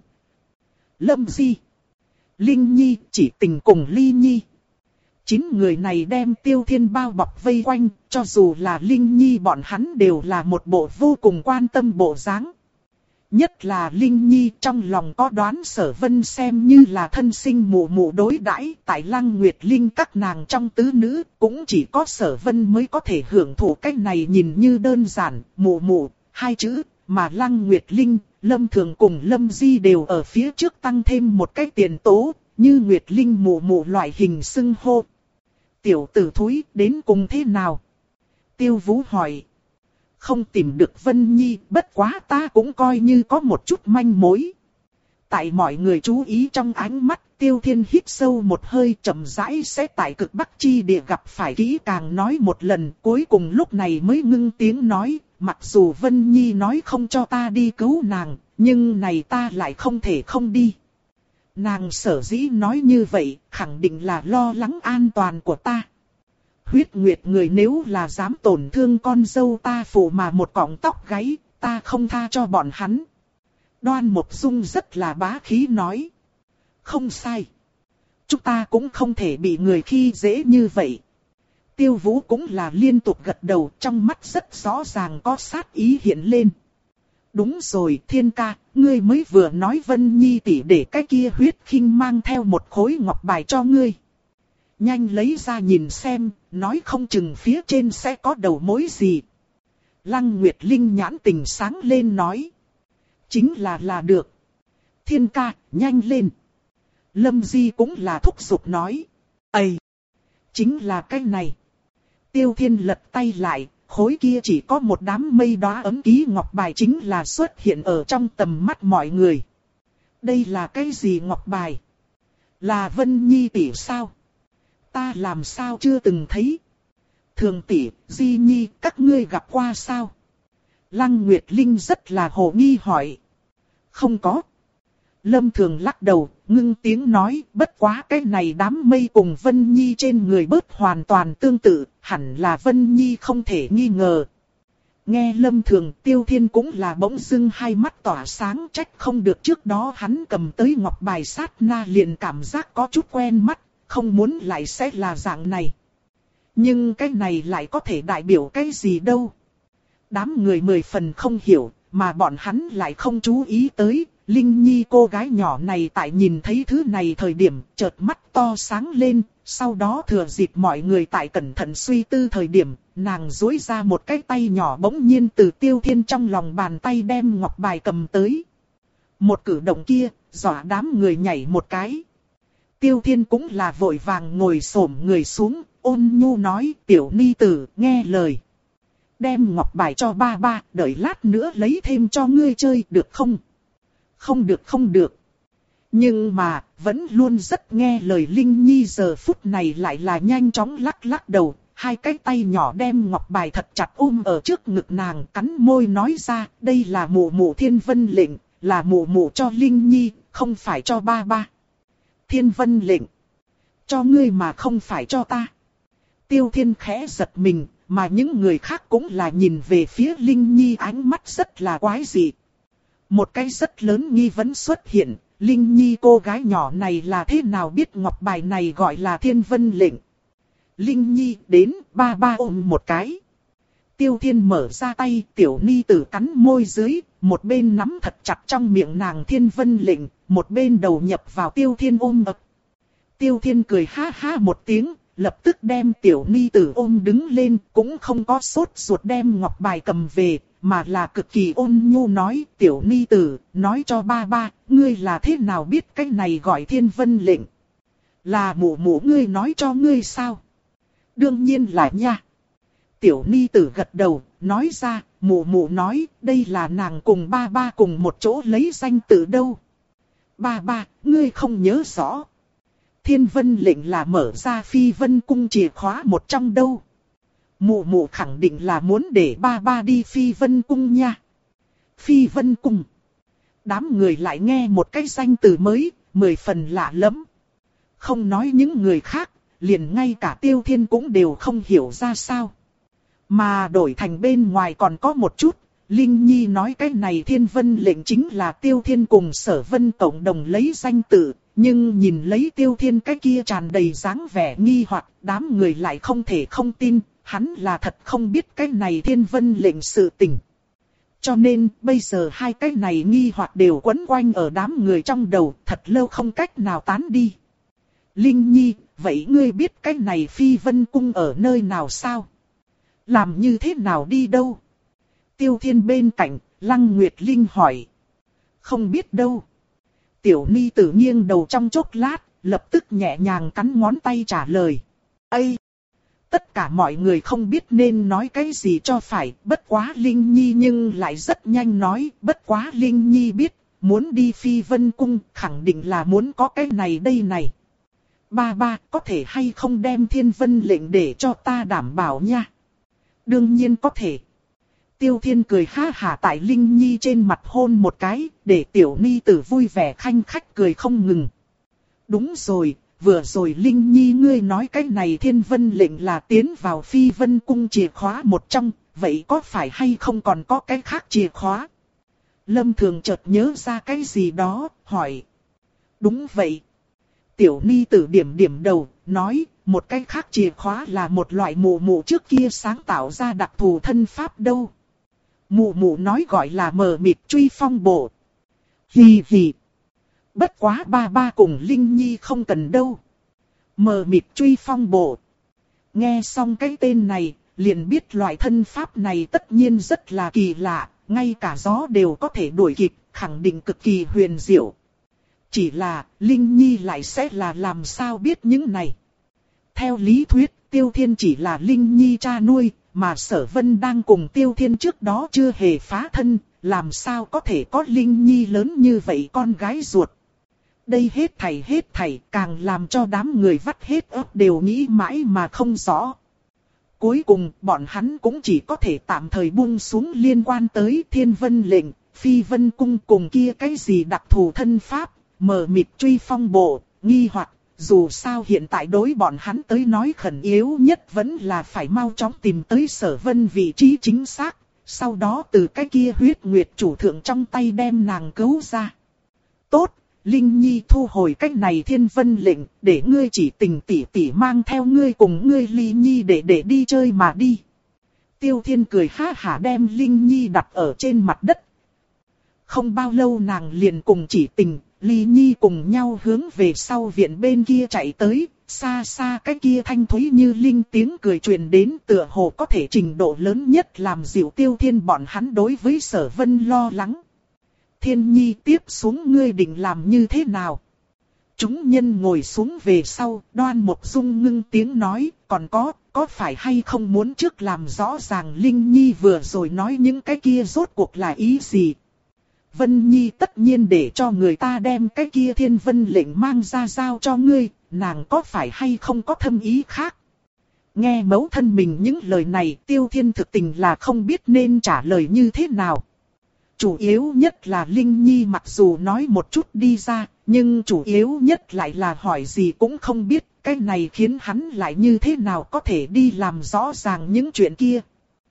Lâm Di, Linh Nhi, Chỉ Tình cùng Ly Nhi. Chín người này đem Tiêu Thiên bao bọc vây quanh, cho dù là Linh Nhi bọn hắn đều là một bộ vô cùng quan tâm bộ dáng. Nhất là Linh Nhi trong lòng có đoán Sở Vân xem như là thân sinh mụ mụ đối đãi, tại Lăng Nguyệt Linh các nàng trong tứ nữ, cũng chỉ có Sở Vân mới có thể hưởng thụ cái này nhìn như đơn giản, mụ mụ, hai chữ, mà Lăng Nguyệt Linh, Lâm Thường cùng Lâm Di đều ở phía trước tăng thêm một cái tiền tố, như Nguyệt Linh mụ mụ loại hình xưng hô. Tiểu tử thúi đến cùng thế nào? Tiêu Vũ hỏi. Không tìm được Vân Nhi, bất quá ta cũng coi như có một chút manh mối. Tại mọi người chú ý trong ánh mắt, Tiêu Thiên hít sâu một hơi, chậm rãi sẽ tại cực Bắc chi địa gặp phải kỹ càng nói một lần, cuối cùng lúc này mới ngưng tiếng nói, mặc dù Vân Nhi nói không cho ta đi cứu nàng, nhưng này ta lại không thể không đi. Nàng sở dĩ nói như vậy, khẳng định là lo lắng an toàn của ta. Huyết Nguyệt người nếu là dám tổn thương con dâu ta phụ mà một cọng tóc gáy, ta không tha cho bọn hắn. Đoan Mộc Dung rất là bá khí nói. Không sai. Chúng ta cũng không thể bị người khi dễ như vậy. Tiêu Vũ cũng là liên tục gật đầu, trong mắt rất rõ ràng có sát ý hiện lên. Đúng rồi Thiên ca, ngươi mới vừa nói Vân Nhi tỷ để cái kia Huyết Kinh mang theo một khối ngọc bài cho ngươi. Nhanh lấy ra nhìn xem, nói không chừng phía trên sẽ có đầu mối gì. Lăng Nguyệt Linh nhãn tình sáng lên nói. Chính là là được. Thiên ca, nhanh lên. Lâm Di cũng là thúc giục nói. Ây! Chính là cái này. Tiêu Thiên lật tay lại, khối kia chỉ có một đám mây đóa ấm ký ngọc bài chính là xuất hiện ở trong tầm mắt mọi người. Đây là cái gì ngọc bài? Là Vân Nhi tỷ sao? Ta làm sao chưa từng thấy? Thường tỷ, Di Nhi, các ngươi gặp qua sao? Lăng Nguyệt Linh rất là hồ nghi hỏi. Không có. Lâm Thường lắc đầu, ngưng tiếng nói, bất quá cái này đám mây cùng Vân Nhi trên người bớt hoàn toàn tương tự, hẳn là Vân Nhi không thể nghi ngờ. Nghe Lâm Thường, Tiêu Thiên cũng là bỗng dưng hai mắt tỏa sáng, trách không được trước đó hắn cầm tới ngọc bài sát na liền cảm giác có chút quen mắt, không muốn lại sẽ là dạng này. Nhưng cái này lại có thể đại biểu cái gì đâu. Đám người mười phần không hiểu, mà bọn hắn lại không chú ý tới. Linh Nhi cô gái nhỏ này tại nhìn thấy thứ này thời điểm chợt mắt to sáng lên, sau đó thừa dịp mọi người tại cẩn thận suy tư thời điểm, nàng duỗi ra một cái tay nhỏ bỗng nhiên từ Tiêu Thiên trong lòng bàn tay đem ngọc bài cầm tới. Một cử động kia, dọa đám người nhảy một cái. Tiêu Thiên cũng là vội vàng ngồi xổm người xuống, ôn nhu nói, tiểu ni tử, nghe lời. Đem ngọc bài cho ba ba, đợi lát nữa lấy thêm cho ngươi chơi được không? Không được không được. Nhưng mà, vẫn luôn rất nghe lời Linh Nhi giờ phút này lại là nhanh chóng lắc lắc đầu. Hai cái tay nhỏ đem ngọc bài thật chặt ôm ở trước ngực nàng, cắn môi nói ra, đây là mụ mụ Thiên Vân lệnh, là mụ mụ cho Linh Nhi, không phải cho ba ba. Thiên Vân lệnh. Cho ngươi mà không phải cho ta. Tiêu Thiên khẽ giật mình, mà những người khác cũng là nhìn về phía Linh Nhi ánh mắt rất là quái dị. Một cái rất lớn nghi vấn xuất hiện, Linh Nhi cô gái nhỏ này là thế nào biết ngọc bài này gọi là Thiên Vân lệnh. Linh Nhi đến, ba ba ôm một cái. Tiêu Thiên mở ra tay, tiểu ni tử cắn môi dưới, một bên nắm thật chặt trong miệng nàng Thiên Vân lệnh, một bên đầu nhập vào Tiêu Thiên ôm ập. Tiêu Thiên cười ha ha một tiếng, lập tức đem tiểu ni tử ôm đứng lên, cũng không có sốt ruột đem ngọc bài cầm về, mà là cực kỳ ôn nhu nói, tiểu ni tử, nói cho ba ba, ngươi là thế nào biết cái này gọi Thiên Vân lệnh? Là mụ mụ ngươi nói cho ngươi sao? Đương nhiên là nha. Tiểu ni tử gật đầu, nói ra, mụ mụ nói, đây là nàng cùng ba ba cùng một chỗ lấy danh tự đâu. Ba ba, ngươi không nhớ rõ. Thiên vân lệnh là mở ra phi vân cung chìa khóa một trong đâu. Mụ mụ khẳng định là muốn để ba ba đi phi vân cung nha. Phi vân cung. Đám người lại nghe một cái danh từ mới, mười phần lạ lắm. Không nói những người khác, liền ngay cả Tiêu Thiên cũng đều không hiểu ra sao. Mà đổi thành bên ngoài còn có một chút, Linh Nhi nói cái này thiên vân lệnh chính là Tiêu Thiên cùng Sở Vân cộng đồng lấy danh tự, nhưng nhìn lấy Tiêu Thiên cái kia tràn đầy dáng vẻ nghi hoặc, đám người lại không thể không tin, hắn là thật không biết cái này thiên vân lệnh sự tình. Cho nên bây giờ hai cái này nghi hoặc đều quấn quanh ở đám người trong đầu, thật lâu không cách nào tán đi. Linh Nhi, vậy ngươi biết cái này phi vân cung ở nơi nào sao? Làm như thế nào đi đâu? Tiêu Thiên bên cạnh, Lăng Nguyệt Linh hỏi. Không biết đâu. Tiểu Ni Tử nghiêng đầu trong chốc lát, lập tức nhẹ nhàng cắn ngón tay trả lời. Ây! Tất cả mọi người không biết nên nói cái gì cho phải, bất quá Linh Nhi nhưng lại rất nhanh nói, bất quá Linh Nhi biết, muốn đi phi vân cung, khẳng định là muốn có cái này đây này. Ba ba, có thể hay không đem thiên vân lệnh để cho ta đảm bảo nha? Đương nhiên có thể. Tiêu Thiên cười ha hả tại Linh Nhi trên mặt hôn một cái, để tiểu ni tử vui vẻ khanh khách cười không ngừng. Đúng rồi, vừa rồi Linh Nhi ngươi nói cái này thiên vân lệnh là tiến vào phi vân cung chìa khóa một trong, vậy có phải hay không còn có cái khác chìa khóa? Lâm Thường chợt nhớ ra cái gì đó, hỏi. Đúng vậy. Tiểu ni tử điểm điểm đầu, nói, một cái khác chìa khóa là một loại mụ mụ trước kia sáng tạo ra đặc thù thân pháp đâu. Mụ mụ nói gọi là mờ mịt truy phong bộ. Hì hì. Bất quá ba ba cùng Linh Nhi không cần đâu. Mờ mịt truy phong bộ. Nghe xong cái tên này, liền biết loại thân pháp này tất nhiên rất là kỳ lạ, ngay cả gió đều có thể đuổi kịp, khẳng định cực kỳ huyền diệu. Chỉ là, Linh Nhi lại sẽ là làm sao biết những này. Theo lý thuyết, Tiêu Thiên chỉ là Linh Nhi cha nuôi, mà Sở Vân đang cùng Tiêu Thiên trước đó chưa hề phá thân, làm sao có thể có Linh Nhi lớn như vậy con gái ruột. Đây hết thảy hết thảy càng làm cho đám người vắt hết óc đều nghĩ mãi mà không rõ. Cuối cùng bọn hắn cũng chỉ có thể tạm thời buông xuống liên quan tới thiên vân lệnh, phi vân cung cùng kia cái gì đặc thù thân pháp, mờ mịt truy phong bộ, nghi hoặc. Dù sao hiện tại đối bọn hắn tới nói khẩn yếu nhất vẫn là phải mau chóng tìm tới Sở Vân vị trí chính xác, sau đó từ cái kia huyết nguyệt chủ thượng trong tay đem nàng cứu ra. Tốt, Linh Nhi thu hồi cái này thiên vân lệnh, để ngươi chỉ tình tỉ tỉ mang theo ngươi cùng ngươi Ly Nhi để để đi chơi mà đi. Tiêu Thiên cười ha hả đem Linh Nhi đặt ở trên mặt đất. Không bao lâu nàng liền cùng chỉ tình, Ly Nhi cùng nhau hướng về sau viện bên kia chạy tới, xa xa cái kia thanh thúy như linh tiếng cười truyền đến tựa hồ có thể trình độ lớn nhất làm dịu Tiêu Thiên bọn hắn đối với Sở Vân lo lắng. Thiên Nhi tiếp xuống ngươi định làm như thế nào? Chúng nhân ngồi xuống về sau, Đoan Mộc Dung ngưng tiếng nói, còn có, có phải hay không muốn trước làm rõ ràng Linh Nhi vừa rồi nói những cái kia rốt cuộc là ý gì? Vân Nhi tất nhiên để cho người ta đem cái kia thiên vân lệnh mang ra giao cho ngươi, nàng có phải hay không có thâm ý khác? Nghe mẫu thân mình những lời này, Tiêu Thiên thực tình là không biết nên trả lời như thế nào. Chủ yếu nhất là Linh Nhi mặc dù nói một chút đi ra, nhưng chủ yếu nhất lại là hỏi gì cũng không biết, cái này khiến hắn lại như thế nào có thể đi làm rõ ràng những chuyện kia.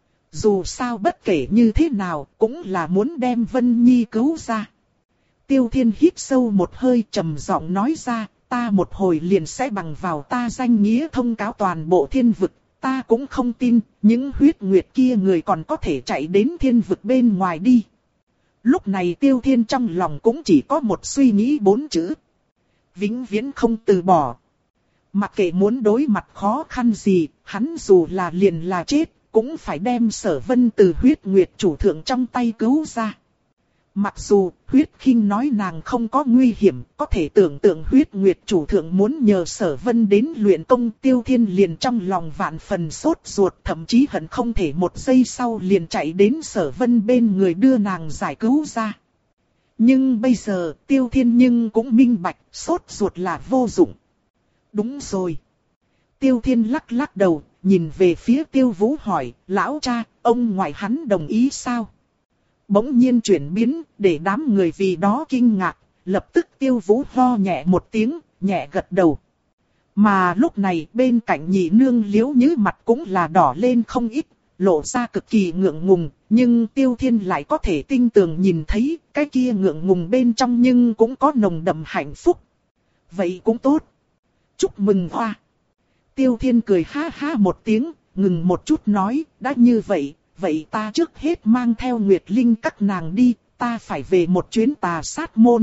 Dù sao bất kể như thế nào, cũng là muốn đem Vân Nhi cứu ra. Tiêu Thiên hít sâu một hơi trầm giọng nói ra, ta một hồi liền sẽ bằng vào ta danh nghĩa thông cáo toàn bộ thiên vực. Ta cũng không tin, những huyết nguyệt kia người còn có thể chạy đến thiên vực bên ngoài đi. Lúc này Tiêu Thiên trong lòng cũng chỉ có một suy nghĩ bốn chữ. Vĩnh viễn không từ bỏ. Mặc kệ muốn đối mặt khó khăn gì, hắn dù là liền là chết, cũng phải đem Sở Vân từ huyết nguyệt chủ thượng trong tay cứu ra. Mặc dù Huyết Khinh nói nàng không có nguy hiểm, có thể tưởng tượng Huyết Nguyệt chủ thượng muốn nhờ Sở Vân đến luyện công, Tiêu Thiên liền trong lòng vạn phần sốt ruột, thậm chí hận không thể một giây sau liền chạy đến Sở Vân bên người đưa nàng giải cứu ra. Nhưng bây giờ Tiêu Thiên nhưng cũng minh bạch, sốt ruột là vô dụng. Đúng rồi. Tiêu Thiên lắc lắc đầu, nhìn về phía Tiêu Vũ hỏi, lão cha, ông ngoại hắn đồng ý sao? Bỗng nhiên chuyển biến, để đám người vì đó kinh ngạc, lập tức Tiêu Vũ ho nhẹ một tiếng, nhẹ gật đầu. Mà lúc này bên cạnh nhị nương Liễu Nhứ mặt cũng là đỏ lên không ít, lộ ra cực kỳ ngượng ngùng, nhưng Tiêu Thiên lại có thể tinh tường nhìn thấy, cái kia ngượng ngùng bên trong nhưng cũng có nồng đậm hạnh phúc. Vậy cũng tốt. Chúc mừng hoa. Tiêu Thiên cười ha ha một tiếng, ngừng một chút nói, đã như vậy, vậy ta trước hết mang theo Nguyệt Linh các nàng đi, ta phải về một chuyến Tà Sát môn.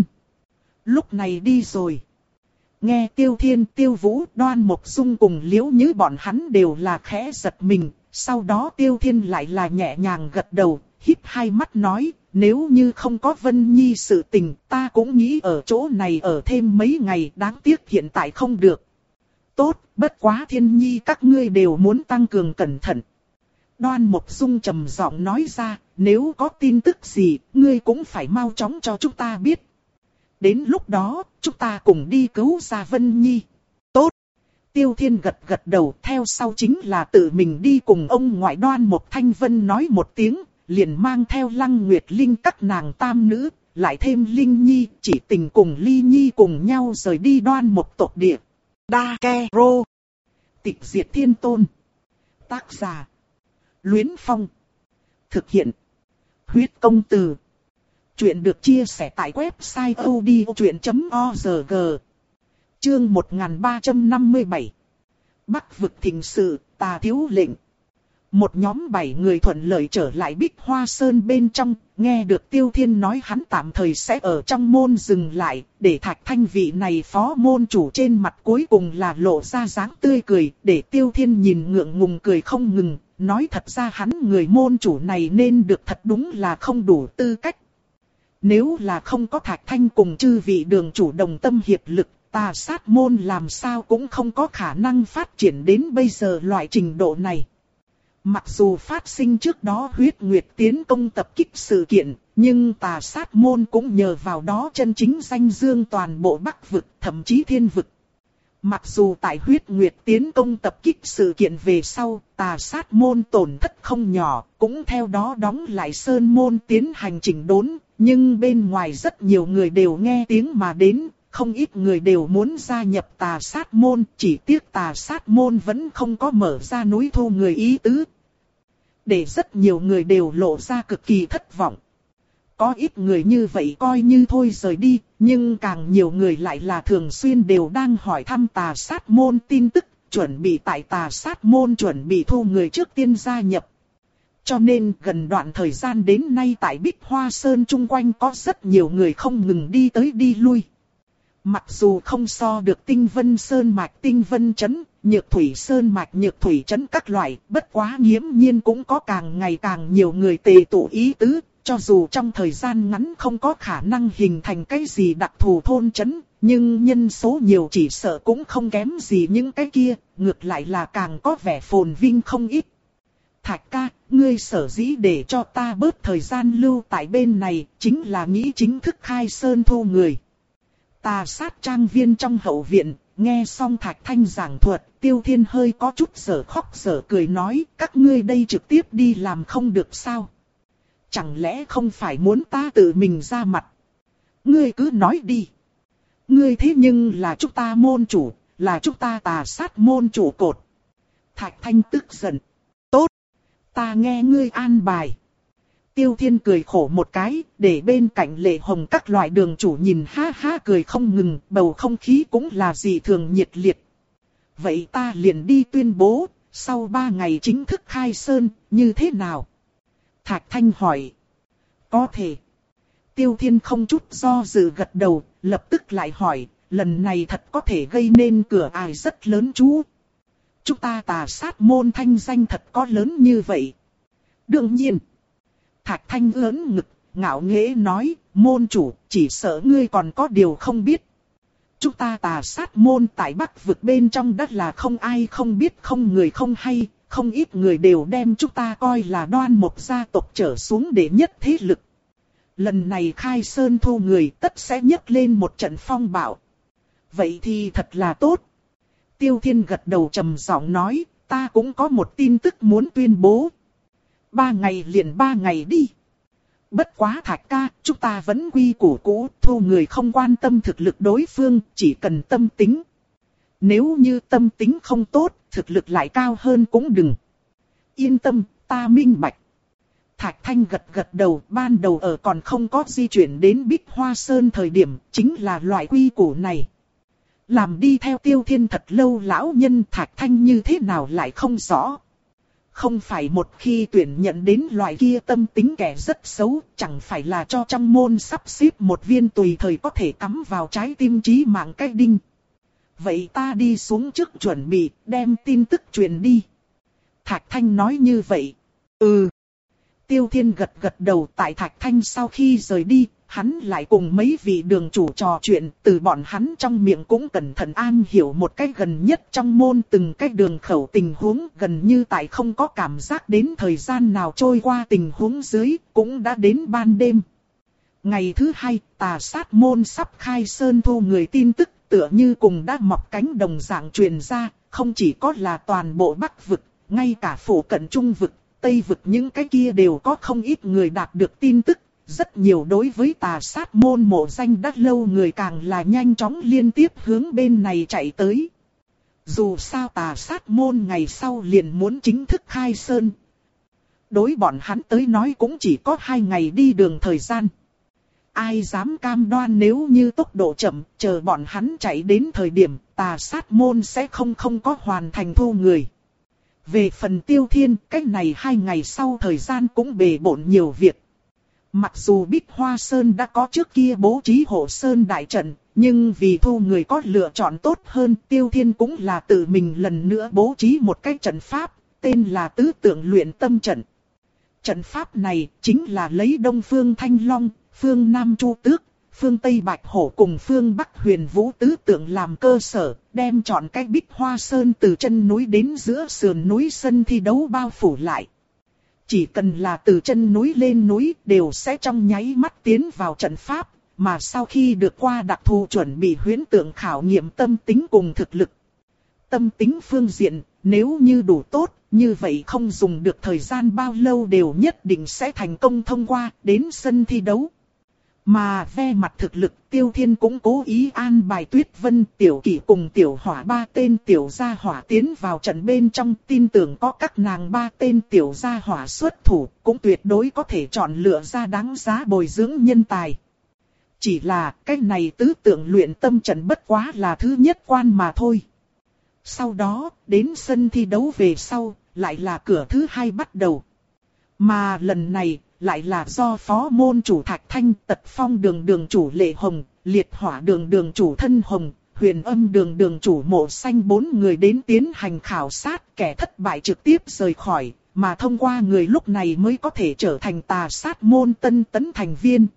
Lúc này đi rồi. Nghe Tiêu Thiên, Tiêu Vũ, Đoan Mộc Dung cùng Liễu Nhứ bọn hắn đều là khẽ giật mình, sau đó Tiêu Thiên lại là nhẹ nhàng gật đầu, híp hai mắt nói, nếu như không có Vân Nhi sự tình, ta cũng nghĩ ở chỗ này ở thêm mấy ngày, đáng tiếc hiện tại không được. Tốt, bất quá Thiên Nhi các ngươi đều muốn tăng cường cẩn thận. Đoan Mộc Dung trầm giọng nói ra, nếu có tin tức gì, ngươi cũng phải mau chóng cho chúng ta biết. Đến lúc đó, chúng ta cùng đi cứu ra Vân Nhi. Tốt. Tiêu Thiên gật gật đầu, theo sau chính là tự mình đi cùng ông ngoại Đoan Mộc Thanh Vân nói một tiếng, liền mang theo Lăng Nguyệt Linh các nàng tam nữ, lại thêm Linh Nhi, chỉ tình cùng Ly Nhi cùng nhau rời đi Đoan Mộc tộc địa. Đa Ke Rô. Tịch diệt thiên tôn. Tác giả. Luyến Phong. Thực hiện. Huyết công từ. Chuyện được chia sẻ tại website odchuyện chấm org. Chương một nghìn ba trăm năm mươi bảy. Bắc vực thịnh sự, Tà thiếu lệnh. Một nhóm bảy người thuận lợi trở lại Bích Hoa Sơn bên trong, nghe được Tiêu Thiên nói hắn tạm thời sẽ ở trong môn dừng lại, để Thạch Thanh vị này phó môn chủ trên mặt cuối cùng là lộ ra dáng tươi cười, để Tiêu Thiên nhìn ngượng ngùng cười không ngừng, nói thật ra hắn người môn chủ này nên được thật đúng là không đủ tư cách. Nếu là không có Thạch Thanh cùng chư vị đường chủ đồng tâm hiệp lực, Tà Sát môn làm sao cũng không có khả năng phát triển đến bây giờ loại trình độ này. Mặc dù phát sinh trước đó Huyết Nguyệt tiến công tập kích sự kiện, nhưng Tà Sát môn cũng nhờ vào đó chân chính danh dương toàn bộ Bắc vực, thậm chí thiên vực. Mặc dù tại Huyết Nguyệt tiến công tập kích sự kiện về sau, Tà Sát môn tổn thất không nhỏ, cũng theo đó đóng lại Sơn môn tiến hành chỉnh đốn, nhưng bên ngoài rất nhiều người đều nghe tiếng mà đến, không ít người đều muốn gia nhập Tà Sát môn, chỉ tiếc Tà Sát môn vẫn không có mở ra núi thu người ý tứ. Để rất nhiều người đều lộ ra cực kỳ thất vọng. Có ít người như vậy coi như thôi rời đi, nhưng càng nhiều người lại là thường xuyên đều đang hỏi thăm Tà Sát môn tin tức, chuẩn bị tại Tà Sát môn chuẩn bị thu người trước tiên gia nhập. Cho nên gần đoạn thời gian đến nay tại Bích Hoa Sơn chung quanh có rất nhiều người không ngừng đi tới đi lui. Mặc dù không so được Tinh Vân Sơn mạch Tinh Vân trấn, Nhược Thủy Sơn mạch Nhược Thủy trấn các loại, bất quá nghiễm nhiên cũng có càng ngày càng nhiều người tề tụ ý tứ, cho dù trong thời gian ngắn không có khả năng hình thành cái gì đặc thù thôn trấn, nhưng nhân số nhiều chỉ sợ cũng không kém gì những cái kia, ngược lại là càng có vẻ phồn vinh không ít. Thạch ca, ngươi sở dĩ để cho ta bớt thời gian lưu tại bên này, chính là nghĩ chính thức khai sơn thu người. Tà Sát trang viên trong hậu viện, nghe xong Thạch Thanh giảng thuật, Tiêu Thiên hơi có chút sở khóc sở cười nói, các ngươi đây trực tiếp đi làm không được sao? Chẳng lẽ không phải muốn ta tự mình ra mặt? Ngươi cứ nói đi. Ngươi thế nhưng là chúng ta môn chủ, là chúng ta Tà Sát môn chủ cột. Thạch Thanh tức giận. Tốt, ta nghe ngươi an bài. Tiêu Thiên cười khổ một cái, để bên cạnh Lệ Hồng các loại đường chủ nhìn ha ha cười không ngừng, bầu không khí cũng là dị thường nhiệt liệt. Vậy ta liền đi tuyên bố, sau ba ngày chính thức khai sơn, như thế nào? Thạch Thanh hỏi. Có thể. Tiêu Thiên không chút do dự gật đầu, lập tức lại hỏi, lần này thật có thể gây nên cửa ải rất lớn chú. Chúng ta Tà Sát môn thanh danh thật có lớn như vậy. Đương nhiên. Thạch Thanh lớn ngực, ngạo nghễ nói, môn chủ, chỉ sợ ngươi còn có điều không biết. Chúng ta Tà Sát môn tại Bắc vực bên trong đất là không ai không biết, không người không hay, không ít người đều đem chúng ta coi là Đoan Mộc gia tộc trở xuống đệ nhất thế lực. Lần này khai sơn thu người tất sẽ nhấc lên một trận phong bạo. Vậy thì thật là tốt. Tiêu Thiên gật đầu trầm giọng nói, ta cũng có một tin tức muốn tuyên bố. Ba ngày liền ba ngày đi. Bất quá Thạch ca, chúng ta vẫn quy củ cũ, thu người không quan tâm thực lực đối phương, chỉ cần tâm tính. Nếu như tâm tính không tốt, thực lực lại cao hơn cũng đừng. Yên tâm, ta minh bạch. Thạch Thanh gật gật đầu, ban đầu ở còn không có di chuyển đến Bích Hoa Sơn thời điểm, chính là loại quy củ này. Làm đi theo Tiêu Thiên thật lâu lão nhân Thạch Thanh như thế nào lại không rõ. Không phải một khi tuyển nhận đến loại kia tâm tính kẻ rất xấu, chẳng phải là cho trong môn sắp xếp một viên tùy thời có thể cắm vào trái tim chí mạng cái đinh. Vậy ta đi xuống trước chuẩn bị, đem tin tức truyền đi. Thạch Thanh nói như vậy. Ừ. Tiêu Thiên gật gật đầu, tại Thạch Thanh sau khi rời đi, hắn lại cùng mấy vị đường chủ trò chuyện, từ bọn hắn trong miệng cũng cẩn thận an hiểu một cách gần nhất trong môn từng cái đường khẩu tình huống, gần như tại không có cảm giác đến thời gian nào trôi qua tình huống dưới, cũng đã đến ban đêm. Ngày thứ hai, Tà Sát môn sắp khai sơn thu người tin tức, tựa như cùng đã mọc cánh đồng dạng truyền ra, không chỉ có là toàn bộ Bắc vực, ngay cả phủ cận Trung vực, Tây vực những cái kia đều có không ít người đạt được tin tức. Rất nhiều đối với Tà Sát môn mộ danh đã lâu người càng là nhanh chóng liên tiếp hướng bên này chạy tới. Dù sao Tà Sát môn ngày sau liền muốn chính thức khai sơn. Đối bọn hắn tới nói cũng chỉ có hai ngày đi đường thời gian. Ai dám cam đoan nếu như tốc độ chậm, chờ bọn hắn chạy đến thời điểm Tà Sát môn sẽ không không có hoàn thành thu người. Về phần Tiêu Thiên, cách này hai ngày sau thời gian cũng bề bộn nhiều việc. Mặc dù Bích Hoa Sơn đã có trước kia bố trí hộ sơn đại trận, nhưng vì thu người có lựa chọn tốt hơn, Tiêu Thiên cũng là tự mình lần nữa bố trí một cái trận pháp, tên là Tứ Tượng Luyện Tâm Trận. Trận pháp này chính là lấy Đông Phương Thanh Long, Phương Nam Chu Tước, Phương Tây Bạch Hổ cùng Phương Bắc Huyền Vũ tứ tượng làm cơ sở, đem chọn cái Bích Hoa Sơn từ chân núi đến giữa sườn núi sân thi đấu bao phủ lại. Chỉ cần là từ chân núi lên núi đều sẽ trong nháy mắt tiến vào trận pháp, mà sau khi được qua đặc thù chuẩn bị huyễn tượng khảo nghiệm tâm tính cùng thực lực. Tâm tính phương diện, nếu như đủ tốt, như vậy không dùng được thời gian bao lâu đều nhất định sẽ thành công thông qua đến sân thi đấu. Mà ve mặt thực lực, Tiêu Thiên cũng cố ý an bài Tuyết Vân, Tiểu Kỷ cùng Tiểu Hỏa ba tên tiểu gia hỏa tiến vào trận bên trong, tin tưởng có các nàng ba tên tiểu gia hỏa xuất thủ, cũng tuyệt đối có thể chọn lựa ra đáng giá bồi dưỡng nhân tài. Chỉ là cái này tứ tượng luyện tâm trận bất quá là thứ nhất quan mà thôi. Sau đó, đến sân thi đấu về sau, lại là cửa thứ hai bắt đầu. Mà lần này, lại là do phó môn chủ Thạch Thanh, Tật Phong đường đường chủ Lệ Hồng, Liệt Hỏa đường đường chủ Thân Hồng, Huyền Âm đường đường chủ Mộ Xanh bốn người đến tiến hành khảo sát, kẻ thất bại trực tiếp rời khỏi, mà thông qua người lúc này mới có thể trở thành Tà Sát môn tân tấn thành viên.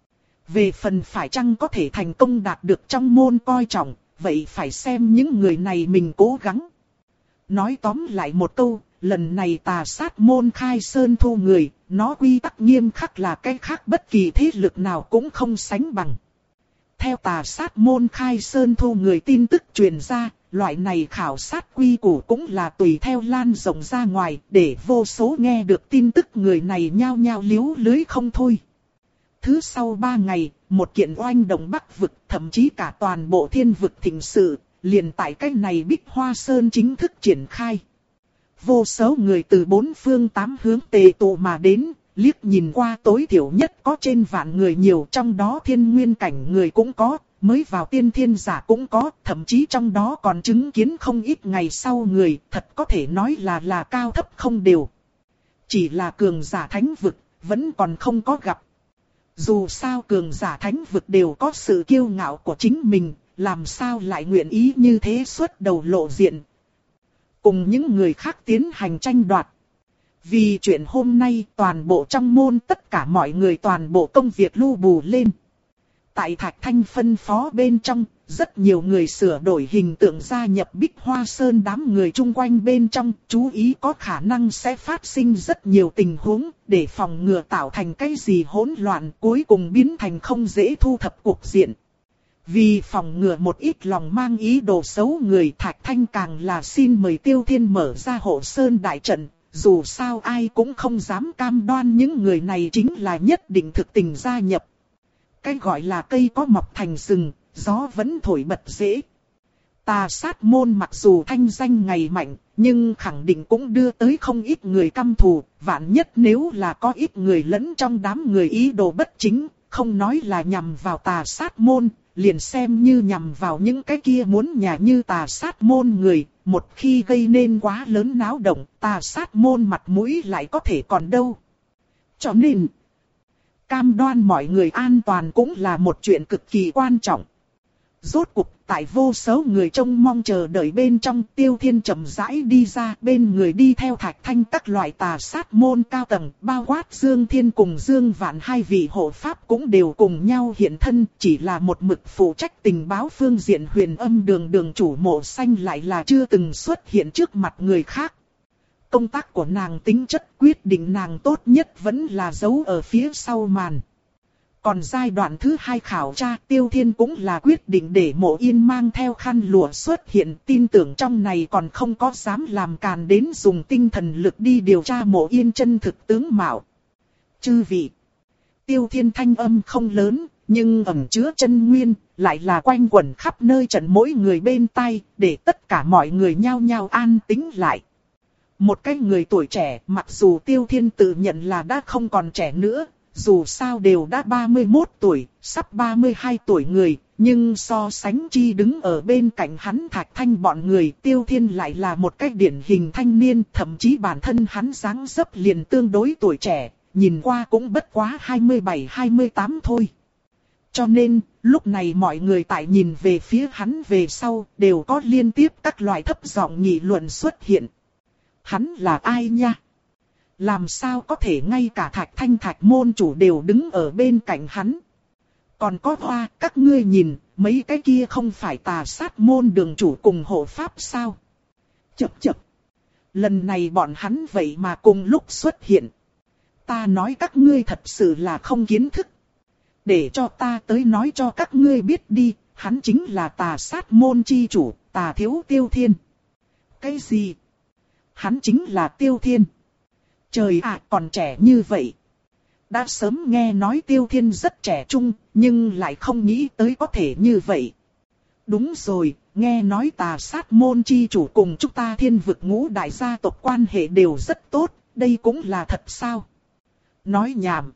Về phần phải chăng có thể thành công đạt được trong môn coi trọng, vậy phải xem những người này mình cố gắng. Nói tóm lại một câu, lần này Tà Sát môn khai sơn thu người, nó quy tắc nghiêm khắc là cái khác bất kỳ thế lực nào cũng không sánh bằng. Theo Tà Sát môn khai sơn thu người tin tức truyền ra, loại này khảo sát quy củ cũng là tùy theo lan rộng ra ngoài, để vô số nghe được tin tức người này nhao nhao liếu lưới không thôi. Thứ sau ba ngày, một kiện oanh động Bắc vực, thậm chí cả toàn bộ thiên vực thịnh sự, liền tại cách này Bích Hoa Sơn chính thức triển khai. Vô số người từ bốn phương tám hướng tề tụ mà đến, liếc nhìn qua tối thiểu nhất có trên vạn người nhiều, trong đó thiên nguyên cảnh người cũng có, mới vào tiên thiên giả cũng có, thậm chí trong đó còn chứng kiến không ít ngày sau người, thật có thể nói là là cao thấp không đều. Chỉ là cường giả thánh vực, vẫn còn không có gặp. Dù sao cường giả thánh vực đều có sự kiêu ngạo của chính mình, làm sao lại nguyện ý như thế xuất đầu lộ diện. Cùng những người khác tiến hành tranh đoạt. Vì chuyện hôm nay toàn bộ trong môn tất cả mọi người toàn bộ công việc lu bù lên. Tại Thạch Thanh phân phó bên trong, rất nhiều người sửa đổi hình tượng gia nhập Bích Hoa Sơn, đám người chung quanh bên trong, chú ý có khả năng sẽ phát sinh rất nhiều tình huống, để phòng ngừa tạo thành cái gì hỗn loạn cuối cùng biến thành không dễ thu thập cuộc diện. Vì phòng ngừa một ít lòng mang ý đồ xấu người, Thạch Thanh càng là xin mời Tiêu Thiên mở ra hộ sơn đại trận, dù sao ai cũng không dám cam đoan những người này chính là nhất định thực tình gia nhập. Cái gọi là cây có mọc thành rừng, gió vẫn thổi bật rễ. Tà sát môn mặc dù thanh danh ngày mạnh, nhưng khẳng định cũng đưa tới không ít người căm thù. Vạn nhất nếu là có ít người lẫn trong đám người ý đồ bất chính, không nói là nhằm vào tà sát môn, liền xem như nhằm vào những cái kia muốn nhà như tà sát môn người. Một khi gây nên quá lớn náo động, tà sát môn mặt mũi lại có thể còn đâu. Cho nên, cam đoan mọi người an toàn cũng là một chuyện cực kỳ quan trọng. Rốt cuộc tại vô số người trông mong chờ đợi bên trong, Tiêu Thiên chậm rãi đi ra, bên người đi theo Thạch Thanh các loại tà sát môn cao tầng, bao quát Dương Thiên cùng Dương Vạn hai vị hộ pháp cũng đều cùng nhau hiện thân, chỉ là một mực phụ trách tình báo phương diện Huyền Âm Đường đường chủ Mộ Xanh lại là chưa từng xuất hiện trước mặt người khác. Công tác của nàng tính chất quyết định nàng tốt nhất vẫn là giấu ở phía sau màn. Còn giai đoạn thứ hai khảo tra, Tiêu Thiên cũng là quyết định để Mộ Yên mang theo khăn lụa xuất hiện, tin tưởng trong này còn không có dám làm càn đến dùng tinh thần lực đi điều tra Mộ Yên chân thực tướng mạo. Chư vị, Tiêu Thiên thanh âm không lớn, nhưng ẩn chứa chân nguyên, lại là quanh quẩn khắp nơi trận mỗi người bên tai, để tất cả mọi người nhao nhao an tĩnh lại. Một cái người tuổi trẻ, mặc dù Tiêu Thiên tự nhận là đã không còn trẻ nữa, dù sao đều đã ba mươi mốt tuổi, sắp ba mươi hai tuổi người, nhưng so sánh chi đứng ở bên cạnh hắn Thạch Thanh bọn người, Tiêu Thiên lại là một cái điển hình thanh niên, thậm chí bản thân hắn dáng dấp liền tương đối tuổi trẻ, nhìn qua cũng bất quá hai mươi bảy hai mươi tám thôi. Cho nên, lúc này mọi người tại nhìn về phía hắn về sau, đều có liên tiếp các loại thấp giọng nghị luận xuất hiện. Hắn là ai nha? Làm sao có thể ngay cả Thạch Thanh Thạch môn chủ đều đứng ở bên cạnh hắn? Còn có Hoa, các ngươi nhìn, mấy cái kia không phải tà sát môn đường chủ cùng hộ pháp sao? Chậc chậc. Lần này bọn hắn vậy mà cùng lúc xuất hiện. Ta nói các ngươi thật sự là không kiến thức. Để cho ta tới nói cho các ngươi biết đi, hắn chính là tà sát môn chi chủ, Tà Thiếu Tiêu Thiên. Cái gì? Hắn chính là Tiêu Thiên. Trời ạ, còn trẻ như vậy. Đã sớm nghe nói Tiêu Thiên rất trẻ trung, nhưng lại không nghĩ tới có thể như vậy. Đúng rồi, nghe nói tà sát môn chi chủ cùng chúng ta Thiên Vực ngũ đại gia tộc quan hệ đều rất tốt, đây cũng là thật sao? Nói nhảm.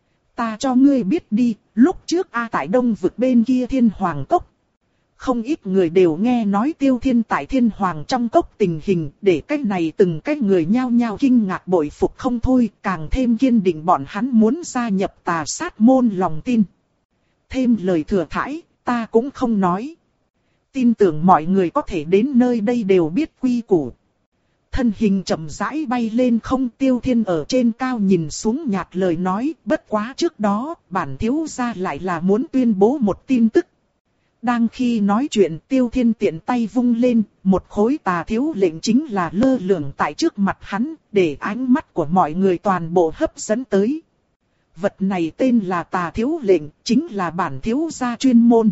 Ta cho ngươi biết đi, lúc trước A tại Đông Vực bên kia Thiên Hoàng Cốc. Không ít người đều nghe nói Tiêu Thiên tại Thiên Hoàng trong cốc tình hình, để cách này từng cách người nhao nhao kinh ngạc bội phục không thôi, càng thêm kiên định bọn hắn muốn gia nhập tà sát môn lòng tin. Thêm lời thừa thãi, ta cũng không nói. Tin tưởng mọi người có thể đến nơi đây đều biết quy củ. Thân hình chậm rãi bay lên không, Tiêu Thiên ở trên cao nhìn xuống nhạt lời nói, bất quá trước đó, bản thiếu gia lại là muốn tuyên bố một tin tức. Đang khi nói chuyện, Tiêu Thiên tiện tay vung lên, một khối tà thiếu lệnh chính là lơ lửng tại trước mặt hắn, để ánh mắt của mọi người toàn bộ hấp dẫn tới. Vật này tên là tà thiếu lệnh, chính là bản thiếu gia chuyên môn.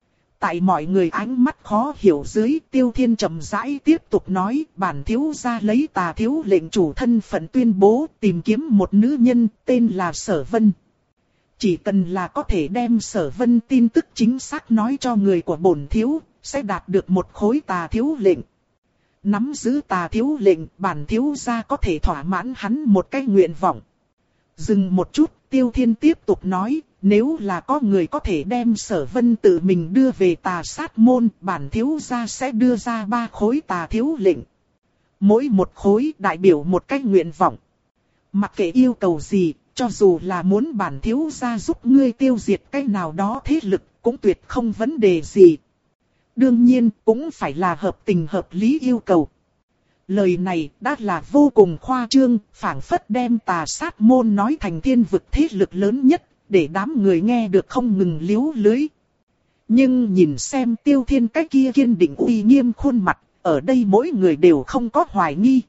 Tại mọi người ánh mắt khó hiểu dưới, Tiêu Thiên chậm rãi tiếp tục nói, bản thiếu gia lấy tà thiếu lệnh chủ thân phận tuyên bố, tìm kiếm một nữ nhân, tên là Sở Vân. Chỉ cần là có thể đem Sở Vân tin tức chính xác nói cho người của bổn thiếu, sẽ đạt được một khối tà thiếu lệnh. Nắm giữ tà thiếu lệnh, bản thiếu gia có thể thỏa mãn hắn một cái nguyện vọng. Dừng một chút, Tiêu Thiên tiếp tục nói, nếu là có người có thể đem Sở Vân tự mình đưa về tà sát môn, bản thiếu gia sẽ đưa ra ba khối tà thiếu lệnh. Mỗi một khối đại biểu một cái nguyện vọng. Mặc kệ yêu cầu gì, cho dù là muốn bản thiếu gia giúp ngươi tiêu diệt cái nào đó thế lực, cũng tuyệt không vấn đề gì. Đương nhiên, cũng phải là hợp tình hợp lý yêu cầu. Lời này đã là vô cùng khoa trương, phảng phất đem Tà Sát môn nói thành thiên vực thế lực lớn nhất, để đám người nghe được không ngừng liếu lưới. Nhưng nhìn xem Tiêu Thiên cái kia kiên định uy nghiêm khuôn mặt, ở đây mỗi người đều không có hoài nghi.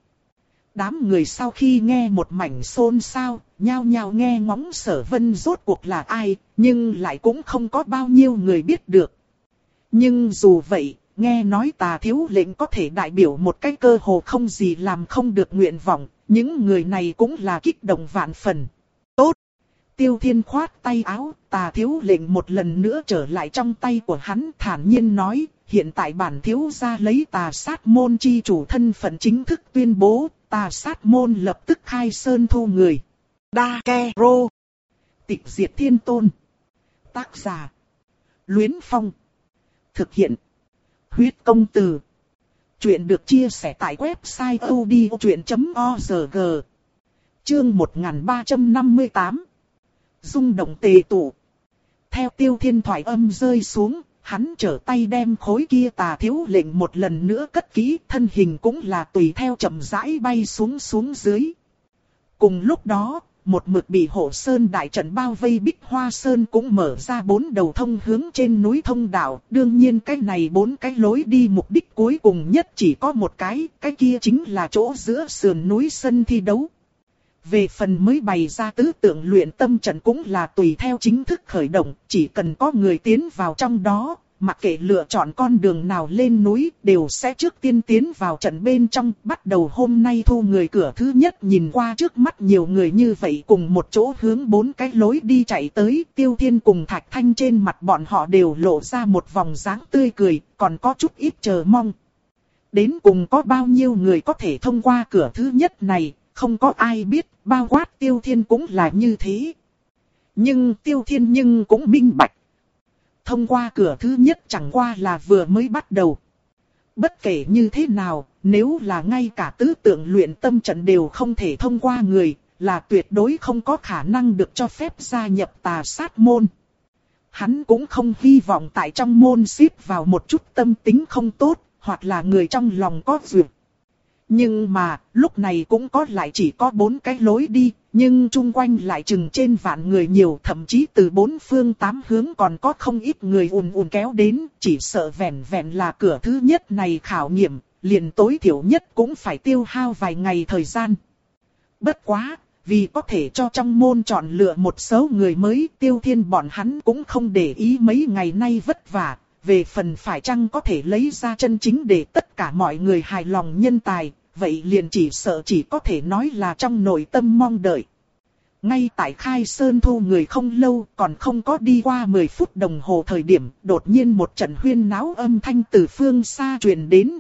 Đám người sau khi nghe một mảnh xôn xao, nhao nhao nghe ngóng Sở Vân rốt cuộc là ai, nhưng lại cũng không có bao nhiêu người biết được. Nhưng dù vậy, nghe nói Tà thiếu lệnh có thể đại biểu một cái cơ hồ không gì làm không được nguyện vọng, những người này cũng là kích động vạn phần. Tốt! Tiêu Thiên khoát tay áo, Tà thiếu lệnh một lần nữa trở lại trong tay của hắn, thản nhiên nói, hiện tại bản thiếu gia lấy Tà Sát môn chi chủ thân phận chính thức tuyên bố, Tà Sát môn lập tức khai sơn thu người. Đa Ke Rô. Tịch diệt thiên tôn. Tác giả. Luyến Phong. Thực hiện. Huyết công từ. Chuyện được chia sẻ tại website odchuyện chấm org. Chương một nghìn ba trăm năm mươi tám. Rung động tề tụ. Theo Tiêu Thiên thoại âm rơi xuống, hắn trở tay đem khối kia Tà thiếu lệnh một lần nữa cất kỹ, thân hình cũng là tùy theo chậm rãi bay xuống xuống dưới. Cùng lúc đó, một mực bị hộ sơn đại trận bao vây Bích Hoa Sơn cũng mở ra bốn đầu thông hướng trên núi thông đạo. Đương nhiên cái này bốn cái lối đi mục đích cuối cùng nhất chỉ có một cái, cái kia chính là chỗ giữa sườn núi sân thi đấu. Về phần mới bày ra tứ tượng luyện tâm trận cũng là tùy theo chính thức khởi động, chỉ cần có người tiến vào trong đó, mặc kệ lựa chọn con đường nào lên núi, đều sẽ trước tiên tiến vào trận bên trong. Bắt đầu hôm nay thu người cửa thứ nhất, nhìn qua trước mắt nhiều người như vậy cùng một chỗ hướng bốn cái lối đi chạy tới, Tiêu Thiên cùng Thạch Thanh trên mặt bọn họ đều lộ ra một vòng dáng tươi cười, còn có chút ít chờ mong. Đến cùng có bao nhiêu người có thể thông qua cửa thứ nhất này, không có ai biết, bao quát Tiêu Thiên cũng là như thế. Nhưng Tiêu Thiên nhưng cũng minh bạch. Thông qua cửa thứ nhất chẳng qua là vừa mới bắt đầu. Bất kể như thế nào, nếu là ngay cả tứ tượng luyện tâm trận đều không thể thông qua người, là tuyệt đối không có khả năng được cho phép gia nhập Tà Sát môn. Hắn cũng không hy vọng tại trong môn xếp vào một chút tâm tính không tốt, hoặc là người trong lòng có duyệt. Nhưng mà, lúc này cũng có lại chỉ có bốn cái lối đi, nhưng chung quanh lại chừng trên vạn người nhiều, thậm chí từ bốn phương tám hướng còn có không ít người ùn ùn kéo đến, chỉ sợ vẹn vẹn là cửa thứ nhất này khảo nghiệm, liền tối thiểu nhất cũng phải tiêu hao vài ngày thời gian. Bất quá, vì có thể cho trong môn chọn lựa một số người mới, Tiêu Thiên bọn hắn cũng không để ý mấy ngày nay vất vả. Về phần phải chăng có thể lấy ra chân chính để tất cả mọi người hài lòng nhân tài, vậy liền chỉ sợ chỉ có thể nói là trong nội tâm mong đợi. Ngay tại khai sơn thu người không lâu, còn không có đi qua mười phút đồng hồ thời điểm, đột nhiên một trận huyên náo âm thanh từ phương xa truyền đến.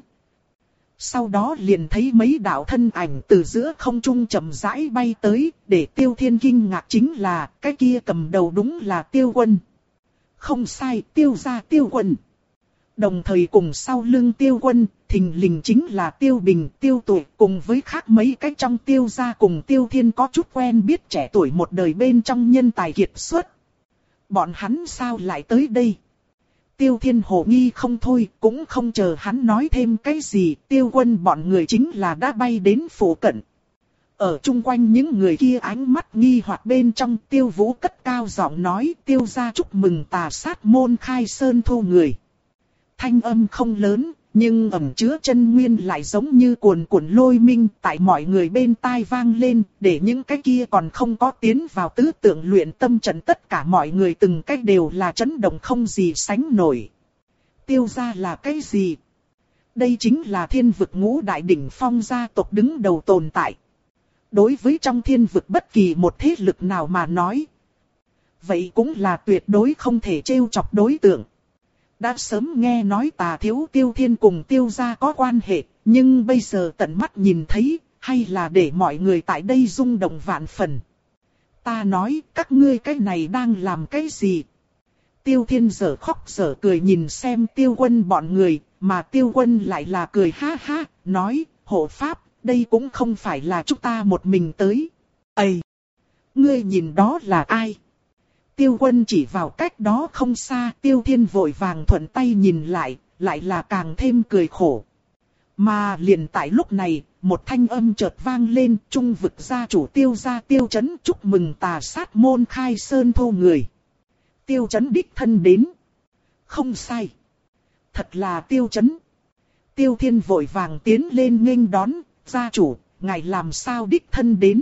Sau đó liền thấy mấy đạo thân ảnh từ giữa không trung chậm rãi bay tới, để Tiêu Thiên kinh ngạc chính là, cái kia cầm đầu đúng là Tiêu Quân. Không sai, Tiêu gia Tiêu Quân. Đồng thời cùng sau lưng Tiêu Quân, thình lình chính là Tiêu Bình, Tiêu Tuổi, cùng với khác mấy cái trong Tiêu gia cùng Tiêu Thiên có chút quen biết trẻ tuổi một đời bên trong nhân tài kiệt xuất. Bọn hắn sao lại tới đây? Tiêu Thiên hồ nghi không thôi, cũng không chờ hắn nói thêm cái gì, Tiêu Quân bọn người chính là đã bay đến phủ cận. Ở chung quanh những người kia ánh mắt nghi hoặc bên trong, Tiêu Vũ cất cao giọng nói, Tiêu gia chúc mừng Tà Sát môn khai sơn thu người. Thanh âm không lớn, nhưng ẩn chứa chân nguyên lại giống như cuồn cuộn lôi minh tại mọi người bên tai vang lên, để những cái kia còn không có tiến vào tứ tượng luyện tâm trận tất cả mọi người từng cách đều là chấn động không gì sánh nổi. Tiêu gia là cái gì? Đây chính là thiên vực ngũ đại đỉnh phong gia tộc đứng đầu tồn tại. Đối với trong thiên vực bất kỳ một thế lực nào mà nói, vậy cũng là tuyệt đối không thể trêu chọc đối tượng. Đã sớm nghe nói Tà thiếu Tiêu Thiên cùng Tiêu gia có quan hệ, nhưng bây giờ tận mắt nhìn thấy, hay là để mọi người tại đây rung động vạn phần. Ta nói, các ngươi cái này đang làm cái gì? Tiêu Thiên giở khóc giở cười nhìn xem Tiêu Quân bọn người, mà Tiêu Quân lại là cười ha ha, nói, hộ pháp, đây cũng không phải là chúng ta một mình tới. Ây! Ngươi nhìn đó là ai? Tiêu Quân chỉ vào cách đó không xa, Tiêu Thiên vội vàng thuận tay nhìn lại, lại là càng thêm cười khổ. Mà liền tại lúc này, một thanh âm chợt vang lên, trung vực gia chủ Tiêu gia Tiêu Chấn chúc mừng tà sát môn khai sơn thô người. Tiêu Chấn đích thân đến. Không sai. Thật là Tiêu Chấn. Tiêu Thiên vội vàng tiến lên nghênh đón, gia chủ, ngài làm sao đích thân đến.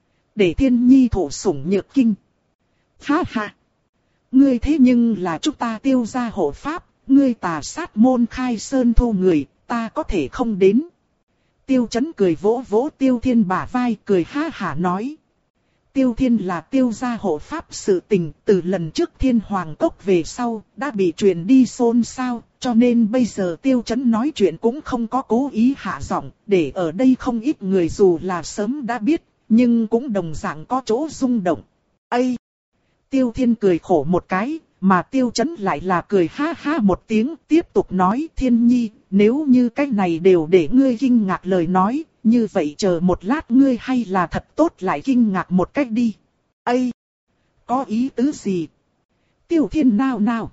Để Thiên Nhi thụ sủng nhược kinh. Ha ha. Ngươi thế nhưng là chúng ta Tiêu gia hộ pháp, ngươi tà sát môn khai sơn thô người, ta có thể không đến. Tiêu Chấn cười vỗ vỗ Tiêu Thiên bả vai, cười ha hả nói. Tiêu Thiên là Tiêu gia hộ pháp, sự tình từ lần trước Thiên Hoàng Cốc về sau, đã bị truyền đi xôn xao, cho nên bây giờ Tiêu Chấn nói chuyện cũng không có cố ý hạ giọng, để ở đây không ít người dù là sớm đã biết, nhưng cũng đồng dạng có chỗ rung động. Ây! Tiêu Thiên cười khổ một cái, mà Tiêu Chấn lại là cười ha ha một tiếng, tiếp tục nói Thiên Nhi, nếu như cái này đều để ngươi kinh ngạc lời nói, như vậy chờ một lát ngươi hay là thật tốt lại kinh ngạc một cách đi. Ây! Có ý tứ gì? Tiêu Thiên nào nào?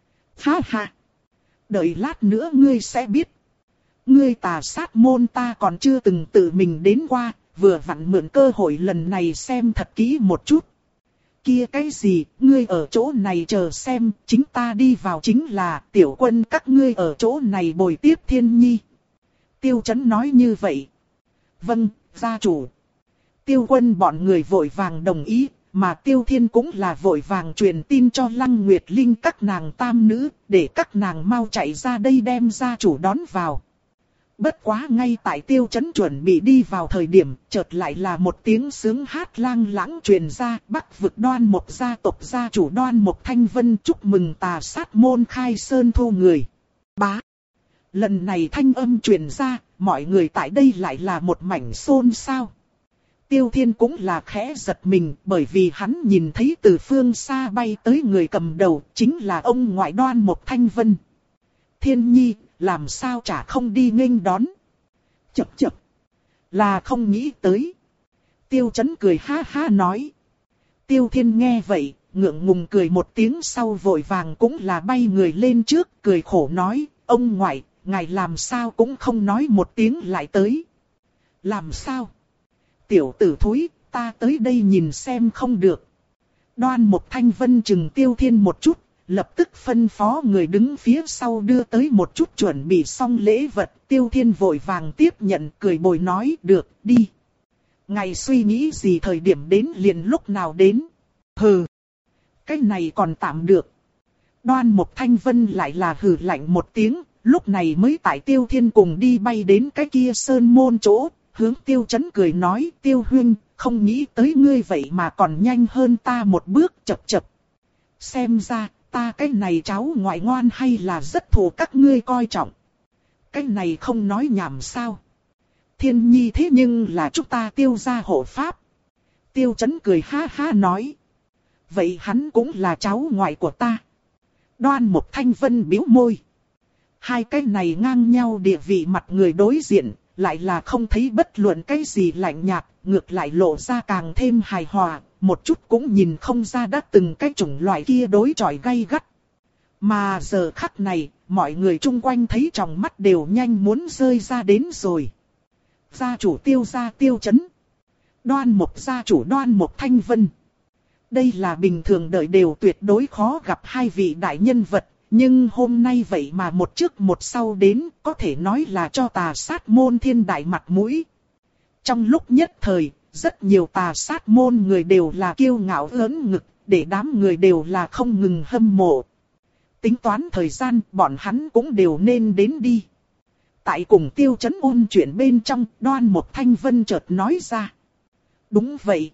Ha ha! Đợi lát nữa ngươi sẽ biết. Ngươi tà sát môn ta còn chưa từng tự mình đến qua, vừa vặn mượn cơ hội lần này xem thật kỹ một chút. Kia cái gì, ngươi ở chỗ này chờ xem, chính ta đi vào chính là tiểu quân các ngươi ở chỗ này bồi tiếp Thiên Nhi. Tiêu Chấn nói như vậy. Vâng, gia chủ. Tiêu Quân bọn người vội vàng đồng ý, mà Tiêu Thiên cũng là vội vàng truyền tin cho Lăng Nguyệt Linh các nàng tam nữ, để các nàng mau chạy ra đây đem gia chủ đón vào. Bất quá ngay tại Tiêu Chấn chuẩn bị đi vào thời điểm, chợt lại là một tiếng sướng hát lang lãng truyền ra, Bắc vực Đoan Mộc gia tộc gia chủ Đoan Mộc Thanh Vân chúc mừng tà sát môn khai sơn thu người. Bá. Lần này thanh âm truyền ra, mọi người tại đây lại là một mảnh xôn xao. Tiêu Thiên cũng là khẽ giật mình, bởi vì hắn nhìn thấy từ phương xa bay tới người cầm đầu, chính là ông ngoại Đoan Mộc Thanh Vân. Thiên Nhi, làm sao chả không đi nghênh đón? Chậc chậc, là không nghĩ tới. Tiêu Chấn cười ha ha nói. Tiêu Thiên nghe vậy, ngượng ngùng cười một tiếng sau vội vàng cũng là bay người lên trước, cười khổ nói, ông ngoại, ngài làm sao cũng không nói một tiếng lại tới. Làm sao? Tiểu tử thúi, ta tới đây nhìn xem không được. Đoan Mộc Thanh Vân chừng Tiêu Thiên một chút, lập tức phân phó người đứng phía sau đưa tới một chút chuẩn bị xong lễ vật. Tiêu Thiên vội vàng tiếp nhận, cười bồi nói, được, đi. Ngài suy nghĩ gì thời điểm đến liền lúc nào đến. Hừ, cái này còn tạm được. Đoan Mộc Thanh Vân lại là hừ lạnh một tiếng, lúc này mới tại Tiêu Thiên cùng đi bay đến cái kia sơn môn chỗ, hướng Tiêu Chấn cười nói, Tiêu huynh, không nghĩ tới ngươi vậy mà còn nhanh hơn ta một bước, chập chập. Xem ra, ta cái này cháu ngoại ngoan hay là rất thù các ngươi coi trọng. Cái này không nói nhảm sao. Thiên Nhi thế nhưng là chúng ta Tiêu gia hộ pháp. Tiêu Chấn cười ha ha nói. Vậy hắn cũng là cháu ngoại của ta. Đoan Mộc Thanh Vân bĩu môi. Hai cái này ngang nhau địa vị mặt người đối diện, lại là không thấy bất luận cái gì lạnh nhạt, ngược lại lộ ra càng thêm hài hòa, một chút cũng nhìn không ra đã từng cái chủng loại kia đối chọi gay gắt. Mà giờ khắc này, mọi người chung quanh thấy trong mắt đều nhanh muốn rơi ra đến rồi. Gia chủ Tiêu gia Tiêu Chấn. Đoan Mộc gia chủ Đoan Mộc Thanh Vân. Đây là bình thường đời đều tuyệt đối khó gặp hai vị đại nhân vật. Nhưng hôm nay vậy mà một trước một sau đến, có thể nói là cho tà sát môn thiên đại mặt mũi. Trong lúc nhất thời, rất nhiều tà sát môn người đều là kiêu ngạo lớn ngực, để đám người đều là không ngừng hâm mộ. Tính toán thời gian, bọn hắn cũng đều nên đến đi. Tại cùng Tiêu Chấn ôn chuyện bên trong, Đoan Mộc Thanh Vân chợt nói ra. Đúng vậy.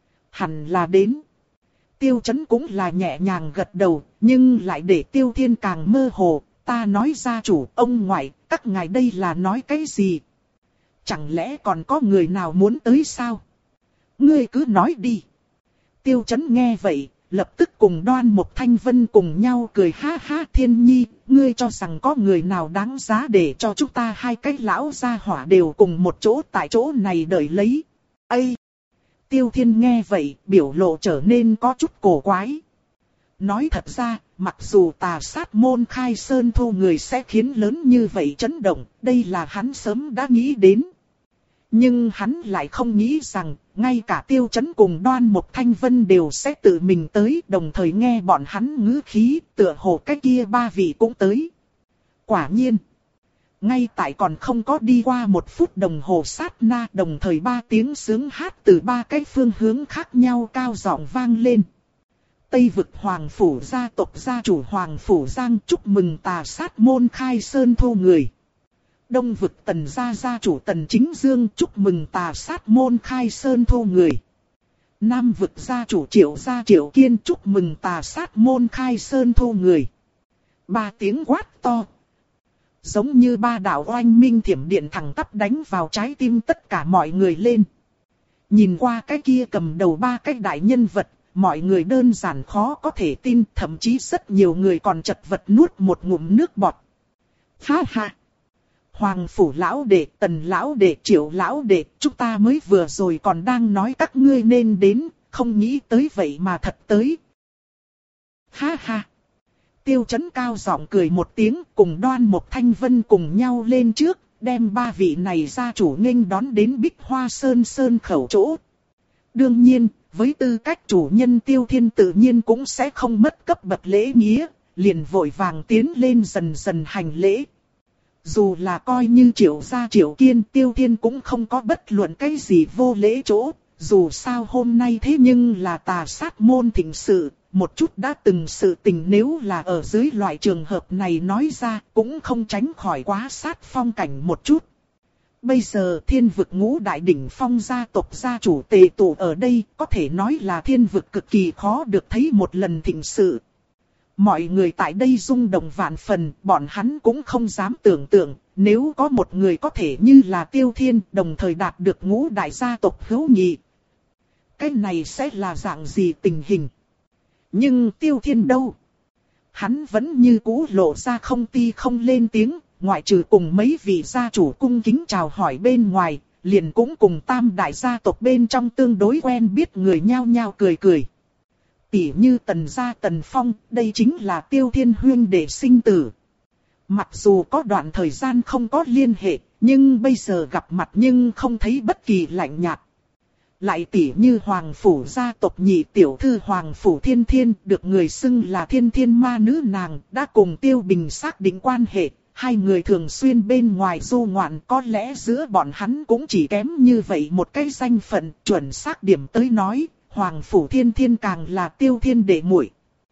Hẳn là đến. Tiêu Chấn cũng là nhẹ nhàng gật đầu, nhưng lại để Tiêu Thiên càng mơ hồ. Ta nói gia chủ, ông ngoại, các ngài đây là nói cái gì? Chẳng lẽ còn có người nào muốn tới sao? Ngươi cứ nói đi. Tiêu Chấn nghe vậy, lập tức cùng Đoan Mộc Thanh Vân cùng nhau cười ha ha. Thiên Nhi, ngươi cho rằng có người nào đáng giá để cho chúng ta hai cái lão gia hỏa đều cùng một chỗ tại chỗ này đợi lấy. Ây! Tiêu Thiên nghe vậy, biểu lộ trở nên có chút cổ quái. Nói thật ra, mặc dù Tà Sát môn khai sơn thu người sẽ khiến lớn như vậy chấn động, đây là hắn sớm đã nghĩ đến. Nhưng hắn lại không nghĩ rằng, ngay cả Tiêu Chấn cùng Đoan Mộc Thanh Vân đều sẽ tự mình tới, đồng thời nghe bọn hắn ngữ khí, tựa hồ cái kia ba vị cũng tới. Quả nhiên, ngay tại còn không có đi qua một phút đồng hồ sát na, đồng thời ba tiếng sướng hát từ ba cái phương hướng khác nhau cao giọng vang lên. Tây vực Hoàng Phủ gia tộc gia chủ Hoàng Phủ Giang chúc mừng Tà Sát môn khai sơn thu người. Đông vực Tần gia gia chủ Tần Chính Dương chúc mừng Tà Sát môn khai sơn thu người. Nam vực gia chủ Triệu gia Triệu Kiên chúc mừng Tà Sát môn khai sơn thu người. Ba tiếng quát to, giống như ba đạo oanh minh thiểm điện thẳng tắp đánh vào trái tim tất cả mọi người lên. Nhìn qua cái kia cầm đầu ba cái đại nhân vật, mọi người đơn giản khó có thể tin, thậm chí rất nhiều người còn chật vật nuốt một ngụm nước bọt. Ha ha! Hoàng Phủ lão đệ, Tần lão đệ, Triệu lão đệ, chúng ta mới vừa rồi còn đang nói các ngươi nên đến, không nghĩ tới vậy mà thật tới. Ha ha! Tiêu Chấn cao giọng cười một tiếng, cùng Đoan Mộc Thanh Vân cùng nhau lên trước, đem ba vị này gia chủ nghênh đón đến Bích Hoa Sơn Sơn khẩu chỗ. Đương nhiên, với tư cách chủ nhân Tiêu Thiên tự nhiên cũng sẽ không mất cấp bậc lễ nghĩa, liền vội vàng tiến lên dần dần hành lễ. Dù là coi như Triệu gia Triệu Kiên, Tiêu Thiên cũng không có bất luận cái gì vô lễ chỗ, dù sao hôm nay thế nhưng là Tà Sát môn thịnh sự, một chút đã từng sự tình nếu là ở dưới loại trường hợp này nói ra cũng không tránh khỏi quá sát phong cảnh một chút. Bây giờ thiên vực ngũ đại đỉnh phong gia tộc gia chủ tề tụ ở đây, có thể nói là thiên vực cực kỳ khó được thấy một lần thịnh sự. Mọi người tại đây rung động vạn phần, bọn hắn cũng không dám tưởng tượng, nếu có một người có thể như là Tiêu Thiên đồng thời đạt được ngũ đại gia tộc hữu nghị. Cái này sẽ là dạng gì tình hình? Nhưng Tiêu Thiên đâu? Hắn vẫn như cũ lộ ra không ti không lên tiếng, ngoại trừ cùng mấy vị gia chủ cung kính chào hỏi bên ngoài, liền cũng cùng tam đại gia tộc bên trong tương đối quen biết người nhao nhao cười cười. Tỉ như Tần gia Tần Phong, đây chính là Tiêu Thiên huynh đệ sinh tử. Mặc dù có đoạn thời gian không có liên hệ, nhưng bây giờ gặp mặt nhưng không thấy bất kỳ lạnh nhạt. Lại tỉ như Hoàng Phủ gia tộc nhị tiểu thư Hoàng Phủ Thiên Thiên, được người xưng là Thiên Thiên ma nữ nàng, đã cùng Tiêu Bình xác định quan hệ. Hai người thường xuyên bên ngoài du ngoạn, có lẽ giữa bọn hắn cũng chỉ kém như vậy một cái danh phận. Chuẩn xác điểm tới nói, Hoàng Phủ Thiên Thiên càng là Tiêu Thiên đệ muội.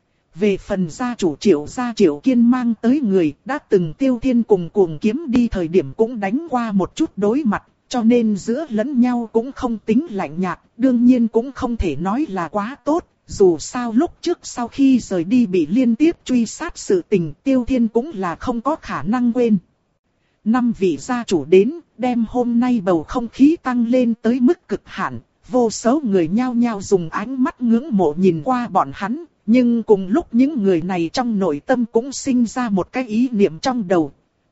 Về phần gia chủ Triệu gia Triệu Kiên mang tới người, đã từng Tiêu Thiên cùng cuồng kiếm đi thời điểm cũng đánh qua một chút đối mặt, cho nên giữa lẫn nhau cũng không tính lạnh nhạt, đương nhiên cũng không thể nói là quá tốt. Dù sao lúc trước sau khi rời đi bị liên tiếp truy sát sự tình, Tiêu Thiên cũng là không có khả năng quên. Năm vị gia chủ đến, đem hôm nay bầu không khí tăng lên tới mức cực hạn, vô số người nhao nhao dùng ánh mắt ngưỡng mộ nhìn qua bọn hắn, nhưng cùng lúc những người này trong nội tâm cũng sinh ra một cái ý niệm trong đầu.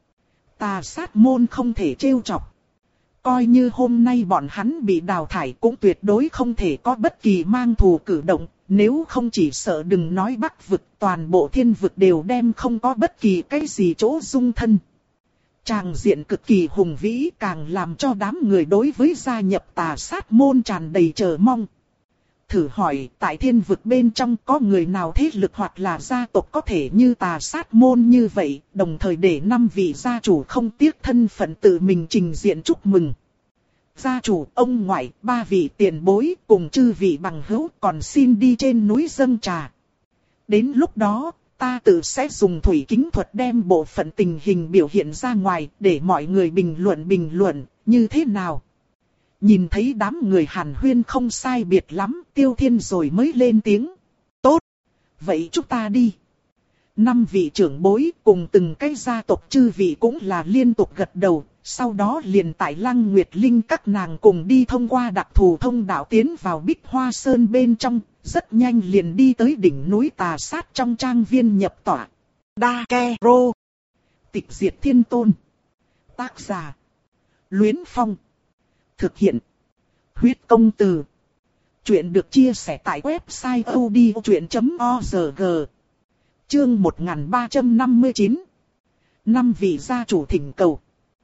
Tà Sát môn không thể trêu chọc. Coi như hôm nay bọn hắn bị đào thải cũng tuyệt đối không thể có bất kỳ mang thù cử động. Nếu không chỉ sợ đừng nói Bắc vực, toàn bộ thiên vực đều đem không có bất kỳ cái gì chỗ dung thân. Tràng diện cực kỳ hùng vĩ, càng làm cho đám người đối với gia nhập Tà Sát môn tràn đầy chờ mong. Thử hỏi, tại thiên vực bên trong có người nào thế lực hoặc là gia tộc có thể như Tà Sát môn như vậy, đồng thời để năm vị gia chủ không tiếc thân phận tự mình trình diện chúc mừng. Gia chủ, ông ngoại, ba vị tiền bối cùng chư vị bằng hữu còn xin đi trên núi dâng trà. Đến lúc đó, ta tự sẽ dùng thủy kính thuật đem bộ phận tình hình biểu hiện ra ngoài để mọi người bình luận bình luận, như thế nào. Nhìn thấy đám người hàn huyên không sai biệt lắm, Tiêu Thiên rồi mới lên tiếng. Tốt, vậy chúng ta đi. Năm vị trưởng bối cùng từng cái gia tộc chư vị cũng là liên tục gật đầu. Sau đó liền tại Lăng Nguyệt Linh các nàng cùng đi thông qua đặc thù thông đạo tiến vào Bích Hoa Sơn bên trong, rất nhanh liền đi tới đỉnh núi Tà Sát trong trang viên nhập tọa. Đa Ke Rô. Tịch diệt thiên tôn. Tác giả. Luyến Phong. Thực hiện. Huyết công từ. Chuyện được chia sẻ tại website audiochuyện chấm org. Chương một nghìn ba trăm năm mươi chín. Năm vị gia chủ thỉnh cầu.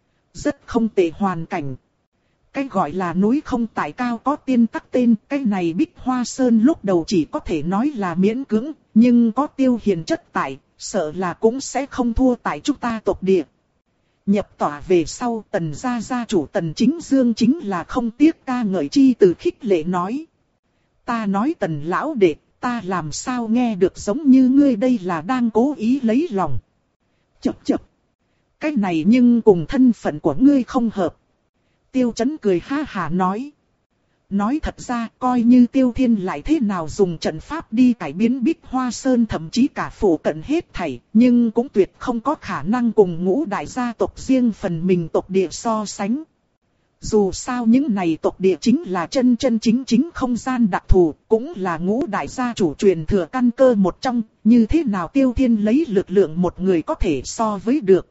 Rất không tệ hoàn cảnh. Cái gọi là núi không tại cao có tiên tắc tên, cái này Bích Hoa Sơn lúc đầu chỉ có thể nói là miễn cưỡng, nhưng có Tiêu Hiền chất tại, sợ là cũng sẽ không thua tại chúng ta tộc địa. Nhập tỏa về sau, Tần gia gia chủ Tần Chính Dương chính là không tiếc ca ngợi chi từ khích lệ nói. Ta nói Tần lão đệ, ta làm sao nghe được giống như ngươi đây là đang cố ý lấy lòng. Chậc chậc. Cái này nhưng cùng thân phận của ngươi không hợp. Tiêu Chấn cười ha hà nói. Nói thật ra, coi như Tiêu Thiên lại thế nào dùng trận pháp đi cải biến Bích Hoa Sơn thậm chí cả phủ cận hết thảy, nhưng cũng tuyệt không có khả năng cùng ngũ đại gia tộc riêng phần mình tộc địa so sánh. Dù sao những này tộc địa chính là chân chân chính chính không gian đặc thù, cũng là ngũ đại gia chủ truyền thừa căn cơ một trong, như thế nào Tiêu Thiên lấy lực lượng một người có thể so với được.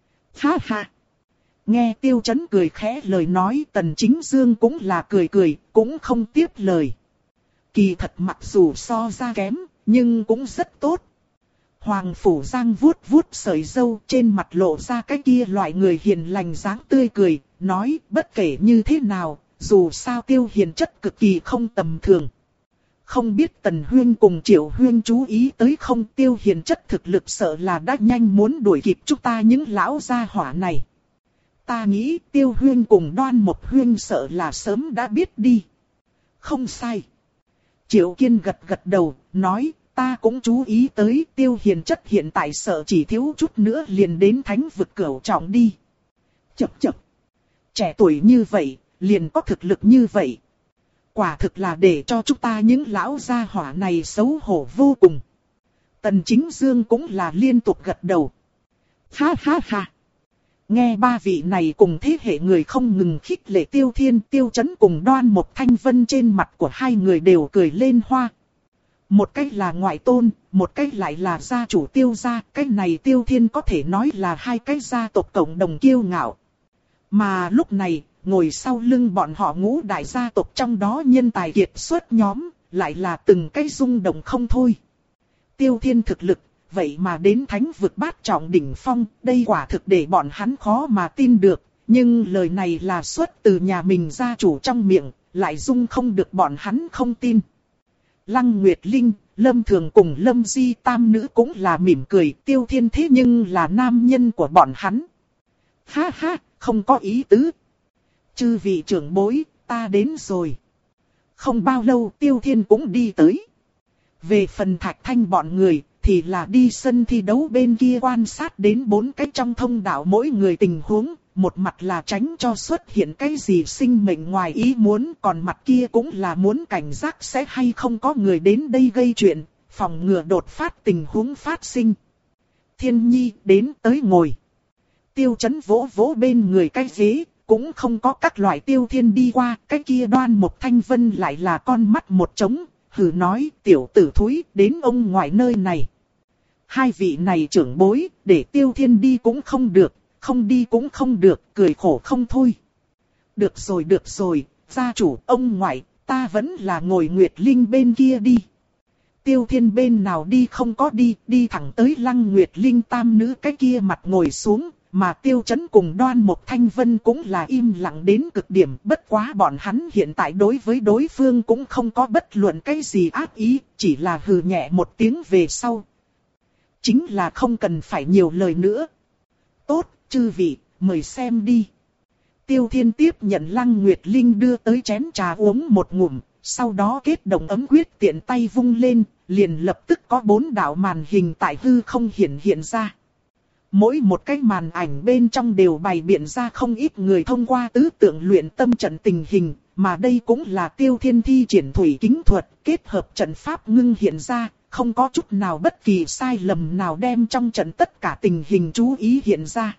Ha ha! Nghe Tiêu Chấn cười khẽ lời nói, Tần Chính Dương cũng là cười cười, cũng không tiếp lời. Kỳ thật mặc dù so ra kém, nhưng cũng rất tốt. Hoàng Phủ Giang vuốt vuốt sợi râu, trên mặt lộ ra cái kia loại người hiền lành dáng tươi cười, nói bất kể như thế nào, dù sao Tiêu Hiền chất cực kỳ không tầm thường. Không biết Tần Huyên cùng Triệu Huyên chú ý tới không, Tiêu Hiền chất thực lực sợ là đã nhanh muốn đuổi kịp chúng ta những lão gia hỏa này. Ta nghĩ Tiêu Huyên cùng Đoan Mộc Huyên sợ là sớm đã biết đi. Không sai. Triệu Kiên gật gật đầu, nói, ta cũng chú ý tới Tiêu Hiền chất hiện tại sợ chỉ thiếu chút nữa liền đến thánh vực cửu trọng đi. Chậc chậc. Trẻ tuổi như vậy, liền có thực lực như vậy. Quả thực là để cho chúng ta những lão gia hỏa này xấu hổ vô cùng. Tần Chính Dương cũng là liên tục gật đầu. Ha ha ha. Nghe ba vị này cùng thế hệ người không ngừng khích lệ Tiêu Thiên, Tiêu Chấn cùng Đoan Mộc Thanh Vân, trên mặt của hai người đều cười lên hoa. Một cách là ngoại tôn, một cách lại là gia chủ Tiêu gia, cái này Tiêu Thiên có thể nói là hai cái gia tộc cộng đồng kiêu ngạo. Mà lúc này, ngồi sau lưng bọn họ ngũ đại gia tộc trong đó nhân tài kiệt xuất nhóm, lại là từng cái rung động không thôi. Tiêu Thiên thực lực, vậy mà đến thánh vực bát trọng đỉnh phong, đây quả thực để bọn hắn khó mà tin được, nhưng lời này là xuất từ nhà mình gia chủ trong miệng, lại dung không được bọn hắn không tin. Lăng Nguyệt Linh, Lâm Thường cùng Lâm Di tam nữ cũng là mỉm cười, Tiêu Thiên thế nhưng là nam nhân của bọn hắn. Ha ha, không có ý tứ. Chư vị trưởng bối, ta đến rồi. Không bao lâu Tiêu Thiên cũng đi tới. Về phần Thạch Thanh bọn người, thì là đi sân thi đấu bên kia quan sát đến bốn cái trong thông đạo mỗi người tình huống. Một mặt là tránh cho xuất hiện cái gì sinh mệnh ngoài ý muốn, còn mặt kia cũng là muốn cảnh giác sẽ hay không có người đến đây gây chuyện, phòng ngừa đột phát tình huống phát sinh. Thiên Nhi đến tới ngồi. Tiêu Chấn vỗ vỗ bên người cái ghế, cũng không có các loại Tiêu Thiên đi qua, cái kia Đoan Mộc Thanh Vân lại là con mắt một trống, hừ nói tiểu tử thúi đến ông ngoại nơi này. Hai vị này trưởng bối, để Tiêu Thiên đi cũng không được, không đi cũng không được, cười khổ không thôi. Được rồi được rồi, gia chủ ông ngoại, ta vẫn là ngồi Nguyệt Linh bên kia đi. Tiêu Thiên bên nào đi không có đi, đi thẳng tới Lăng Nguyệt Linh tam nữ cái kia mặt ngồi xuống, mà Tiêu Chấn cùng Đoan Mộc Thanh Vân cũng là im lặng đến cực điểm, bất quá bọn hắn hiện tại đối với đối phương cũng không có bất luận cái gì ác ý, chỉ là hừ nhẹ một tiếng về sau. Chính là không cần phải nhiều lời nữa. Tốt, chư vị, mời xem đi. Tiêu Thiên tiếp nhận Lăng Nguyệt Linh đưa tới chén trà uống một ngụm, sau đó kết động ấm quyết tiện tay vung lên, liền lập tức có bốn đạo màn hình tại hư không hiển hiện ra. Mỗi một cái màn ảnh bên trong đều bày biện ra không ít người thông qua tứ tượng luyện tâm trận tình hình, mà đây cũng là Tiêu Thiên thi triển thủy kính thuật, kết hợp trận pháp ngưng hiện ra, không có chút nào bất kỳ sai lầm nào đem trong trận tất cả tình hình chú ý hiện ra.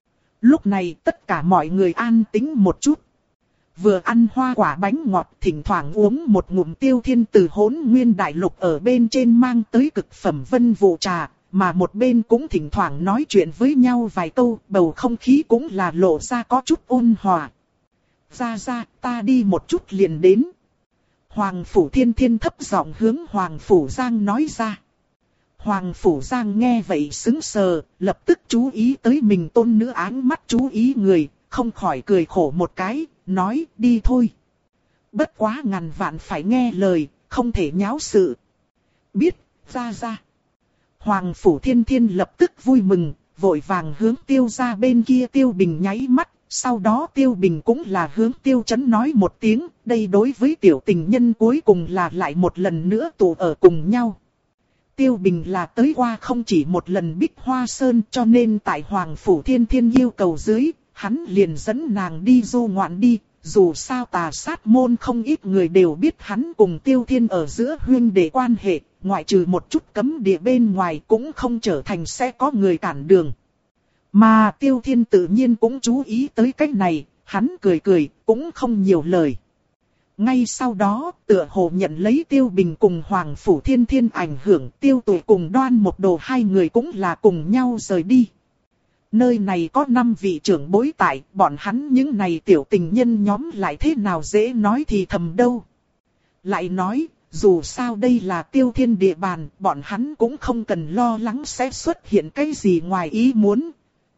Lúc này tất cả mọi người an tĩnh một chút. Vừa ăn hoa quả bánh ngọt, thỉnh thoảng uống một ngụm Tiêu Thiên từ Hỗn Nguyên Đại Lục ở bên trên mang tới cực phẩm vân vụ trà, mà một bên cũng thỉnh thoảng nói chuyện với nhau vài câu, bầu không khí cũng là lộ ra có chút ôn hòa. Ra ra, ta đi một chút liền đến. Hoàng Phủ Thiên Thiên thấp giọng hướng Hoàng Phủ Giang nói ra. Hoàng Phủ Giang nghe vậy sững sờ, lập tức chú ý tới mình tôn nữ áng mắt chú ý người, không khỏi cười khổ một cái, nói đi thôi. Bất quá ngàn vạn phải nghe lời, không thể nháo sự. Biết, ra ra. Hoàng Phủ Thiên Thiên lập tức vui mừng, vội vàng hướng Tiêu ra bên kia Tiêu Bình nháy mắt. Sau đó Tiêu Bình cũng là hướng Tiêu Chấn nói một tiếng, đây đối với tiểu tình nhân cuối cùng là lại một lần nữa tụ ở cùng nhau. Tiêu Bình là tới qua không chỉ một lần Bích Hoa Sơn, cho nên tại Hoàng Phủ Thiên Thiên yêu cầu dưới, hắn liền dẫn nàng đi du ngoạn đi. Dù sao Tà Sát môn không ít người đều biết hắn cùng Tiêu Thiên ở giữa huynh đệ quan hệ, ngoại trừ một chút cấm địa bên ngoài cũng không trở thành sẽ có người cản đường. Mà Tiêu Thiên tự nhiên cũng chú ý tới cái này, hắn cười cười, cũng không nhiều lời. Ngay sau đó, tựa hồ nhận lấy Tiêu Bình cùng Hoàng Phủ Thiên Thiên ảnh hưởng, Tiêu Tụy cùng Đoan Một Đồ hai người cũng là cùng nhau rời đi. Nơi này có năm vị trưởng bối tại, bọn hắn những này tiểu tình nhân nhóm lại thế nào dễ nói thì thầm đâu. Lại nói, dù sao đây là Tiêu Thiên địa bàn, bọn hắn cũng không cần lo lắng sẽ xuất hiện cái gì ngoài ý muốn.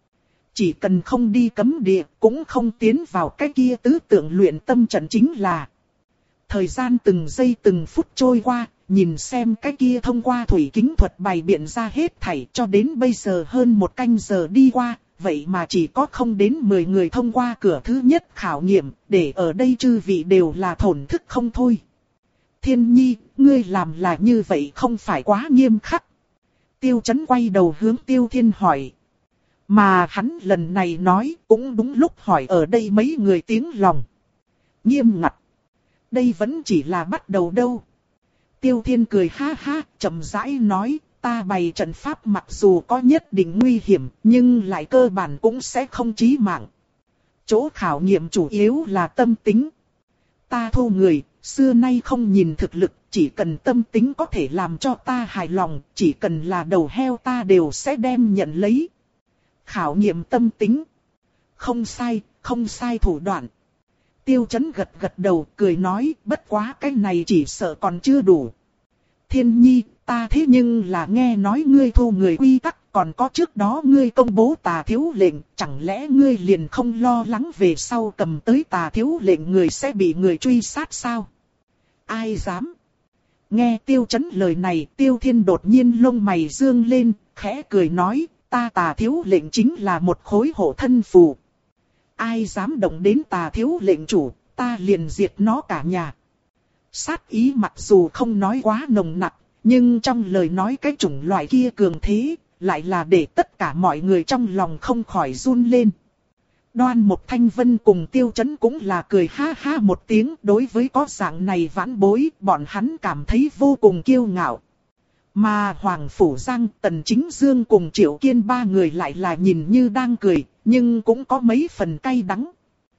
Chỉ cần không đi cấm địa, cũng không tiến vào cái kia tứ tượng luyện tâm trận chính là. Thời gian từng giây từng phút trôi qua, nhìn xem cái kia thông qua thủy kính thuật bày biện ra hết thảy cho đến bây giờ hơn một canh giờ đi qua, vậy mà chỉ có không đến mười người thông qua cửa thứ nhất khảo nghiệm, để ở đây chư vị đều là thổn thức không thôi. Thiên Nhi, ngươi làm là như vậy không phải quá nghiêm khắc. Tiêu Chấn quay đầu hướng Tiêu Thiên hỏi. Mà hắn lần này nói cũng đúng lúc hỏi ở đây mấy người tiếng lòng. Nghiêm ngặt. Đây vẫn chỉ là bắt đầu đâu. Tiêu Thiên cười ha ha, chậm rãi nói, ta bày trận pháp mặc dù có nhất định nguy hiểm, nhưng lại cơ bản cũng sẽ không chí mạng. Chỗ khảo nghiệm chủ yếu là tâm tính. Ta thu người, xưa nay không nhìn thực lực, chỉ cần tâm tính có thể làm cho ta hài lòng, chỉ cần là đầu heo ta đều sẽ đem nhận lấy. Khảo nghiệm tâm tính. Không sai, không sai thủ đoạn. Tiêu Chấn gật gật đầu cười nói, bất quá cái này chỉ sợ còn chưa đủ. Thiên Nhi, ta thế nhưng là nghe nói ngươi thu người quy tắc, còn có trước đó ngươi công bố Tà Thiếu lệnh, chẳng lẽ ngươi liền không lo lắng về sau cầm tới Tà Thiếu lệnh người sẽ bị người truy sát sao? Ai dám? Nghe Tiêu Chấn lời này, Tiêu Thiên đột nhiên lông mày dương lên, khẽ cười nói, ta Tà Thiếu lệnh chính là một khối hộ thân phù. Ai dám động đến Tà Thiếu lệnh chủ, ta liền diệt nó cả nhà. Sát ý mặc dù không nói quá nồng nặc, nhưng trong lời nói cái chủng loại kia cường thế, lại là để tất cả mọi người trong lòng không khỏi run lên. Đoan Mục Thanh Vân cùng Tiêu Chấn cũng là cười ha ha một tiếng, đối với có dạng này vãn bối, bọn hắn cảm thấy vô cùng kiêu ngạo. Mà Hoàng Phủ Giang, Tần Chính Dương cùng Triệu Kiên ba người lại là nhìn như đang cười, nhưng cũng có mấy phần cay đắng.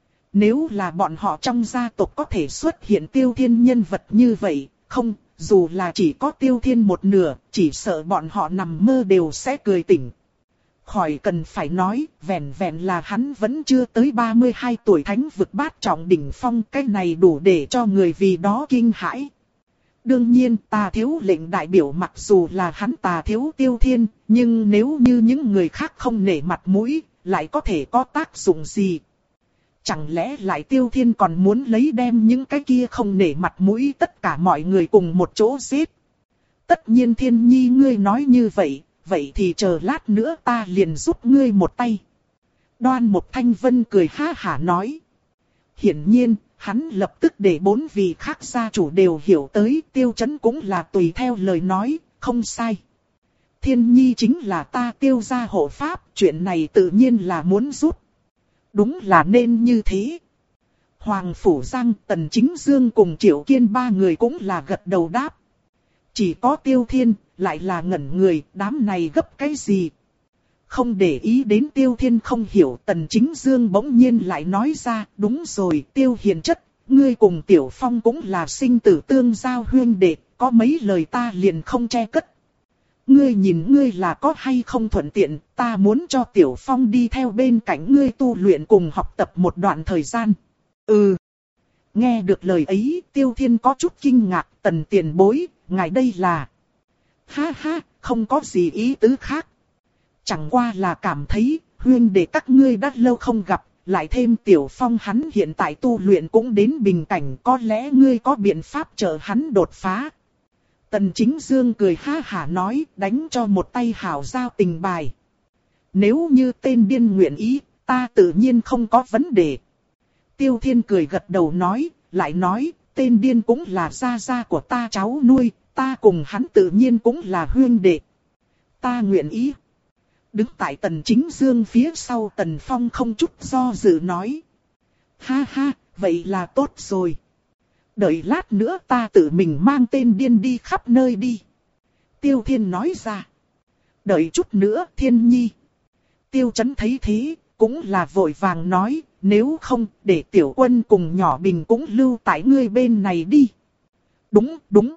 Nếu là bọn họ trong gia tộc có thể xuất hiện Tiêu Thiên nhân vật như vậy, không, dù là chỉ có Tiêu Thiên một nửa, chỉ sợ bọn họ nằm mơ đều sẽ cười tỉnh. Khỏi cần phải nói, vẹn vẹn là hắn vẫn chưa tới ba mươi hai tuổi thánh vực bát trọng đỉnh phong, cái này đủ để cho người vì đó kinh hãi. Đương nhiên Tà Thiếu lệnh đại biểu mặc dù là hắn Tà Thiếu Tiêu Thiên, nhưng nếu như những người khác không nể mặt mũi, lại có thể có tác dụng gì? Chẳng lẽ lại Tiêu Thiên còn muốn lấy đem những cái kia không nể mặt mũi tất cả mọi người cùng một chỗ giết? Tất nhiên Thiên Nhi ngươi nói như vậy, vậy thì chờ lát nữa ta liền giúp ngươi một tay. Đoan Mục Thanh Vân cười ha hả nói. Hiển nhiên, hắn lập tức để bốn vị khác gia chủ đều hiểu tới, Tiêu Chấn cũng là tùy theo lời nói, không sai. Thiên Nhi chính là ta Tiêu gia hộ pháp, chuyện này tự nhiên là muốn giúp. Đúng là nên như thế. Hoàng Phủ Giang, Tần Chính Dương cùng Triệu Kiên ba người cũng là gật đầu đáp. Chỉ có Tiêu Thiên, lại là ngẩn người, đám này gấp cái gì? Không để ý đến Tiêu Thiên không hiểu, Tần Chính Dương bỗng nhiên lại nói ra, đúng rồi, Tiêu hiền chất, ngươi cùng Tiểu Phong cũng là sinh tử tương giao huyên đệ, có mấy lời ta liền không che cất. Ngươi nhìn ngươi là có hay không thuận tiện, ta muốn cho Tiểu Phong đi theo bên cạnh ngươi tu luyện cùng học tập một đoạn thời gian. Ừ. Nghe được lời ấy, Tiêu Thiên có chút kinh ngạc, Tần tiền bối, ngài đây là... Ha ha, không có gì ý tứ khác. Chẳng qua là cảm thấy, huynh đệ các ngươi đã lâu không gặp, lại thêm Tiểu Phong hắn hiện tại tu luyện cũng đến bình cảnh, có lẽ ngươi có biện pháp trợ hắn đột phá. Tần Chính Dương cười ha hả nói, đánh cho một tay hảo giao tình bài. Nếu như tên điên nguyện ý, ta tự nhiên không có vấn đề. Tiêu Thiên cười gật đầu nói, lại nói, tên điên cũng là gia gia của ta cháu nuôi, ta cùng hắn tự nhiên cũng là huynh đệ. Ta nguyện ý. Đứng tại Tần Chính Dương phía sau Tần Phong không chút do dự nói. Ha ha, vậy là tốt rồi. Đợi lát nữa ta tự mình mang tên điên đi khắp nơi đi. Tiêu Thiên nói ra. Đợi chút nữa Thiên Nhi. Tiêu Chấn thấy thế, cũng là vội vàng nói, nếu không để Tiểu Quân cùng Nhỏ Bình cũng lưu tại ngươi bên này đi. Đúng, đúng.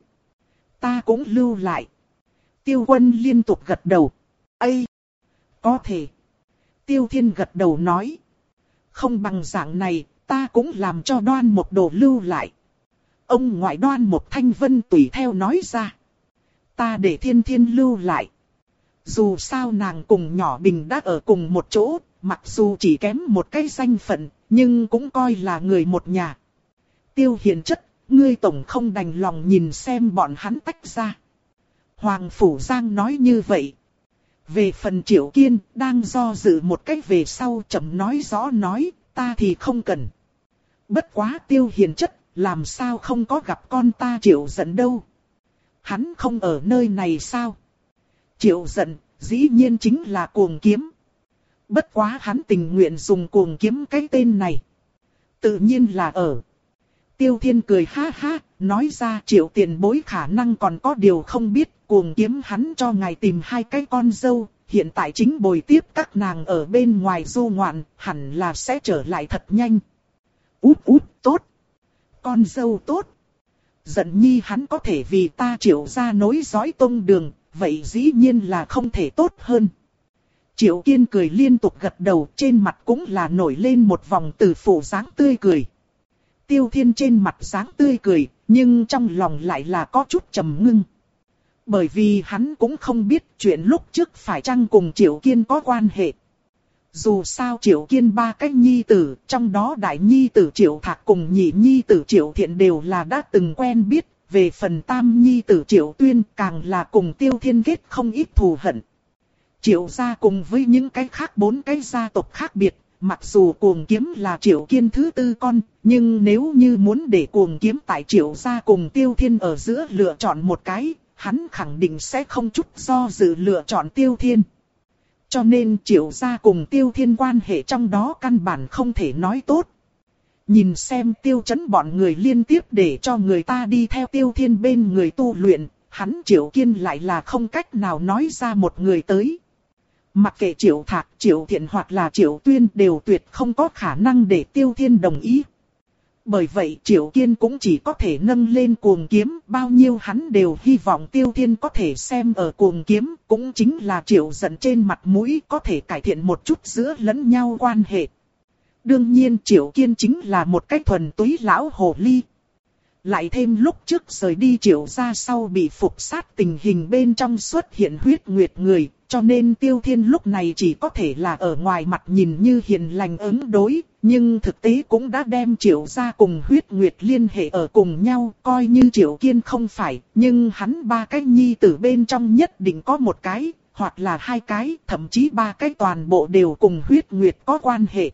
Ta cũng lưu lại. Tiêu Quân liên tục gật đầu. Ây! Có thể. Tiêu Thiên gật đầu nói. Không bằng dạng này, ta cũng làm cho Đoan Mộc Đồ lưu lại. Ông ngoại Đoan Mộc Thanh Vân tùy theo nói ra. Ta để Thiên Thiên lưu lại. Dù sao nàng cùng Nhỏ Bình đã ở cùng một chỗ, mặc dù chỉ kém một cái danh phận, nhưng cũng coi là người một nhà. Tiêu Hiền Chất, ngươi tổng không đành lòng nhìn xem bọn hắn tách ra. Hoàng Phủ Giang nói như vậy. Về phần Triệu Kiên, đang do dự một cách về sau chậm nói rõ nói, ta thì không cần. Bất quá Tiêu Hiền Chất, làm sao không có gặp con ta Triệu Giận đâu. Hắn không ở nơi này sao? Triệu Giận, dĩ nhiên chính là Cuồng Kiếm. Bất quá hắn tình nguyện dùng Cuồng Kiếm cái tên này. Tự nhiên là ở. Tiêu Thiên cười ha ha, nói ra Triệu tiền bối khả năng còn có điều không biết, Cuồng Kiếm hắn cho ngài tìm hai cái con dâu, hiện tại chính bồi tiếp các nàng ở bên ngoài du ngoạn, hẳn là sẽ trở lại thật nhanh. Út út, tốt. Con dâu tốt. Giận Nhi hắn có thể vì ta Triệu gia nối dõi tông đường, vậy dĩ nhiên là không thể tốt hơn. Triệu Kiên cười liên tục gật đầu, trên mặt cũng là nổi lên một vòng từ phụ dáng tươi cười. Tiêu Thiên trên mặt dáng tươi cười, nhưng trong lòng lại là có chút trầm ngưng. Bởi vì hắn cũng không biết chuyện lúc trước phải chăng cùng Triệu Kiên có quan hệ. Dù sao Triệu Kiên ba cái nhi tử, trong đó đại nhi tử Triệu Thạc cùng nhị nhi tử Triệu Thiện đều là đã từng quen biết. Về phần tam nhi tử Triệu Tuyên càng là cùng Tiêu Thiên kết không ít thù hận. Triệu gia cùng với những cái khác bốn cái gia tộc khác biệt, mặc dù Cuồng Kiếm là Triệu Kiên thứ tư con, nhưng nếu như muốn để Cuồng Kiếm tại Triệu gia cùng Tiêu Thiên ở giữa lựa chọn một cái, hắn khẳng định sẽ không chút do dự lựa chọn Tiêu Thiên. Cho nên Triệu gia cùng Tiêu Thiên quan hệ trong đó căn bản không thể nói tốt. Nhìn xem Tiêu Chấn bọn người liên tiếp để cho người ta đi theo Tiêu Thiên bên người tu luyện, hắn Triệu Kiên lại là không cách nào nói ra một người tới. Mặc kệ Triệu Thạc, Triệu Thiện hoặc là Triệu Tuyên đều tuyệt không có khả năng để Tiêu Thiên đồng ý. Bởi vậy Triệu Kiên cũng chỉ có thể nâng lên Cuồng Kiếm, bao nhiêu hắn đều hy vọng Tiêu Thiên có thể xem ở Cuồng Kiếm, cũng chính là Triệu Giận trên mặt mũi có thể cải thiện một chút giữa lẫn nhau quan hệ. Đương nhiên Triệu Kiên chính là một cái thuần túy lão hồ ly. Lại thêm lúc trước rời đi Triệu gia sau bị phục sát tình hình bên trong xuất hiện huyết nguyệt người, cho nên Tiêu Thiên lúc này chỉ có thể là ở ngoài mặt nhìn như hiền lành ứng đối, nhưng thực tế cũng đã đem Triệu gia cùng huyết nguyệt liên hệ ở cùng nhau, coi như Triệu Kiên không phải, nhưng hắn ba cái nhi tử bên trong nhất định có một cái, hoặc là hai cái, thậm chí ba cái toàn bộ đều cùng huyết nguyệt có quan hệ.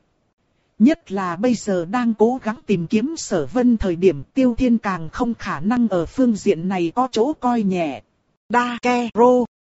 Nhất là bây giờ đang cố gắng tìm kiếm Sở Vân thời điểm Tiêu Thiên càng không khả năng ở phương diện này có chỗ coi nhẹ. Đa ke rô.